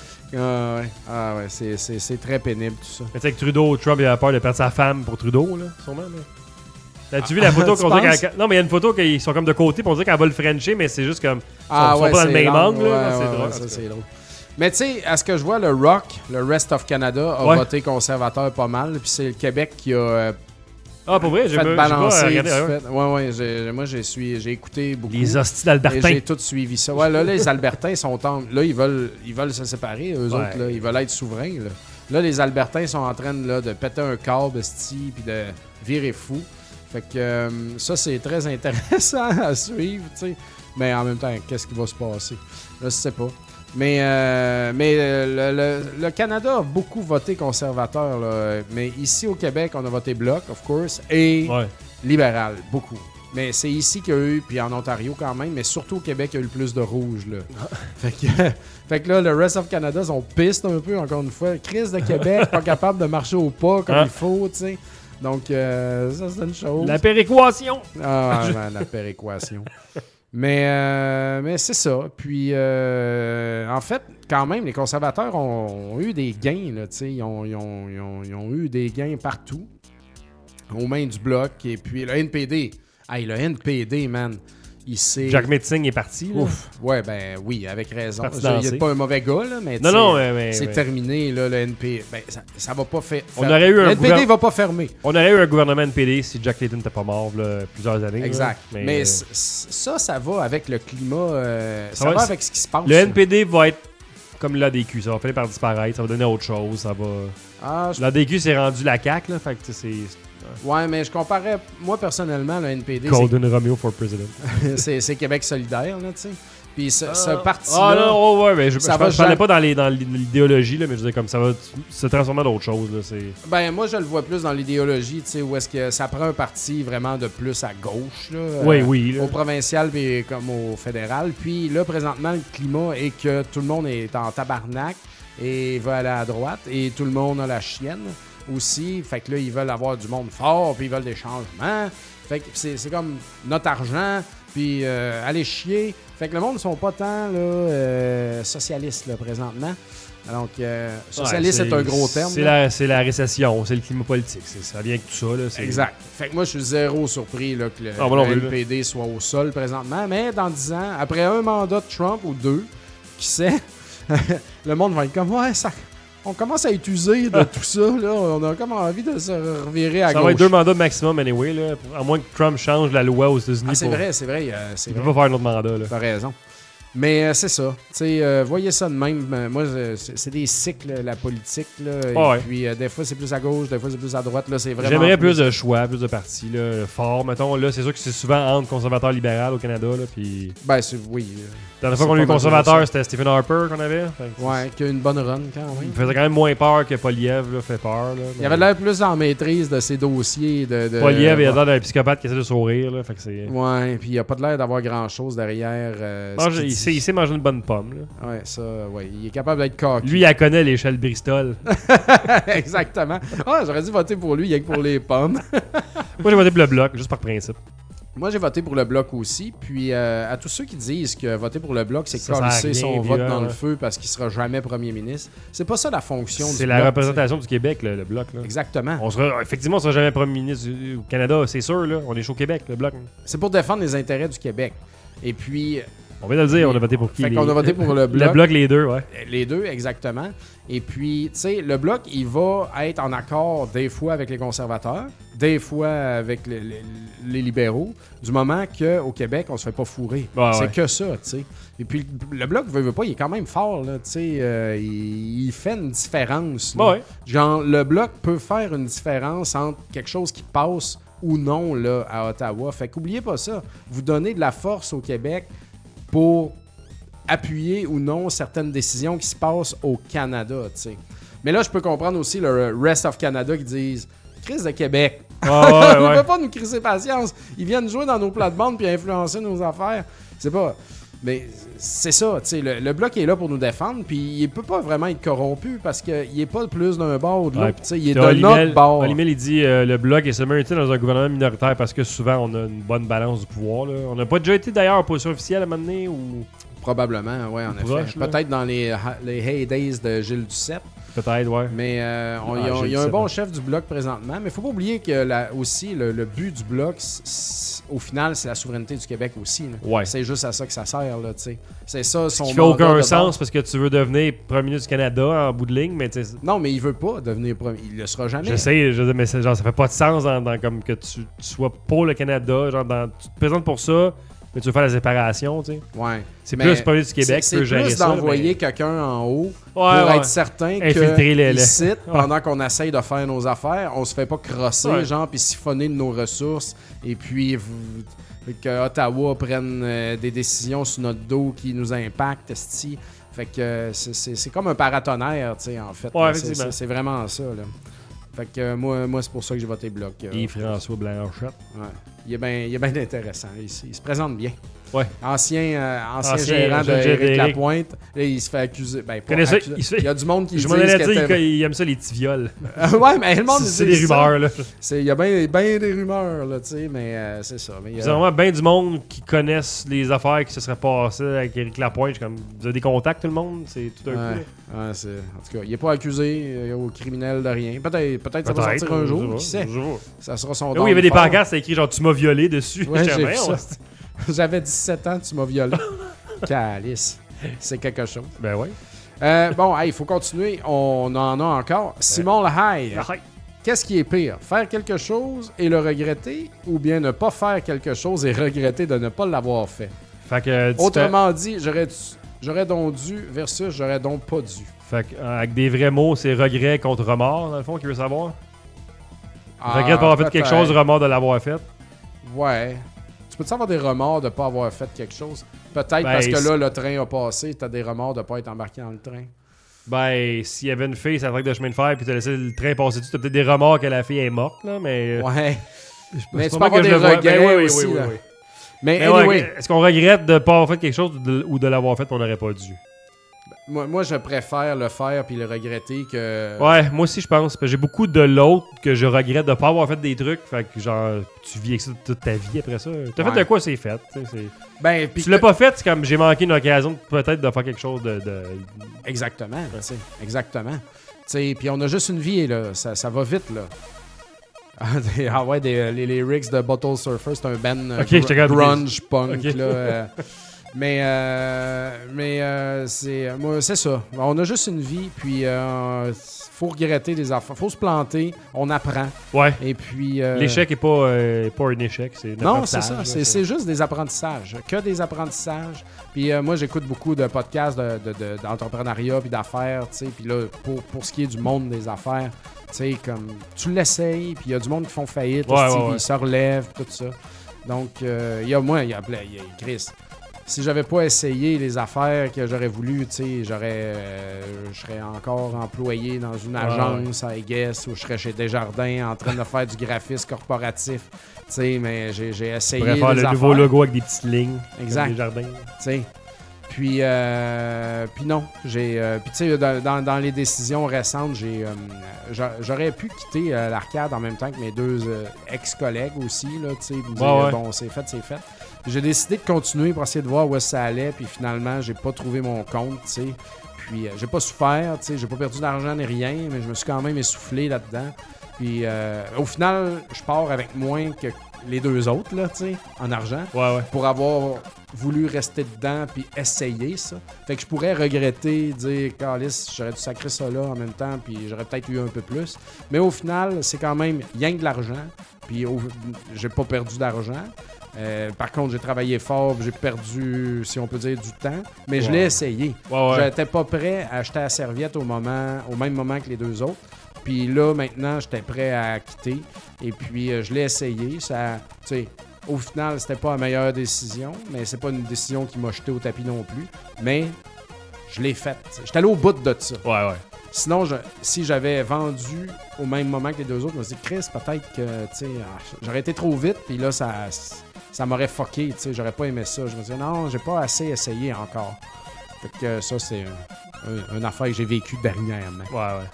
Ouais, c'est très pénible, tout ça. Mais tu sais, avec Trudeau, Trump, il a peur de perdre sa femme pour Trudeau, là, sûrement, là. T'as-tu vu la photo qu'on dirait qu'elle... Non, mais il y a une photo qu'ils sont comme de côté, puis on dirait qu'elle va le frencher, mais c'est juste comme... Ils sont pas dans le même angle, là. C'est drôle. Ça, c'est drôle. Mais tu sais, à ce que je vois, le Rock, le Rest of Canada, a voté conservateur pas mal. Puis c'est le Québec qui a pour vrai, fait balancer. Ouais. Moi, j'ai écouté beaucoup. Les hosties d'Albertains. J'ai tout suivi ça. Ouais, là, les Albertains sont là, ils veulent se séparer, eux autres, là. Ils veulent être souverains, là. Là, les Albertains sont en train là, de péter un câble, puis de virer fou. Fait que ça, c'est très intéressant à suivre, tu sais. Mais en même temps, qu'est-ce qui va se passer? Je sais pas. Mais le Canada a beaucoup voté conservateur, là. Mais ici, au Québec, on a voté Bloc, of course, et libéral, beaucoup. Mais c'est ici qu'il y a eu, puis en Ontario quand même, mais surtout au Québec, il y a eu le plus de rouge, là. Fait que là, le Rest of Canada sont pistes un peu, encore une fois. Crise de Québec, pas capable de marcher au pas comme il faut, tu sais. Donc, ça, c'est une chose. La péréquation! Ah, la péréquation. Mais c'est ça. Puis, en fait, quand même, les conservateurs ont eu des gains, là, tu sais. Ils ont eu des gains partout, aux mains du Bloc. Et puis, le NPD. Hey, le NPD, man. Jack Metzing est parti. Là. Ouf. Ouais, ben oui, avec raison. Il n'est pas un mauvais gars, là, mais c'est terminé, là, le NPD. Ben, ça va pas faire. Le NPD va pas fermer. On aurait eu un gouvernement NPD si Jack Layton n'était pas mort là, plusieurs années. Exact. Là, mais ça va avec le climat. Ça va avec ce qui se passe. Le NPD va être comme l'ADQ. Ça va finir par disparaître. Ça va donner autre chose. Ça va... L'ADQ s'est rendu la CAQ. Là, fait que c'est... Ouais, mais je comparais, moi personnellement, le NPD. Golden Romeo for President. c'est Québec solidaire, là, tu sais. Puis ce parti-là. Ah non, ouais, mais je parlais pas dans l'idéologie, là, mais je disais comme ça va se transformer en d'autres choses. Là, ben, moi, je le vois plus dans l'idéologie, tu sais, où est-ce que ça prend un parti vraiment de plus à gauche, là. Oui. Au provincial et comme au fédéral. Puis là, présentement, le climat est que tout le monde est en tabarnak et veut aller à droite et tout le monde a la chienne aussi. Fait que là, ils veulent avoir du monde fort, puis ils veulent des changements. Fait que c'est comme notre argent, puis aller chier. Fait que le monde ne sont pas tant là, socialistes là, présentement. Donc, socialiste, c'est un gros terme. C'est la récession, c'est le climat politique. Ça vient avec tout ça. Là, exact. Fait que moi, je suis zéro surpris là, que le NPD soit au sol présentement. Mais dans 10 ans, après un mandat de Trump ou 2, qui sait, le monde va être comme, ouais, ça... On commence à être usé de tout ça. Là. On a comme envie de se revirer à gauche. Ça va être 2 mandats maximum, anyway. Là, à moins que Trump change la loi aux États-Unis. Ah, c'est vrai. Il peut pas faire un autre mandat. T'as raison. Mais c'est ça. Voyez ça de même. Moi, c'est des cycles, la politique. Là, et puis, des fois, c'est plus à gauche, des fois, c'est plus à droite. Là, c'est vraiment J'aimerais plus de choix, plus de partis là, forts. Mettons, là, c'est sûr que c'est souvent entre conservateurs-libéral au Canada. Là, puis... Ben, oui. La dernière fois qu'on a eu conservateur, c'était Stephen Harper qu'on avait. Ouais, qui a une bonne run quand même. Il faisait quand même moins peur que Poilievre fait peur. Là, il avait l'air plus en maîtrise de ses dossiers. Poilievre, il a l'air d'un psychopathe qui essaie de sourire. Là, fait que c'est... Ouais, puis il a pas de l'air d'avoir grand-chose derrière. Il sait manger une bonne pomme. Là. Ouais, ça, ouais. Il est capable d'être coquille. Lui, il connaît l'échelle Bristol. Exactement. Ah, j'aurais dû voter pour lui, il y a que pour les pommes. Moi, j'ai voté pour le Bloc, juste par principe. Moi, j'ai voté pour le Bloc aussi. Puis, à tous ceux qui disent que voter pour le Bloc, c'est coller son vote dans le feu parce qu'il sera jamais premier ministre, c'est pas ça la fonction du Bloc. C'est la représentation du Québec, le Bloc. Là. Exactement. Effectivement, on sera jamais premier ministre au Canada, c'est sûr. Là. On est chaud au Québec, le Bloc. C'est pour défendre les intérêts du Québec. Et puis... On vient de le dire, on a voté pour qui? On a voté pour le Bloc. Le Bloc, les deux, ouais. Les deux, exactement. Et puis, tu sais, le Bloc, il va être en accord des fois avec les conservateurs, des fois avec les libéraux, du moment qu'au Québec, on se fait pas fourrer. C'est que ça, tu sais. Et puis, le Bloc, veut pas, il est quand même fort, là, tu sais. Il fait une différence. Ouais. Genre, le Bloc peut faire une différence entre quelque chose qui passe ou non, là, à Ottawa. Fait qu'oubliez pas ça. Vous donnez de la force au Québec pour appuyer ou non certaines décisions qui se passent au Canada, tu sais. Mais là, je peux comprendre aussi le Rest of Canada qui disent « Crise de Québec! Ils ne peuvent pas nous crisser patience. Ils viennent jouer dans nos plates-bandes puis influencer nos affaires. » C'est pas... Mais c'est ça, tu sais, le Bloc est là pour nous défendre, puis il peut pas vraiment être corrompu parce qu'il est pas plus d'un bord ou de l'autre, tu sais, il est de notre bord. Olimel, il dit le Bloc est seulement utile dans un gouvernement minoritaire parce que souvent on a une bonne balance du pouvoir. Là. On n'a pas déjà été d'ailleurs en position officielle à un moment donné ou... Probablement, oui, en effet. Peut-être dans les heydays de Gilles Duceppe. Peut-être, ouais. Mais il y a un bon chef du Bloc présentement. Mais il ne faut pas oublier que aussi, le but du Bloc, au final, c'est la souveraineté du Québec aussi. Ouais. C'est juste à ça que ça sert. Là, t'sais. C'est ça son Ce qui fait aucun sens parce que tu veux devenir premier ministre du Canada en bout de ligne. Mais non, mais il veut pas devenir premier. Il le sera jamais. Je sais, mais genre, ça fait pas de sens dans comme que tu sois pour le Canada. Genre, tu te présentes pour ça. Mais tu veux faire la séparation, tu sais. Ouais. C'est plus le premier du Québec qui peut gérer ça. C'est plus d'envoyer quelqu'un en haut pour être certain que ici, pendant qu'on essaye de faire nos affaires, on se fait pas crosser, genre, puis siphonner de nos ressources, et puis que Ottawa prenne des décisions sur notre dos qui nous impactent, esti. Fait que c'est comme un paratonnerre, tu sais, en fait. Ouais, c'est vraiment ça, là. Fait que moi c'est pour ça que j'ai voté Bloc. Yves-François Blanchette. Ouais. Il est bien intéressant. Il se présente bien. Ouais. Ancien gérant de Éric Lapointe. Là, il se fait accuser. Ben, pas accusé. Il y a du monde qui je m'en allais dire qu'il aime ça les petits viols. Ouais, mais le monde c'est des rumeurs, là. Il y a bien des rumeurs, là, tu sais, mais c'est ça. C'est vraiment bien du monde qui connaissent les affaires qui se seraient passées avec Éric Lapointe. Comme, vous avez des contacts, tout le monde? C'est tout un coup. Ouais, en tout cas, il n'est pas accusé au criminel de rien. Peut-être ça va sortir un jour, qui sait. Ça sera son oui, il y avait des pancartes, c'était écrit genre « Tu m'as violé » dessus. Ouais, j'ai vu ça. J'avais 17 ans, tu m'as violé. Calice. C'est quelque chose. Ben oui. Bon, il faut continuer. On en a encore. Simon Lahaye. Qu'est-ce qui est pire? Faire quelque chose et le regretter ou bien ne pas faire quelque chose et regretter de ne pas l'avoir fait? Fait que, autrement dit, j'aurais donc dû versus j'aurais donc pas dû. Fait que, avec des vrais mots, c'est regret contre remords, dans le fond, qu'il veut savoir? Regret de ne pas avoir fait quelque chose, remords de l'avoir fait? Ouais. Tu peux-tu avoir des remords de ne pas avoir fait quelque chose? Peut-être parce que là, le train a passé, tu as des remords de ne pas être embarqué dans le train. Ben, s'il y avait une fille sur la traque de chemin de fer puis tu as laissé le train passer dessus, tu as peut-être des remords que la fille est morte, là, mais... Ouais. Mais tu peux avoir des regrets aussi, là. Mais anyway... Est-ce qu'on regrette de ne pas avoir fait quelque chose ou de l'avoir fait qu'on n'aurait pas dû? Moi, je préfère le faire puis le regretter que... Ouais, moi aussi, je pense. J'ai beaucoup de l'autre que je regrette de pas avoir fait des trucs. Fait que, genre, tu vis avec ça toute ta vie après ça. T'as fait de quoi, c'est fait. Ben, tu l'as pas fait, c'est comme j'ai manqué une occasion peut-être de faire quelque chose de... Exactement, ouais. Exactement. Puis on a juste une vie, là. Ça va vite, là. Ah ouais, les lyrics de Bottle Surfer, c'est un band grunge punk, là. Mais c'est ça. On a juste une vie, puis faut regretter des affaires. Faut se planter, on apprend. Ouais. Et puis... L'échec n'est pas un échec, c'est un non, c'est ça. C'est juste des apprentissages. Que des apprentissages. Puis moi, j'écoute beaucoup de podcasts d'entrepreneuriat puis d'affaires, tu sais. Puis là, pour ce qui est du monde des affaires, tu sais, comme tu l'essayes, puis il y a du monde qui font faillite, puis ils se relèvent, tout ça. Donc, il y a Chris. Si j'avais pas essayé les affaires que j'aurais voulu, tu sais, je serais encore employé dans une agence, I guess, ou je serais chez Desjardins en train de faire du graphisme corporatif, tu sais, mais j'ai essayé les affaires. Le nouveau logo avec des petites lignes. Exact. Desjardins. Tu sais. Puis non, puis tu sais, dans les décisions récentes, j'aurais pu quitter l'arcade en même temps que mes deux ex-collègues aussi, là, tu sais, bon, c'est fait. J'ai décidé de continuer pour essayer de voir où ça allait, puis finalement, j'ai pas trouvé mon compte, tu sais. Puis j'ai pas souffert, tu sais, j'ai pas perdu d'argent ni rien, mais je me suis quand même essoufflé là-dedans. Puis au final, je pars avec moins que les deux autres, là, tu sais, en argent, pour avoir voulu rester dedans puis essayer ça. Fait que je pourrais regretter, dire, Calice, j'aurais dû sacrer ça là en même temps, puis j'aurais peut-être eu un peu plus. Mais au final, c'est quand même rien que de l'argent, puis j'ai pas perdu d'argent. Par contre, j'ai travaillé fort, j'ai perdu, si on peut dire, du temps, mais je l'ai essayé. J'étais pas prêt à acheter la serviette au même moment que les deux autres. Puis là, maintenant, j'étais prêt à quitter. Et puis, je l'ai essayé. Ça, tu sais, au final, c'était pas la meilleure décision, mais c'est pas une décision qui m'a jeté au tapis non plus. Mais je l'ai faite. J'étais allé au bout de ça. Sinon, si j'avais vendu au même moment que les deux autres, je me suis dit, Chris, peut-être que, tu sais, j'aurais été trop vite. Puis là, ça m'aurait fucké, tu sais. J'aurais pas aimé ça. Je me dis, non, j'ai pas assez essayé encore. Fait que ça, c'est une affaire que j'ai vécue dernièrement.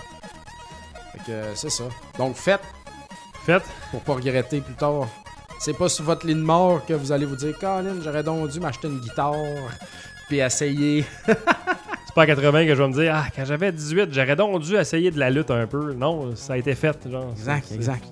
Fait que c'est ça. Donc, faites. Pour pas regretter plus tard. C'est pas sur votre lit de mort que vous allez vous dire, Colin, j'aurais donc dû m'acheter une guitare puis essayer. C'est pas à 80 que je vais me dire, quand j'avais 18, j'aurais donc dû essayer de la lutte un peu. Non, ça a été fait. Genre, exact. Je suis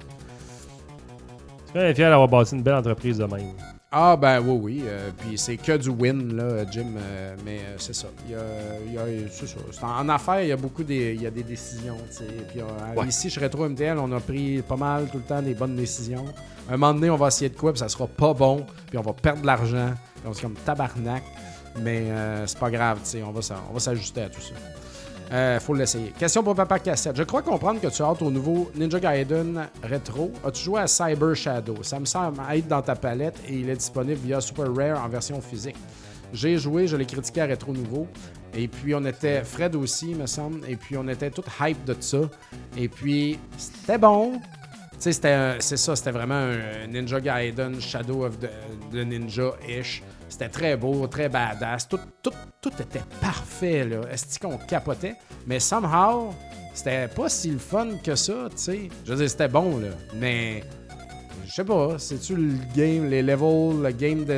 quand même fier d'avoir bâti une belle entreprise de même. Ah ben oui. Puis c'est que du win, là, Jim. Mais c'est ça. C'est ça. En affaires, il y a beaucoup il y a des décisions. Puis ici, chez Retro MTL, on a pris pas mal tout le temps des bonnes décisions. Un moment donné, on va essayer de quoi, puis ça sera pas bon, puis on va perdre de l'argent. Puis on se comme tabarnak. Mais c'est pas grave, on va s'ajuster à tout ça. Faut l'essayer. Question pour Papa Cassette. Je crois comprendre que tu as hâte au nouveau Ninja Gaiden Retro. As-tu joué à Cyber Shadow? Ça me semble être dans ta palette et il est disponible via Super Rare en version physique. J'ai joué, je l'ai critiqué à Retro Nouveau. Et puis on était, Fred aussi, me semble, et puis on était tous hype de ça. Et puis c'était bon. Tu sais, c'était vraiment un Ninja Gaiden Shadow of the Ninja-ish. C'était très beau, très badass. Tout était parfait, là. Est-ce qu'on capotait? Mais somehow, c'était pas si le fun que ça, tu sais. Je veux dire, c'était bon, là. Mais, je sais pas, c'est-tu le game, les level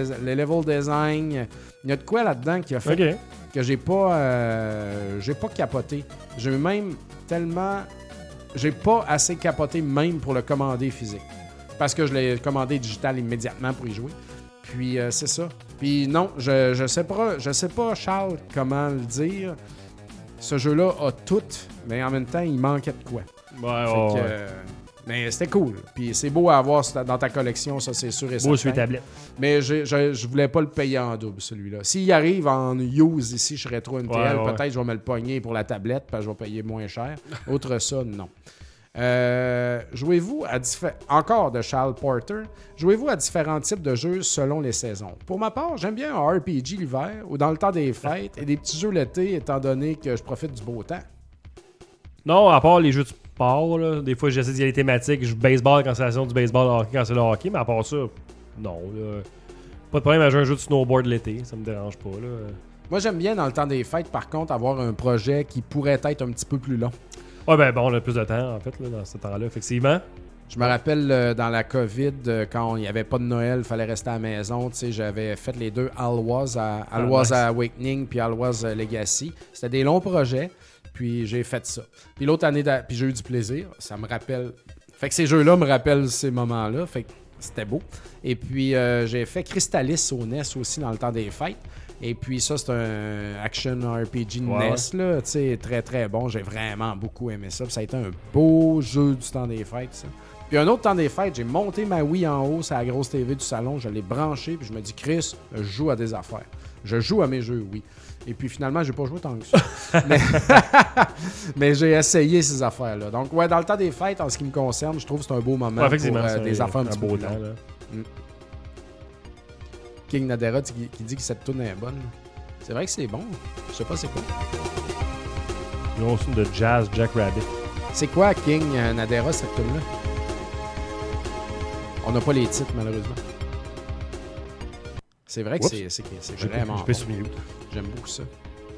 design? Il y a de quoi là-dedans qui a fait que j'ai pas capoté. J'ai pas assez capoté même pour le commander physique. Parce que je l'ai commandé digital immédiatement pour y jouer. Puis c'est ça. Puis non, je sais pas, Charles, comment le dire. Ce jeu-là a tout, mais en même temps, il manquait de quoi. Mais c'était cool. Puis c'est beau à avoir dans ta collection, ça c'est sûr et certain. Beau sur les tablettes. Mais je voulais pas le payer en double, celui-là. S'il arrive en use ici, je serais trop MTL, peut-être je vais me le pogner pour la tablette, parce que je vais payer moins cher. Autre ça, non. Jouez-vous à encore de Charles Porter, jouez-vous à différents types de jeux selon les saisons? Pour ma part, j'aime bien un RPG l'hiver ou dans le temps des fêtes et des petits jeux l'été étant donné que je profite du beau temps. Non, à part les jeux de sport, là, des fois j'essaie d'y aller thématique, je joue baseball quand c'est la saison du baseball, hockey quand c'est le hockey, mais à part ça, non. Là, pas de problème à jouer un jeu de snowboard l'été, ça me dérange pas. Là. Moi j'aime bien dans le temps des fêtes par contre avoir un projet qui pourrait être un petit peu plus long. Ouais, ben bon, on a plus de temps, en fait, là, dans ce temps-là, effectivement. Je me rappelle, dans la COVID, quand il n'y avait pas de Noël, il fallait rester à la maison. Tu sais, j'avais fait les deux Alloise Awakening puis Alloise Legacy. C'était des longs projets, puis j'ai fait ça. Puis l'autre année, puis j'ai eu du plaisir. Ça me rappelle... Fait que ces jeux-là me rappellent ces moments-là. Fait que c'était beau. Et puis, j'ai fait Crystalis au NES aussi dans le temps des fêtes. Et puis ça, c'est un action RPG NES, là, tu sais, très très bon. J'ai vraiment beaucoup aimé ça. Puis ça a été un beau jeu du temps des fêtes, ça. Puis un autre temps des fêtes, j'ai monté ma Wii en haut, c'est la grosse TV du salon, je l'ai branchée, puis je me dis, Chris, je joue à des affaires. Je joue à mes jeux, oui. Et puis finalement, j'ai pas joué tant que ça. mais j'ai essayé ces affaires-là. Donc, ouais, dans le temps des fêtes, en ce qui me concerne, je trouve que c'est un beau moment pour des affaires un petit peu temps. King Nadera qui dit que cette tune est bonne. C'est vrai que c'est bon. Je sais pas c'est quoi. Une autre de Jazz Jack Rabbit. C'est quoi King Nadera, cette tune-là? On n'a pas les titres, malheureusement. C'est vrai que c'est vraiment bon. J'aime beaucoup ça.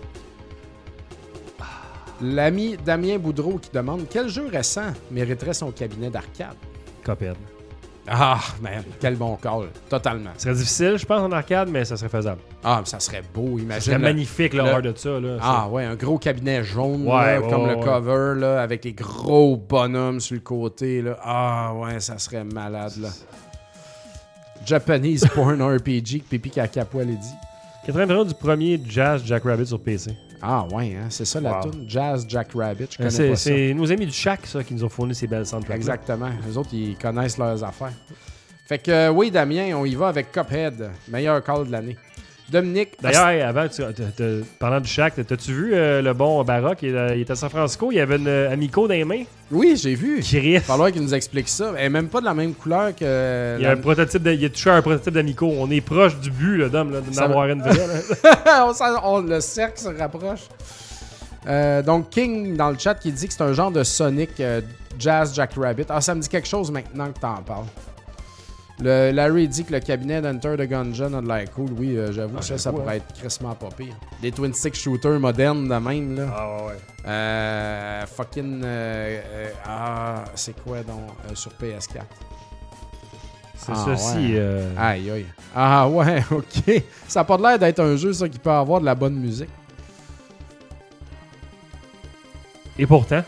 L'ami Damien Boudreau qui demande quel jeu récent mériterait son cabinet d'arcade? Cuphead. Ah, man, quel bon call. Totalement. Ce serait difficile, je pense, en arcade, mais ça serait faisable. Ah, mais ça serait beau, imagine. Ça serait magnifique, l'horreur de ça. Là, ah, ouais, un gros cabinet jaune, là, comme le cover, là, avec les gros bonhommes sur le côté. Là. Ah, ouais, ça serait malade, là. Japanese Porn RPG, que Pipi Cacapoil a dit. 81 du premier Jazz Jack Rabbit sur PC. Ah, ouais, hein, c'est ça la tune. Jazz Jack Rabbit, je connais pas ça. C'est nos amis du Shack, ça, qui nous ont fourni ces belles soundtracks. Exactement. Les autres, ils connaissent leurs affaires. Fait que, oui, Damien, on y va avec Cuphead, meilleur call de l'année. Dominique... D'ailleurs, avant, parlant du Shack, t'as-tu vu le bon Barack? Il était à San Francisco, il y avait une Amico dans les mains. Oui, j'ai vu. Il va falloir qu'il nous explique ça. Elle n'est même pas de la même couleur que... Il y a un prototype il a touché un prototype d'Amico. On est proche du but, là, Dom, d'en avoir une vraie. Le cercle se rapproche. Donc, King, dans le chat, qui dit que c'est un genre de Sonic Jazz Jack Rabbit. Ah, ça me dit quelque chose maintenant que t'en parles. Larry dit que le cabinet d'Enter the Gungeon a de l'air cool. Oui, j'avoue, ça pourrait être crissement pas pire. Des twin stick shooters modernes de même, là. Ah, ouais. Fucking... c'est quoi, donc, sur PS4? C'est ceci. Ouais. Aïe, aïe. Ah, ouais, OK. Ça n'a pas l'air d'être un jeu, ça, qui peut avoir de la bonne musique. Et pourtant.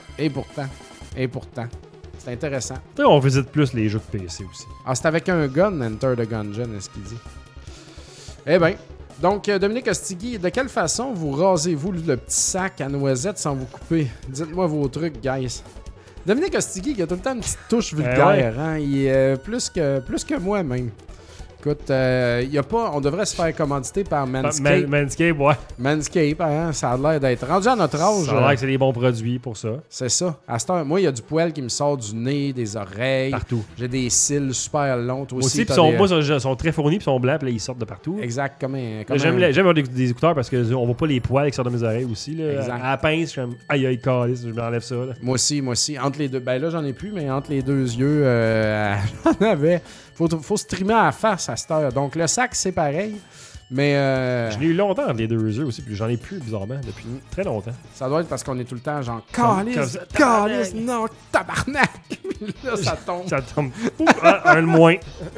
C'est intéressant. On visite plus les jeux de PC aussi. Ah, c'est avec un gun, Enter the Gungeon, est-ce qu'il dit? Eh bien, donc, Dominique Ostigui, de quelle façon vous rasez-vous le petit sac à noisettes sans vous couper? Dites-moi vos trucs, guys. Dominique Ostigui, qui a tout le temps une petite touche vulgaire, hein? Il est plus que moi, même. Écoute, y a pas, on devrait se faire commanditer par Manscaped. Manscaped, ouais. Manscaped, hein, ça a l'air d'être rendu à notre âge. Ça a l'air que c'est des bons produits pour ça. C'est ça. À cette heure, moi, il y a du poil qui me sort du nez, des oreilles. Partout. J'ai des cils super longs. Toi aussi, moi, ils sont très fournis, puis ils sont blancs, puis là, ils sortent de partout. Exact, comme j'aime avoir des écouteurs parce qu'on voit pas les poils qui sortent de mes oreilles aussi. Là. Exact. À la pince, je suis comme aïe, calice, je m'enlève ça. Là. Moi aussi. Entre les deux, ben là, j'en ai plus, mais entre les deux yeux, j'en avais. Faut se trimer à la face à cette heure. Donc, le sac, c'est pareil. Mais. Je l'ai eu longtemps entre les deux yeux aussi, puis j'en ai plus, bizarrement, depuis très longtemps. Ça doit être parce qu'on est tout le temps genre calice, non, tabarnak. Là, ça tombe. Ça tombe. Un de moins.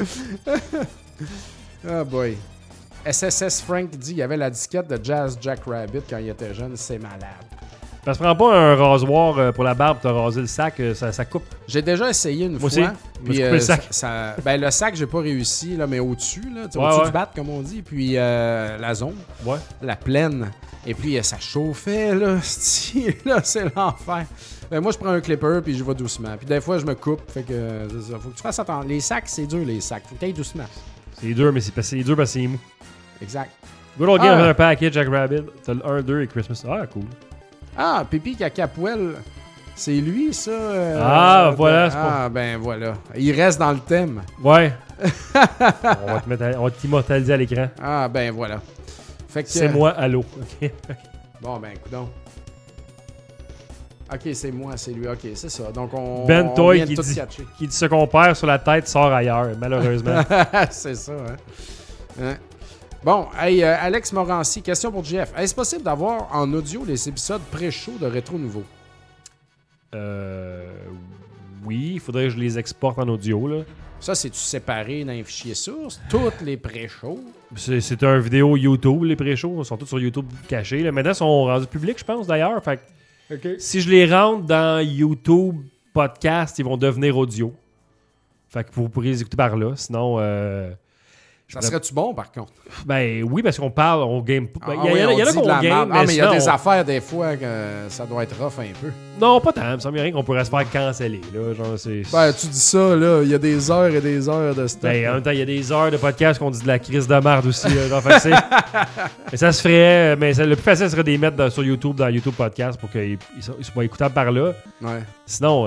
Oh boy. SSS Frank dit qu'il y avait la disquette de Jazz Jack Rabbit quand il était jeune. C'est malade. Parce que prends pas un rasoir pour la barbe pour te raser le sac, ça coupe. J'ai déjà essayé une fois. Aussi. Puis le sac. Le sac, j'ai pas réussi, là, mais au-dessus, là, au-dessus du bat, comme on dit. Puis la zone, la plaine. Et puis ça chauffait, là. Là, c'est l'enfer. Moi, je prends un clipper, puis je vais doucement. Puis des fois, je me coupe. Fait que faut que tu fasses attention. Les sacs, c'est dur, les sacs. Faut que tu ailles doucement. C'est dur, mais c'est dur parce que c'est mou. Exact. Good old game, un paquet Jack Rabbit. T'as le 1, 2 et Christmas. Ah, cool. Ah, Pipi Cacapoil, c'est lui, voilà. ça? Ben voilà. Il reste dans le thème. Ouais. on va t'immortaliser à l'écran. Ah, ben voilà. Fait que, c'est moi, allô. OK. Bon, ben, coudonc. OK, c'est moi, c'est lui. OK, c'est ça. Donc, on Toy vient de tout catcher. Qui dit ce qu'on perd sur la tête sort ailleurs, malheureusement. C'est ça, hein? Bon, hey, Alex Morancy, question pour JF. Est-ce possible d'avoir en audio les épisodes pré-show de Rétro Nouveau? Oui, il faudrait que je les exporte en audio, là. Ça, c'est-tu séparé dans un fichier source? Toutes les pré-shows? C'est un vidéo YouTube, les pré-shows. Ils sont tous sur YouTube cachés. Là. Maintenant, ils sont rendus publics, je pense, d'ailleurs. Fait que si je les rentre dans YouTube podcast, ils vont devenir audio. Fait que vous pourrez les écouter par là. Sinon... Ça serait-tu bon, par contre? Ben oui, parce qu'on parle, on game. Il y en a qu'on game. Mais il y a des affaires, des fois, que ça doit être rough un peu. Non, pas tant. Ça me rien qu'on pourrait se faire canceller. Là. Genre, ben, tu dis ça, là. Il y a des heures et des heures de stuff. Ben, en même temps, il y a des heures de podcast qu'on dit de la crise de merde aussi. Genre, mais ça se ferait. Mais le plus facile serait de les mettre sur YouTube, dans YouTube Podcast, pour qu'ils soient écoutables par là. Ouais. Sinon,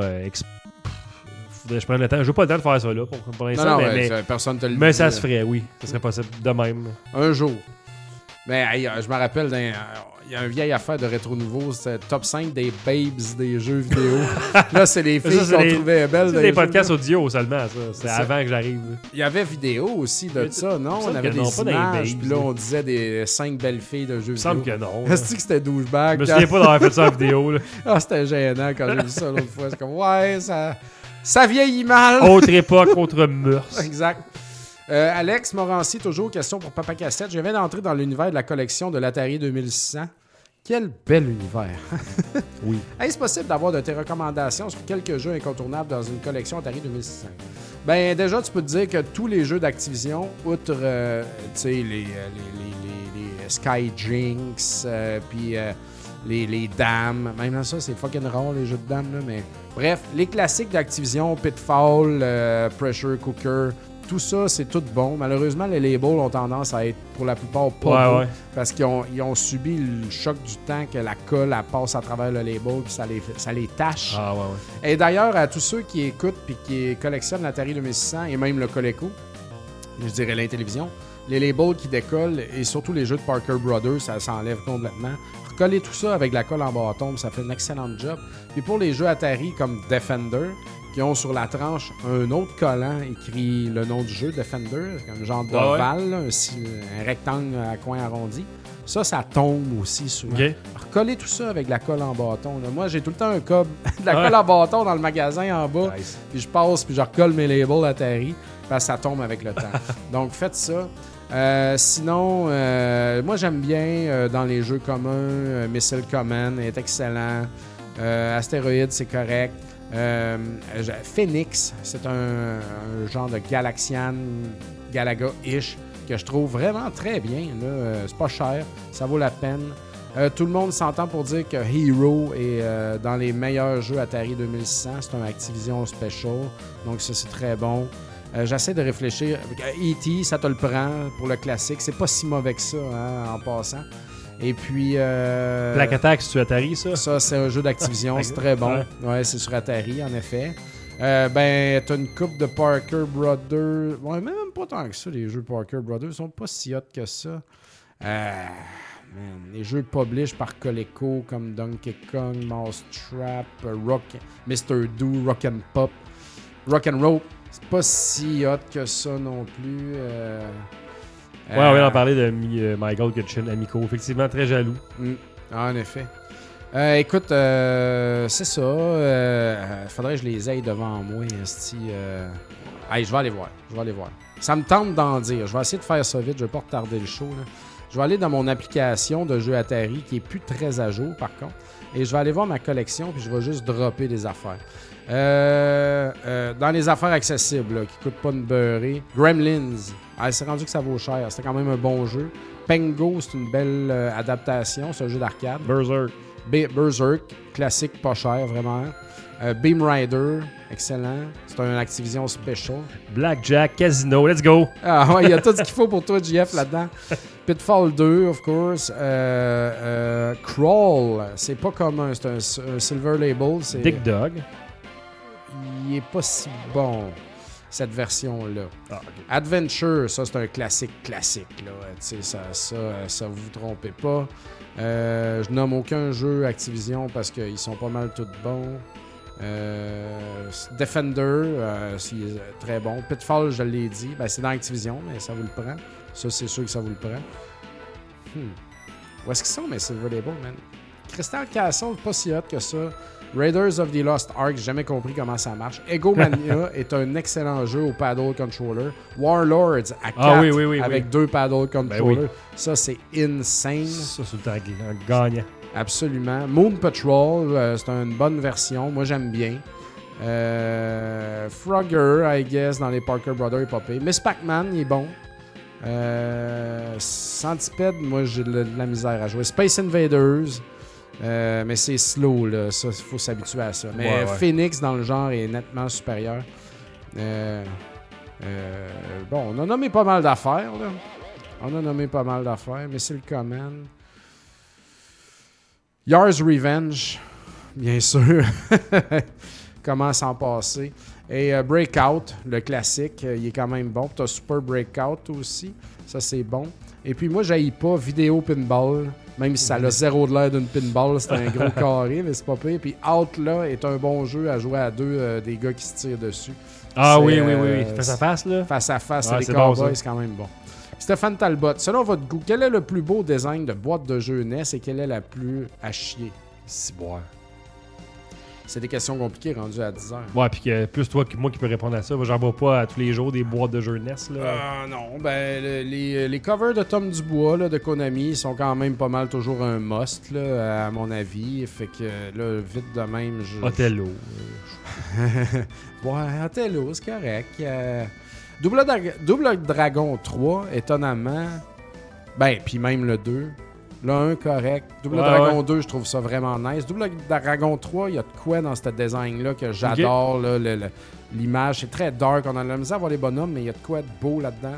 je prends le temps. Je veux pas le temps de faire ça là pour l'instant. Mais personne te le dit. Mais ça se ferait, oui. Ça serait possible de même. Un jour. Mais je me rappelle, il y a une vieille affaire de Rétro Nouveau, c'était top 5 des babes des jeux vidéo. Là, c'est les filles qu'on trouvait belles. C'est des podcasts audio seulement, ça. C'est avant que j'arrive. Il y avait vidéo aussi de ça, non? On avait des images, puis là, on disait des 5 belles filles de jeux vidéo. Il me semble que non. Est-ce que c'était douchebag? Je me souviens pas d'avoir fait ça en vidéo. Là. Ah, c'était gênant quand j'ai vu ça l'autre fois. C'est comme, ouais, ça vieillit mal. Autre époque, autre mœurs. Exact. Alex Morancy, toujours question pour Papa Cassette. Je viens d'entrer dans l'univers de la collection de l'Atari 2600. Quel bel univers. Oui. Est-ce possible d'avoir de tes recommandations sur quelques jeux incontournables dans une collection Atari 2600? Ben déjà, tu peux te dire que tous les jeux d'Activision, outre les Sky Jinx, puis les dames, même là, ça, c'est fucking rare, les jeux de dames, là, mais bref, les classiques d'Activision, Pitfall, Pressure Cooker, tout ça, c'est tout bon. Malheureusement, les labels ont tendance à être, pour la plupart, pas bons, parce qu'ils ont subi le choc du temps que la colle elle passe à travers le label puis ça les tâche. Ah, ouais. Et d'ailleurs, à tous ceux qui écoutent puis qui collectionnent l'Atari 2600 et même le Coleco, je dirais l'Intellivision, les labels qui décollent et surtout les jeux de Parker Brothers, ça s'enlève complètement. Recoller tout ça avec la colle en bâton, ça fait un excellent job. Puis pour les jeux Atari comme Defender, qui ont sur la tranche un autre collant écrit le nom du jeu, Defender, comme genre d'ovale, un rectangle à coin arrondi. Ça tombe aussi souvent. Okay. Recoller tout ça avec de la colle en bâton. Là. Moi, j'ai tout le temps un cob de la colle en bâton dans le magasin en bas. Nice. Puis je passe, puis je recolle mes labels Atari, parce que ça tombe avec le temps. Donc, faites ça. Sinon, moi, j'aime bien dans les jeux communs, Missile Command est excellent. Astéroïde, c'est correct. Phoenix, c'est un genre de Galaxian, Galaga-ish, que je trouve vraiment très bien. Là. C'est pas cher, ça vaut la peine. Tout le monde s'entend pour dire que Hero est dans les meilleurs jeux Atari 2600. C'est un Activision Special, donc ça, c'est très bon. J'essaie de réfléchir. E.T., ça te le prend pour le classique. C'est pas si mauvais que ça, hein, en passant. Et puis... Black Attack, c'est sur Atari, ça? Ça, c'est un jeu d'Activision. C'est très bon. Ouais, c'est sur Atari, en effet. T'as une coupe de Parker Brothers. Ouais, même pas tant que ça, les jeux Parker Brothers. Ils sont pas si hot que ça. Les jeux published par Coleco comme Donkey Kong, Mousetrap, Mr. Do, Rock'n'Pop, Rock'n'Roll. C'est pas si hot que ça non plus. On vient d'en parler de Michael Kitchen, Amico. Effectivement, très jaloux. En effet. Écoute, c'est ça. Faudrait que je les aille devant moi. Je vais aller voir. Ça me tente d'en dire. Je vais essayer de faire ça vite. Je vais pas retarder le show. Là. Je vais aller dans mon application de jeux Atari, qui est plus très à jour, par contre. Et je vais aller voir ma collection, puis je vais juste dropper des affaires. Dans les affaires accessibles, là, qui coûtent pas une beurrée. Gremlins. C'est rendu que ça vaut cher. C'était quand même un bon jeu. Pengo, c'est une belle adaptation. C'est un jeu d'arcade. Berserk. Classique, pas cher, vraiment. Beam Rider. Excellent. C'est un Activision Special. Blackjack, Casino. Let's go! Ah ouais, il y a tout ce qu'il faut pour toi, JF, là-dedans. Pitfall 2, of course. Crawl. C'est pas commun. C'est un Silver Label. Dick Dog. Il est pas si bon, cette version-là. Okay. Adventure, ça, c'est un classique. Là. Ça vous trompez pas. Je nomme aucun jeu Activision parce qu'ils sont pas mal tous bons. Defender, c'est très bon. Pitfall, je l'ai dit. C'est dans Activision, mais ça vous le prend. Ça, c'est sûr que ça vous le prend. Où est-ce qu'ils sont, mes Silver Label, man? Crystal Castle, pas si hot que ça. Raiders of the Lost Ark, j'ai jamais compris comment ça marche. Egomania est un excellent jeu au paddle controller. Warlords à 4 avec 2 paddle controllers. Ça, c'est insane. Ça, c'est un gagnant. Absolument. Moon Patrol, c'est une bonne version. Moi, j'aime bien. Frogger, I guess, dans les Parker Brothers est pas pire. Miss Pac-Man, il est bon. Centipede, moi j'ai de la misère à jouer. Space Invaders, mais c'est slow, là. Ça, il faut s'habituer à ça. Mais Phoenix, dans le genre, est nettement supérieur. Bon, on a nommé pas mal d'affaires, là. Mais c'est le command. Yars Revenge, bien sûr. Comment s'en passer. Et Breakout, le classique, il est quand même bon. Tu as Super Breakout aussi. Ça, c'est bon. Et puis moi, j'haïs pas Vidéo Pinball. Même si ça a zéro de l'air d'une pinball, c'est un gros carré, mais c'est pas pire. Puis Outlaw est un bon jeu à jouer à deux, des gars qui se tirent dessus. Ah oui. Face à face, là. Face à face, c'est des cowboys, c'est quand même bon. Stéphane Talbot, selon votre goût, quel est le plus beau design de boîte de jeu NES et quelle est la plus à chier? Ciboire. C'est des questions compliquées rendues à 10 heures. Ouais, puis plus toi que moi qui peux répondre à ça. Moi, j'en vois pas à tous les jours des boîtes de jeux NES, là. Non, ben les covers de Tom Dubois, là, de Konami, sont quand même pas mal toujours un must, là, à mon avis. Fait que là, vite de même... Othello. Ouais, Othello, c'est correct. Double Dragon 3, étonnamment... Ben, puis même le 2... Le 1, correct. Double Dragon 2, je trouve ça vraiment nice. Double Dragon 3, il y a de quoi dans ce design-là que j'adore. Okay. Là, l'image, c'est très dark. On a la misère à voir les bonhommes, mais il y a de quoi de beau là-dedans.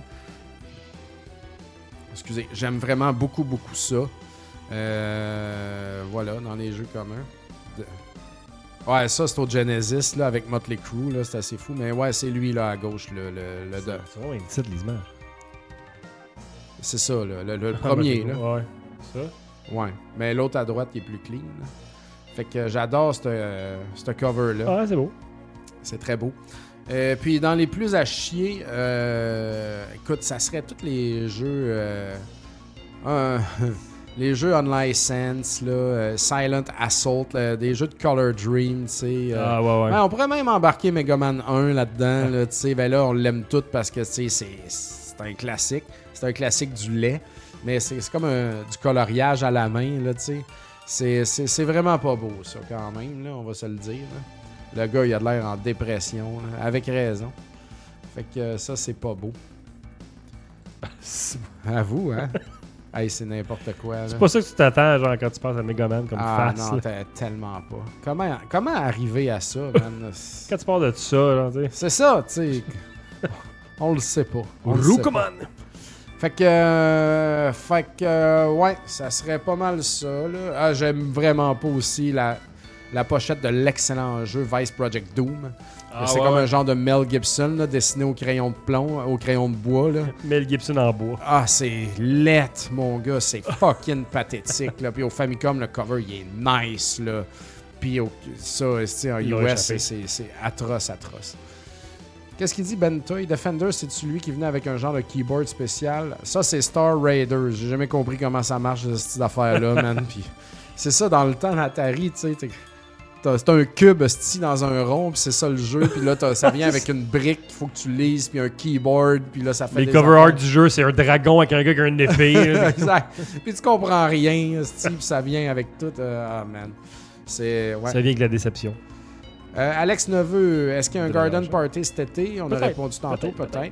Excusez, j'aime vraiment beaucoup, beaucoup ça. Voilà, dans les jeux communs. Ouais, ça, c'est au Genesis, là, avec Motley Crue. Là, c'est assez fou. Mais ouais, c'est lui, là, à gauche, le c'est vraiment une petite les images. C'est ça, là, le premier, là. Ouais. Ça? Ouais, mais l'autre à droite qui est plus clean. Là. Fait que j'adore ce cover-là. Ah, c'est beau. C'est très beau. Puis dans les plus à chier, écoute, ça serait tous les jeux... les jeux unlicensed, là, Silent Assault, là, des jeux de Color Dream, tu sais. Ouais. On pourrait même embarquer Mega Man 1 là-dedans, là, tu sais. Ben là, on l'aime tout parce que, tu sais, c'est un classique. C'est un classique du lait. Mais c'est comme du coloriage à la main, là, tu sais. C'est vraiment pas beau, ça, quand même, là, on va se le dire. Là. Le gars, il a de l'air en dépression, là, avec raison. Fait que ça, c'est pas beau. À vous, hein? Hey, c'est n'importe quoi, là. C'est pas ça que tu t'attends, genre, quand tu penses à Megaman comme face. Ah non, tellement pas. Comment arriver à ça, man? Quand tu parles de ça, genre, tu sais. C'est ça, tu sais. On le sait pas. Roukoman! Fait que, ouais, ça serait pas mal ça, là. Ah, j'aime vraiment pas aussi la pochette de l'excellent jeu Vice Project Doom. C'est comme un genre de Mel Gibson, là, dessiné au crayon de plomb, au crayon de bois, là. Mel Gibson en bois. Ah, c'est laid, mon gars. C'est fucking pathétique, là. Puis au Famicom, le cover, il est nice, là. Puis ça, en US, c'est atroce. Qu'est-ce qu'il dit, Ben Toy? Defender, c'est celui qui venait avec un genre de keyboard spécial. Ça, c'est Star Raiders. J'ai jamais compris comment ça marche, cette affaire-là, man. Puis c'est ça, dans le temps d'Atari, tu sais, c'est un cube dans un rond, puis c'est ça le jeu. Puis là, ça vient avec une brique qu'il faut que tu lises, puis un keyboard, puis là, ça fait les cover art du jeu, c'est un dragon avec un gars qui a une épée. Exact. Puis tu comprends rien, puis ça vient avec tout. Ah, man. Ouais. Ça vient avec la déception. Alex Neveu, est-ce qu'il y a un Garden Party cet été? On a répondu tantôt, peut-être.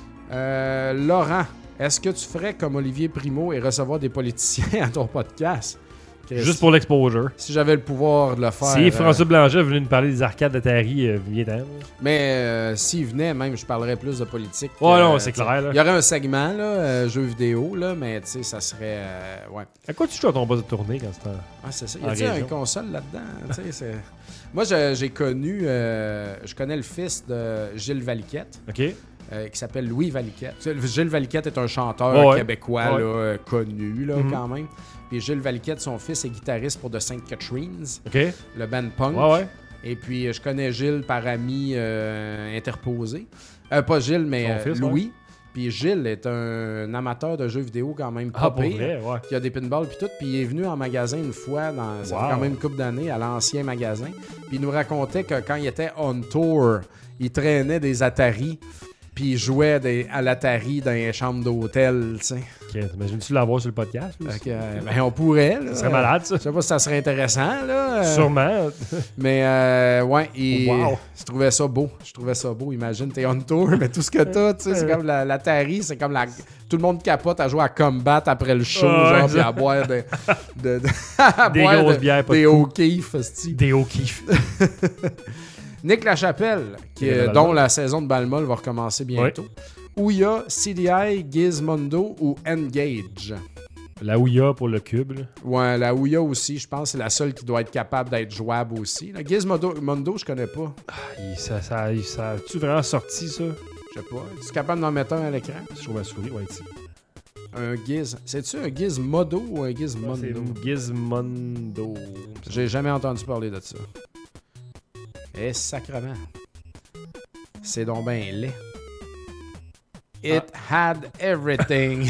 Laurent, est-ce que tu ferais comme Olivier Primo et recevoir des politiciens à ton podcast? Juste pour l'exposure. Si j'avais le pouvoir de le faire. Si François Blanchet venait nous parler des arcades d'Atari, viens-t'en. Mais s'il venait, même, je parlerais plus de politique. Ouais, non, c'est clair. Là. Il y aurait un segment, là, jeux vidéo, là, mais tu sais, ça serait. Ouais. À quoi tu joues à ton boss de tournée quand c'était. Ah, c'est ça. Il y a une console là-dedans. Moi, j'ai connu. Je connais le fils de Gilles Valiquette. OK. Qui s'appelle Louis Valiquette. Gilles Valiquette est un chanteur québécois là, connu là, quand même. Puis Gilles Valiquette, son fils, est guitariste pour The St. Catharines, le band punk. Et puis je connais Gilles par ami interposé. Pas Gilles, mais fils, Louis. Puis Gilles est un amateur de jeux vidéo quand même pas pire, qui a des pinballs puis tout. Puis il est venu en magasin une fois, ça fait quand même une couple d'années, à l'ancien magasin. Puis il nous racontait que quand il était on tour, il traînait des Atari. Puis il jouait à l'Atari dans les chambres d'hôtel, tu sais. Okay, t'imagines-tu l'avoir sur le podcast? Ben, on pourrait. Là. Ça serait malade, ça. Je sais pas si ça serait intéressant, là. Sûrement. Mais, ouais, Wow. je trouvais ça beau. Imagine, t'es on tour, mais tout ce que t'as, tu sais, c'est comme l'Atari, c'est comme tout le monde capote à jouer à Combat après le show, genre, puis à boire des grosses bières, des O'Keeffe, Des O'Keeffe. Nick Lachapelle, dont la saison de Balmol va recommencer bientôt. Ouya, CDI, Gizmondo ou Engage. La Ouya pour le cube. Là. Ouais, la Ouya aussi, je pense, c'est la seule qui doit être capable d'être jouable aussi. La Gizmondo, je connais pas. Ça a-tu vraiment sorti, ça? Je sais pas. Es-tu capable d'en mettre un à l'écran? Sur ma souris, ouais, ici. Un Giz. C'est-tu un Gizmodo ou un Gizmondo? C'est un Gizmondo. J'ai jamais entendu parler de ça. Eh, sacrement. C'est donc ben laid. It had everything.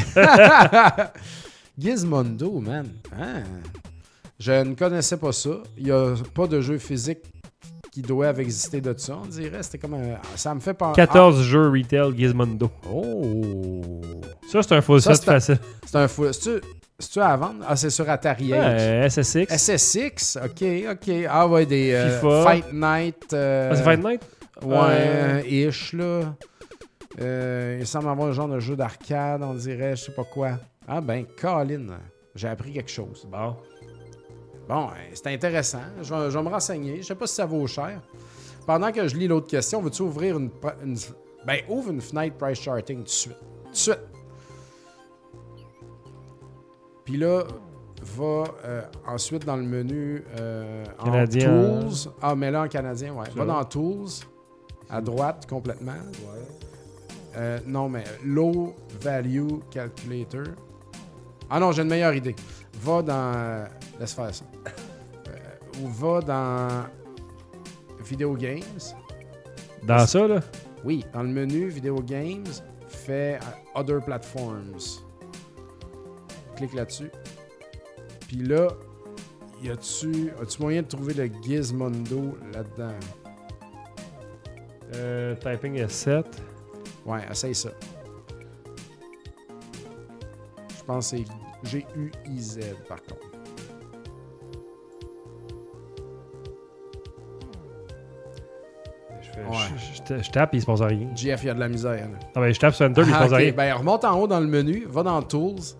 Gizmondo, man. Ah. Je ne connaissais pas ça. Il n'y a pas de jeu physique qui doivent exister de ça, on dirait. C'était comme un... Ça me fait penser... 14 jeux retail Gizmondo. Oh! Ça, c'est un full set facile. C'est un full... C'est-tu à vendre? Ah, c'est sur Atari Age. SSX. SSX? OK. Ah ouais, des FIFA. Fight Night. C'est Fight Night? Ouais, ish, là. Il semble avoir un genre de jeu d'arcade, on dirait, je sais pas quoi. Ah ben, Colin, j'ai appris quelque chose. Bon, c'est intéressant. Je vais me renseigner. Je sais pas si ça vaut cher. Pendant que je lis l'autre question, veux-tu ouvrir ouvre une fenêtre price charting tout de suite. Tout de suite. Puis là, va ensuite dans le menu canadien, en Tools. Ah, mais là en canadien, ouais. Va dans Tools, à droite complètement. Ouais. Non, mais Low Value Calculator. Ah non, j'ai une meilleure idée. Va dans... laisse faire ça. Ou va dans Video Games. Dans ça, là? Oui, dans le menu Video Games, fais Other Platforms. Clique là-dessus. Puis là, as-tu moyen de trouver le Gizmondo là-dedans? Typing S7. Ouais, essaye ça. Je pense que c'est G-U-I-Z par contre. Je tape et il se passe rien. GF, il y a de la misère. Là. Ah ben, je tape sur Enter et il se passe rien. Ben, remonte en haut dans le menu, va dans Tools,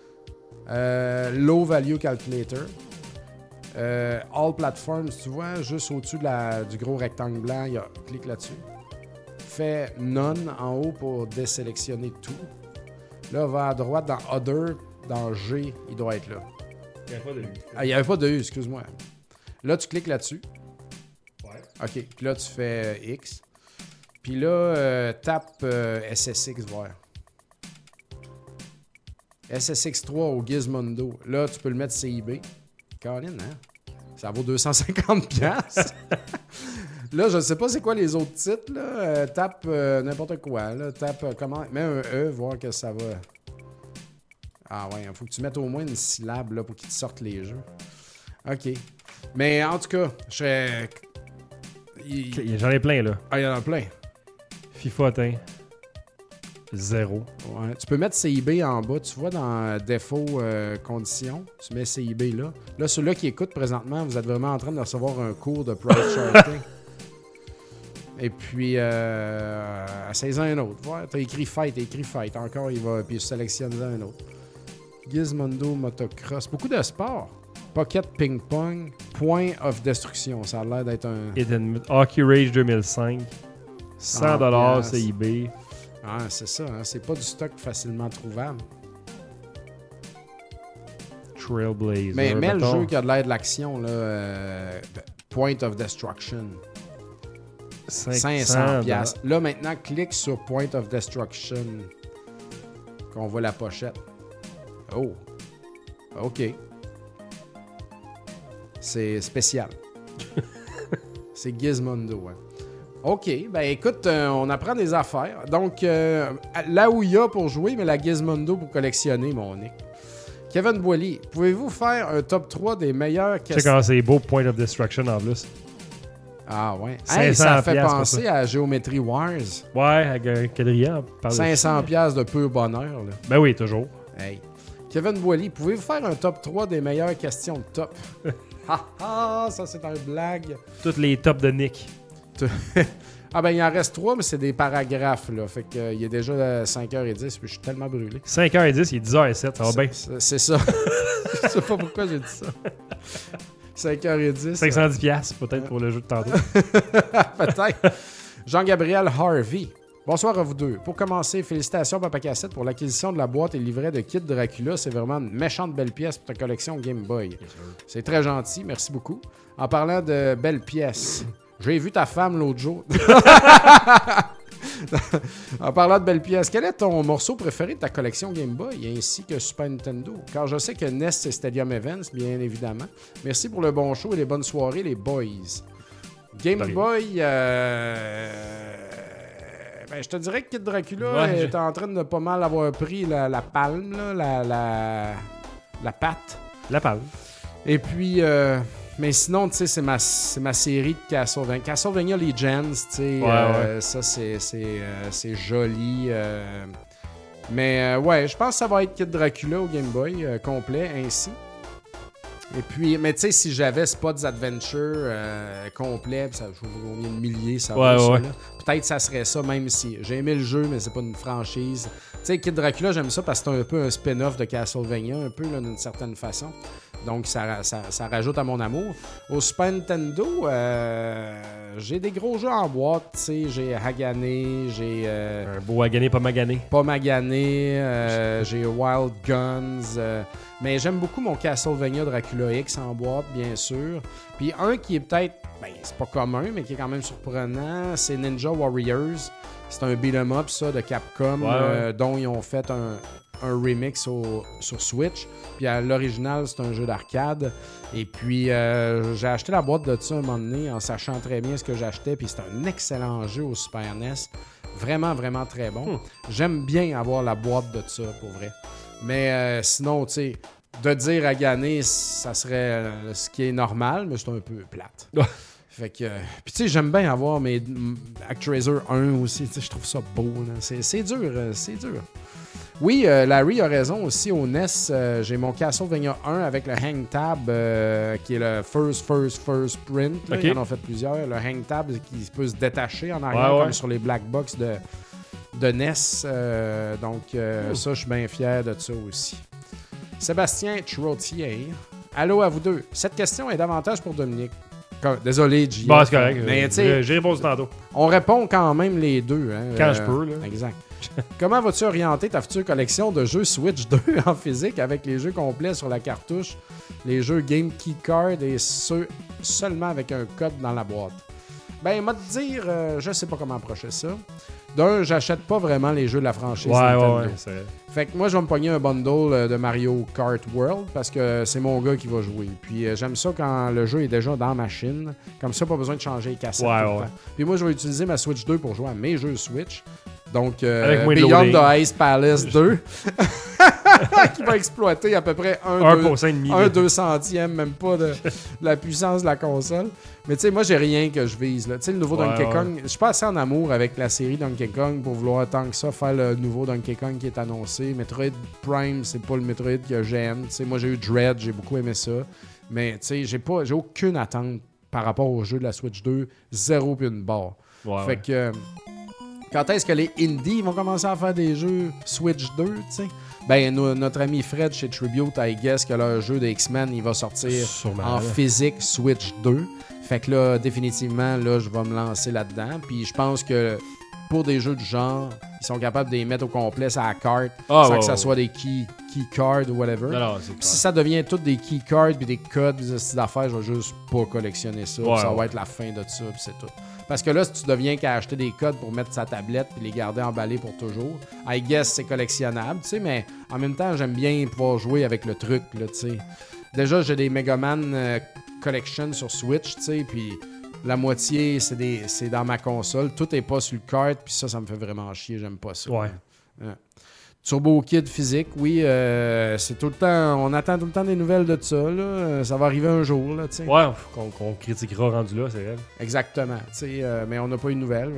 Low Value Calculator, All Platforms, tu vois, juste au-dessus du gros rectangle blanc, clique là-dessus. Fais None en haut pour désélectionner tout. Là, va à droite dans Other, dans G, il doit être là. Il n'y avait pas de U. Ah, il n'y avait pas de U, excuse-moi. Là, tu cliques là-dessus. Ouais. OK, puis là, tu fais X. Puis là, tape SSX, voir. SSX3 au Gizmondo. Là, tu peux le mettre CIB. Colin, hein? Ça vaut 250$. Là, je ne sais pas c'est quoi les autres titres. Là. Tape n'importe quoi. Là. Tape comment. Mets un E, voir que ça va. Ah ouais, il faut que tu mettes au moins une syllabe là, pour qu'ils te sortent les jeux. OK. Mais en tout cas, je serais. J'en ai plein, là. Ah, il y en a plein. FIFA atteint. 0. Ouais. Tu peux mettre CIB en bas. Tu vois dans défaut conditions, tu mets CIB là. Là, ceux-là qui écoutent présentement, vous êtes vraiment en train de recevoir un cours de price charting. Et puis, essaye-en un autre. Ouais, t'as écrit Fight. Encore, il va. Puis je sélectionne un autre. Gizmondo Motocross. Beaucoup de sport. Pocket Ping Pong. Point of Destruction. Ça a l'air d'être un... Hockey Rage 2005. $100 CIB. Ah, c'est ça. Hein? C'est pas du stock facilement trouvable. Trailblazer. Mais le jeu qui a de l'air de l'action, là, Point of Destruction. 500$. Là, maintenant, clique sur Point of Destruction. Qu'on voit la pochette. Oh. OK. C'est spécial. C'est Gizmondo, ouais. OK. Ben écoute, on apprend des affaires. Donc, la Ouya pour jouer, mais la Gizmondo pour collectionner, mon Nick. Kevin Boilly, pouvez-vous faire un top 3 des meilleures questions? Tu sais quand c'est beau, Point of Destruction en plus. Ah ouais. 500 Hey, ça fait piastres, penser à Geometry Wars. Ouais, avec Quadrilla. 500 piastres de pur bonheur. Là. Ben oui, toujours. Hey. Kevin Boilly, pouvez-vous faire un top 3 des meilleures questions de top? Ça c'est un blague. Toutes les tops de Nick. Ah ben il en reste 3, mais c'est des paragraphes. Là. Fait que, il est déjà 5h10, puis je suis tellement brûlé. 5h10, il est 10h07, ça va bien. C'est ça. Je sais pas pourquoi j'ai dit ça. 5h10. 510$ peut-être pour le jeu de tantôt. Peut-être. Jean-Gabriel Harvey. Bonsoir à vous deux. Pour commencer, félicitations Papa Cassette pour l'acquisition de la boîte et livret de kit Dracula. C'est vraiment une méchante belle pièce pour ta collection Game Boy. C'est très gentil, merci beaucoup. En parlant de belles pièces, j'ai vu ta femme l'autre jour. En parlant de belles pièces, quel est ton morceau préféré de ta collection Game Boy ainsi que Super Nintendo? Car je sais que NES c'est Stadium Events, bien évidemment. Merci pour le bon show et les bonnes soirées, les boys. Game Boy, ben, je te dirais que Kid Dracula est en train de pas mal avoir pris la palme, là, la patte. La palme. Et puis, mais sinon, tu sais, c'est ma série de Castlevania. Castlevania Legends, tu sais, ça, c'est joli. Mais ouais, je pense que ça va être Kid Dracula au Game Boy complet, ainsi. Et puis, mais tu sais, si j'avais Spots Adventure complet, ça joue combien de milliers, ça va ça, là. Peut-être ça serait ça, même si j'ai aimé le jeu, mais c'est pas une franchise. Tu sais, Kid Dracula, j'aime ça parce que c'est un peu un spin-off de Castlevania, un peu, là, d'une certaine façon. Donc, ça rajoute à mon amour. Au Super Nintendo, j'ai des gros jeux en boîte. Tu sais, j'ai Hagané, j'ai... un beau Hagané, pas Magané. Pas Magané, j'ai Wild Guns. Mais j'aime beaucoup mon Castlevania Dracula X en boîte, bien sûr. Puis un qui est peut-être... Ben, c'est pas commun, mais qui est quand même surprenant, c'est Ninja Warriors. C'est un beat'em up, ça, de Capcom, dont ils ont fait un remix sur Switch. Puis à l'original, c'est un jeu d'arcade. Et puis, j'ai acheté la boîte de ça un moment donné en sachant très bien ce que j'achetais. Puis c'est un excellent jeu au Super NES. Vraiment, vraiment très bon. J'aime bien avoir la boîte de ça, pour vrai. Mais sinon, tu sais, de dire à gagner, ça serait ce qui est normal, mais c'est un peu plate. Fait que, puis tu sais, j'aime bien avoir mes ActRaiser 1 aussi. Tu sais, je trouve ça beau. Là. C'est dur, c'est dur. Oui, Larry a raison aussi. Au NES, j'ai mon Castlevania 1 avec le Hang Tab, qui est le first print. Là. Ils en ont fait plusieurs. Le Hang Tab qui peut se détacher en arrière, comme sur les Black Box de NES. Donc, ça, je suis bien fier de ça aussi. Sébastien Trotier. Allô à vous deux. Cette question est davantage pour Dominique. Désolé, G. Bon, c'est correct. Mais j'ai répondu tantôt. On répond quand même les deux. Hein, quand je peux. Là. Exact. Comment vas-tu orienter ta future collection de jeux Switch 2 en physique avec les jeux complets sur la cartouche, les jeux Game Key Card et ceux seulement avec un code dans la boîte? Ben, moi te dire, je sais pas comment approcher ça. D'un, j'achète pas vraiment les jeux de la franchise Nintendo. Fait que moi, je vais me pogner un bundle de Mario Kart World parce que c'est mon gars qui va jouer. Puis j'aime ça quand le jeu est déjà dans la machine. Comme ça, pas besoin de changer les cassettes tout le temps. Puis moi, je vais utiliser ma Switch 2 pour jouer à mes jeux Switch. Donc, Beyond the Ice Palace 2, qui va exploiter à peu près un 200e, même pas de la puissance de la console. Mais tu sais, moi, j'ai rien que je vise. Tu sais, le nouveau Donkey Kong, je suis pas assez en amour avec la série Donkey Kong pour vouloir tant que ça faire le nouveau Donkey Kong qui est annoncé. Metroid Prime, c'est pas le Metroid que j'aime. Tu sais, moi, j'ai eu Dread, j'ai beaucoup aimé ça. Mais tu sais, j'ai aucune attente par rapport au jeu de la Switch 2. Zéro puis une barre. Fait que... Quand est-ce que les indies vont commencer à faire des jeux Switch 2, tu sais? Ben, notre ami Fred chez Tribute, I guess que leur jeu de X-Men, il va sortir en physique Switch 2. Fait que là, définitivement, là, je vais me lancer là-dedans. Puis je pense que pour des jeux du genre, ils sont capables de les mettre au complet sur la carte, sans que ça soit des key cards ou whatever. Si ça devient toutes des key cards puis des codes, puis des affaires, je vais juste pas collectionner ça. Ça va être la fin de ça, puis c'est tout. Parce que là, si tu deviens qu'à acheter des codes pour mettre sa tablette et les garder emballés pour toujours, I guess c'est collectionnable, tu sais, mais en même temps, j'aime bien pouvoir jouer avec le truc, là, tu sais. Déjà, j'ai des Mega Man Collection sur Switch, tu sais, puis la moitié, c'est dans ma console. Tout est pas sur le cart, puis ça me fait vraiment chier, j'aime pas ça. Turbo Kid physique, oui. C'est tout le temps... On attend tout le temps des nouvelles de ça, là. Ça va arriver un jour, là, tu sais. Ouais, qu'on critiquera rendu là, c'est vrai. Exactement, tu sais. Mais on n'a pas eu de nouvelles.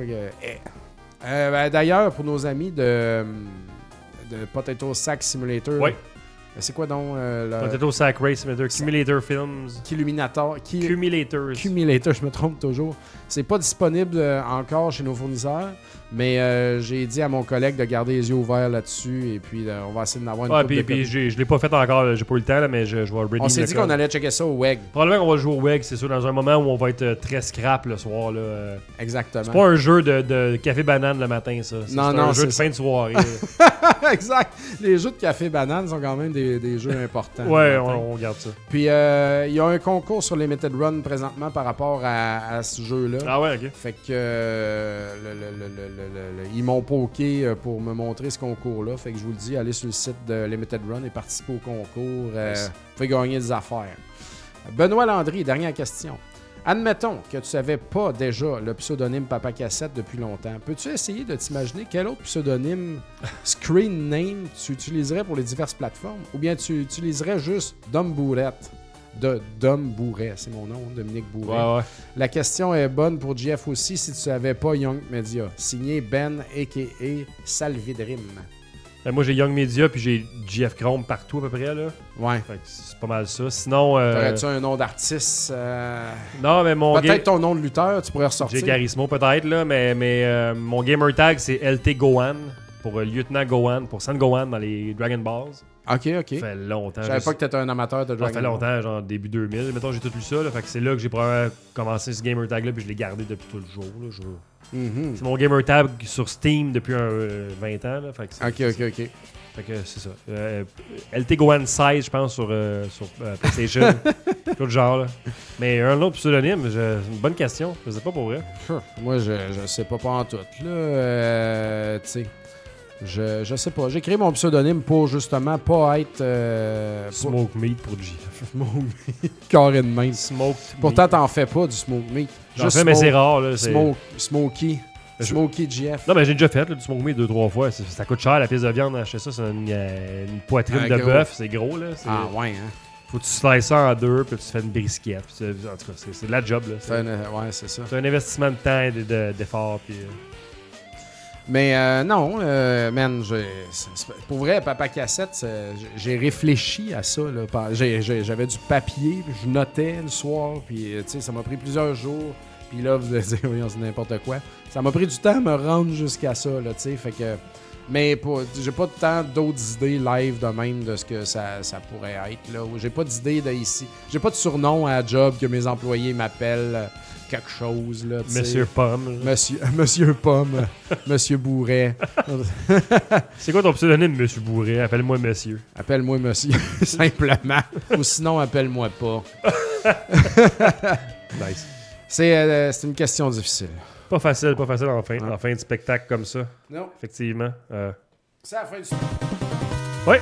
D'ailleurs, pour nos amis de Potato Sack Simulator... Ouais. C'est quoi donc Potato Sack Race Simulator, Cumulator Films. Cumulator, Cumulators. je me trompe toujours. C'est pas disponible encore chez nos fournisseurs, mais j'ai dit à mon collègue de garder les yeux ouverts là-dessus et puis on va essayer d'en avoir une couple de puis je l'ai pas fait encore, j'ai pas eu le temps, là, mais je vais redeem. On s'est dit qu'on allait checker ça au WEG. Probablement qu'on va jouer au WEG, c'est sûr, dans un moment où on va être très scrap le soir. Là. Exactement. C'est pas un jeu de café-banane le matin, ça. C'est un jeu de fin de soirée. Exact. Les jeux de café-banane sont quand même des jeux importants. Ouais, on regarde ça. Puis il y a un concours sur Limited Run présentement par rapport à ce jeu-là. Ah ouais, ok. Fait que ils m'ont poké pour me montrer ce concours-là. Fait que je vous le dis, allez sur le site de Limited Run et participez au concours. Vous pouvez gagner des affaires. Benoît Landry, dernière question. Admettons que tu savais pas déjà le pseudonyme Papa Cassette depuis longtemps. Peux-tu essayer de t'imaginer quel autre pseudonyme screen name tu utiliserais pour les diverses plateformes? Ou bien tu utiliserais juste Dom Bourrette? Dom Bourret, c'est mon nom, Dominique Bourret. Ouais. La question est bonne pour JF aussi si tu savais pas Young Media. Signé Ben, a.k.a. Salvidrim. Moi, j'ai Young Media puis j'ai JF Chrome partout à peu près. Là. Ouais. Fait que c'est pas mal ça. Sinon. T'aurais-tu un nom d'artiste? Non, mais mon. Peut-être ton nom de lutteur, tu pourrais ressortir. J'ai Carismo peut-être, là, mais mon gamer tag, c'est LT Gohan pour Lieutenant Gohan, pour San Gohan dans les Dragon Balls. Ok. Ça fait longtemps. Je savais pas que t'étais un amateur de Dragon Ball. Ça fait longtemps, genre début 2000. Mettons, j'ai tout lu ça. Là, fait que c'est là que j'ai probablement commencé ce gamer tag-là, puis je l'ai gardé depuis tout le jour. Là, C'est mon gamer tag sur Steam depuis 20 ans. Là, fait que ok. Fait que c'est ça. LT Gohan 16, je pense, sur PlayStation. Tout le genre. Là. Mais un autre pseudonyme, c'est une bonne question. Je sais pas pour vrai. Moi, je sais pas en tout. Là, tu sais. Je sais pas. J'ai créé mon pseudonyme pour justement pas être. Smoke Meat pour GF. Smoke Meat. Carré de main. Smoke. Pourtant, t'en fais pas du Smoke Meat. J'en fais, mais c'est rare. Là, Smokey. Smokey GF. Non, mais j'ai déjà fait là, du Smoke Meat 2-3 fois. Ça coûte cher la pièce de viande. Acheter ça, c'est une poitrine de bœuf. C'est gros. Là. Ouais, hein. Faut que tu slices ça en deux, puis tu fais une brisquette. En tout cas, c'est de la job. Là. Ouais, c'est ça. C'est un investissement de temps et d'effort. Puis. Mais non, man, pour vrai, Papa Cassette, j'ai réfléchi à ça. J'avais du papier, puis je notais le soir, puis ça m'a pris plusieurs jours. Puis là, vous allez dire, oui, c'est n'importe quoi. Ça m'a pris du temps à me rendre jusqu'à ça, là, tu sais, fait que... Mais j'ai pas tant d'autres idées live de même de ce que ça pourrait être, là. J'ai pas d'idée d'ici. J'ai pas de surnom à la job que mes employés m'appellent quelque chose, là, tu sais. Monsieur Pomme. Monsieur Pomme. Monsieur Bourret. C'est quoi ton pseudonyme, Monsieur Bourret? Appelle-moi Monsieur. Appelle-moi Monsieur, simplement. Ou sinon, appelle-moi pas. Nice. C'est une question difficile. Pas facile en fin de spectacle comme ça. Non. Effectivement. C'est la fin du souper. Oui.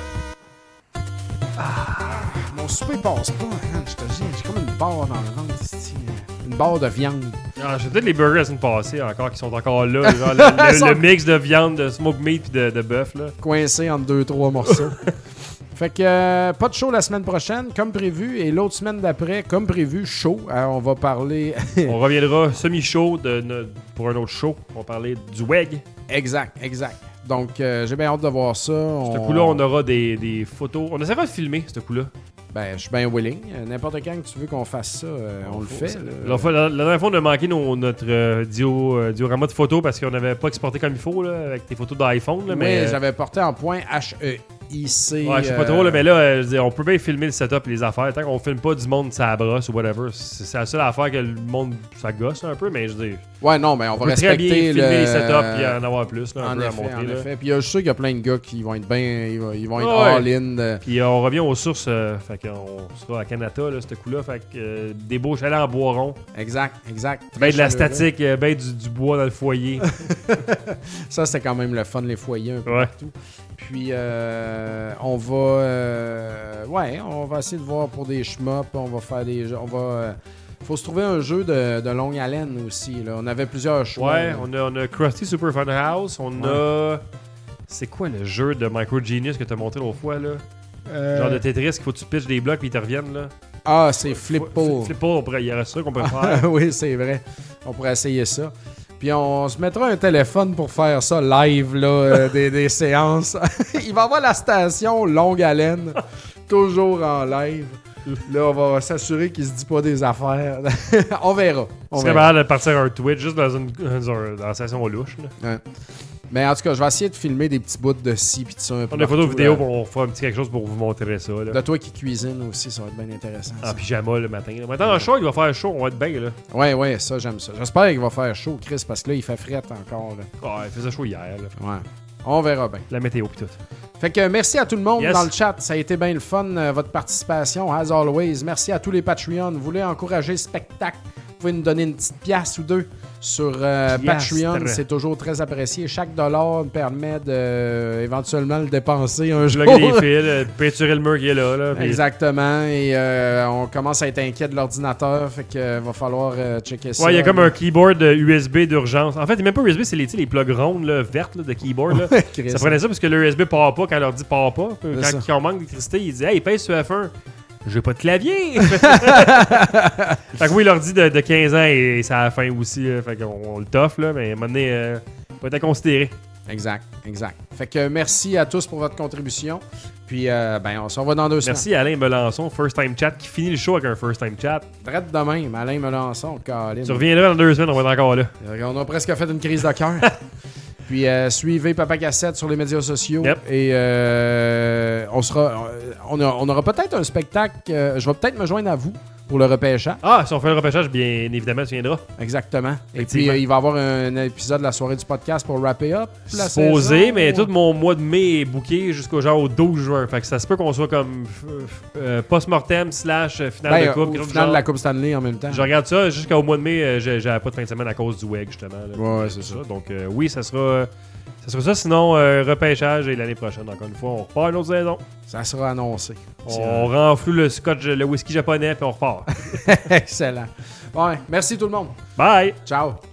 Mon souper passe pas. Hein, je te dis, j'ai comme une barre dans le ventre. Une barre de viande. J'ai peut-être les burgers la semaine passée encore qui sont encore là. Genre le mix de viande, de smoke meat et de bœuf. Là. Coincé entre 2-3 morceaux. Fait que pas de show la semaine prochaine, comme prévu. Et l'autre semaine d'après, comme prévu, show. On va parler... On reviendra semi-show pour un autre show. On va parler du WEG. Exact. Donc, j'ai bien hâte de voir ça. Ce coup-là, on aura des photos. On essaiera de filmer, ce coup-là. Ben, je suis bien willing. N'importe quand que tu veux qu'on fasse ça, on le fait. La dernière fois, on a manqué notre diorama de photos parce qu'on n'avait pas exporté comme il faut, là, avec tes photos d'iPhone. Là, mais j'avais porté en point HEIC. Ouais, je sais pas trop, là, mais là, je veux dire, on peut bien filmer le setup et les affaires. Tant qu'on filme pas du monde ça brosse ou whatever, c'est la seule affaire que le monde, ça gosse un peu, mais je veux dire. Ouais, non, mais on va respecter très bien filmer les setups et en avoir plus, là, un peu à montrer. En là. effet. Puis je suis sûr qu'il y a plein de gars qui vont être bien, ils vont être all-in. Puis on revient aux sources, fait qu'on sera à Canada, là, ce coup-là, fait que des beaux chalets en bois rond. Exact. Ben de la statique, ben du bois dans le foyer. Ça, c'était quand même le fun, les foyers un peu partout. Puis on va essayer de voir pour des shmups, on va faire des jeux, faut se trouver un jeu de longue haleine aussi là. On avait plusieurs choix. Ouais, on a Krusty Super Fun House, on a C'est quoi le jeu de Micro Genius que t'as montré l'autre fois, là? Genre de Tetris qu'il faut que tu pitches des blocs puis ils te reviennent, là. Ah, c'est Flippo. Flippo, il y aurait ça qu'on peut faire. Oui, c'est vrai. On pourrait essayer ça. Puis on se mettra un téléphone pour faire ça live, là, des séances. Il va y avoir la station Longue Haleine, toujours en live. Là, on va s'assurer qu'il se dit pas des affaires. On verra. On serait malade de partir un Twitch juste dans la station louche. Là. Ouais. Mais en tout cas, je vais essayer de filmer des petits bouts de ci pis de ça. On a des photos vidéo pour on fera un petit quelque chose pour vous montrer ça. Là. De toi qui cuisine aussi, ça va être bien intéressant. En pyjama le matin. Maintenant, en show, il va faire chaud, on va être bien. Là. Ouais, ça, j'aime ça. J'espère qu'il va faire chaud, Chris, parce que là, il fait fret encore. Là. Ouais, il faisait chaud hier. Là. Ouais. On verra bien. La météo pis tout. Fait que merci à tout le monde dans le chat. Ça a été bien le fun, votre participation, as always. Merci à tous les Patreons. Vous voulez encourager le spectacle, vous pouvez nous donner une petite pièce ou deux sur Patreon. C'est toujours très apprécié. Chaque dollar permet de éventuellement le dépenser un jour. Plugger les fils, peinturer le mur qui est là. Exactement. Et on commence à être inquiet de l'ordinateur. Fait que va falloir checker ça. Ouais, il y a comme un keyboard USB d'urgence. En fait, même pas USB, c'est les plugs rondes vertes là, de keyboard. Là. Ça prenait ça parce que le USB part pas quand l'ordi part pas. Quand on manque d'électricité, il dit « Hey, pèse sur F1 ». J'ai pas de clavier! Fait que oui, l'ordi de 15 ans, et ça a la fin aussi. Fait qu'on le toffe, là, mais à un moment donné, peut être à considérer. Exact. Fait que merci à tous pour votre contribution. Puis, on se revoit dans 2 semaines. Merci à Alain Melançon, First Time Chat, qui finit le show avec un First Time Chat. Traite de même, Alain Melançon, Caroline. Tu reviendras dans 2 semaines, on va être encore là. On a presque fait une crise de cœur. Puis suivez Papa Cassette sur les médias sociaux. Yep. Et on aura peut-être un spectacle. Je vais peut-être me joindre à vous pour le repêchage. Ah, si on fait le repêchage, bien évidemment, tu viendras. Exactement. Et puis il va y avoir un épisode de la soirée du podcast pour wrapper up. Supposé, mais tout mon mois de mai est booké jusqu'au genre au 12 juin. Fait que ça se peut qu'on soit comme post-mortem / finale de coupe. Finale de la Coupe Stanley en même temps. Je regarde ça jusqu'au mois de mai. J'avais pas de fin de semaine à cause du WEG, justement. Là. Ouais, c'est ça. Donc oui, ça sera ça. Sinon, repêchage et l'année prochaine, encore une fois, on repart une autre saison. Ça sera annoncé. On renfloue le scotch, le whisky japonais, puis on repart. Excellent. Ouais, merci tout le monde. Bye! Ciao.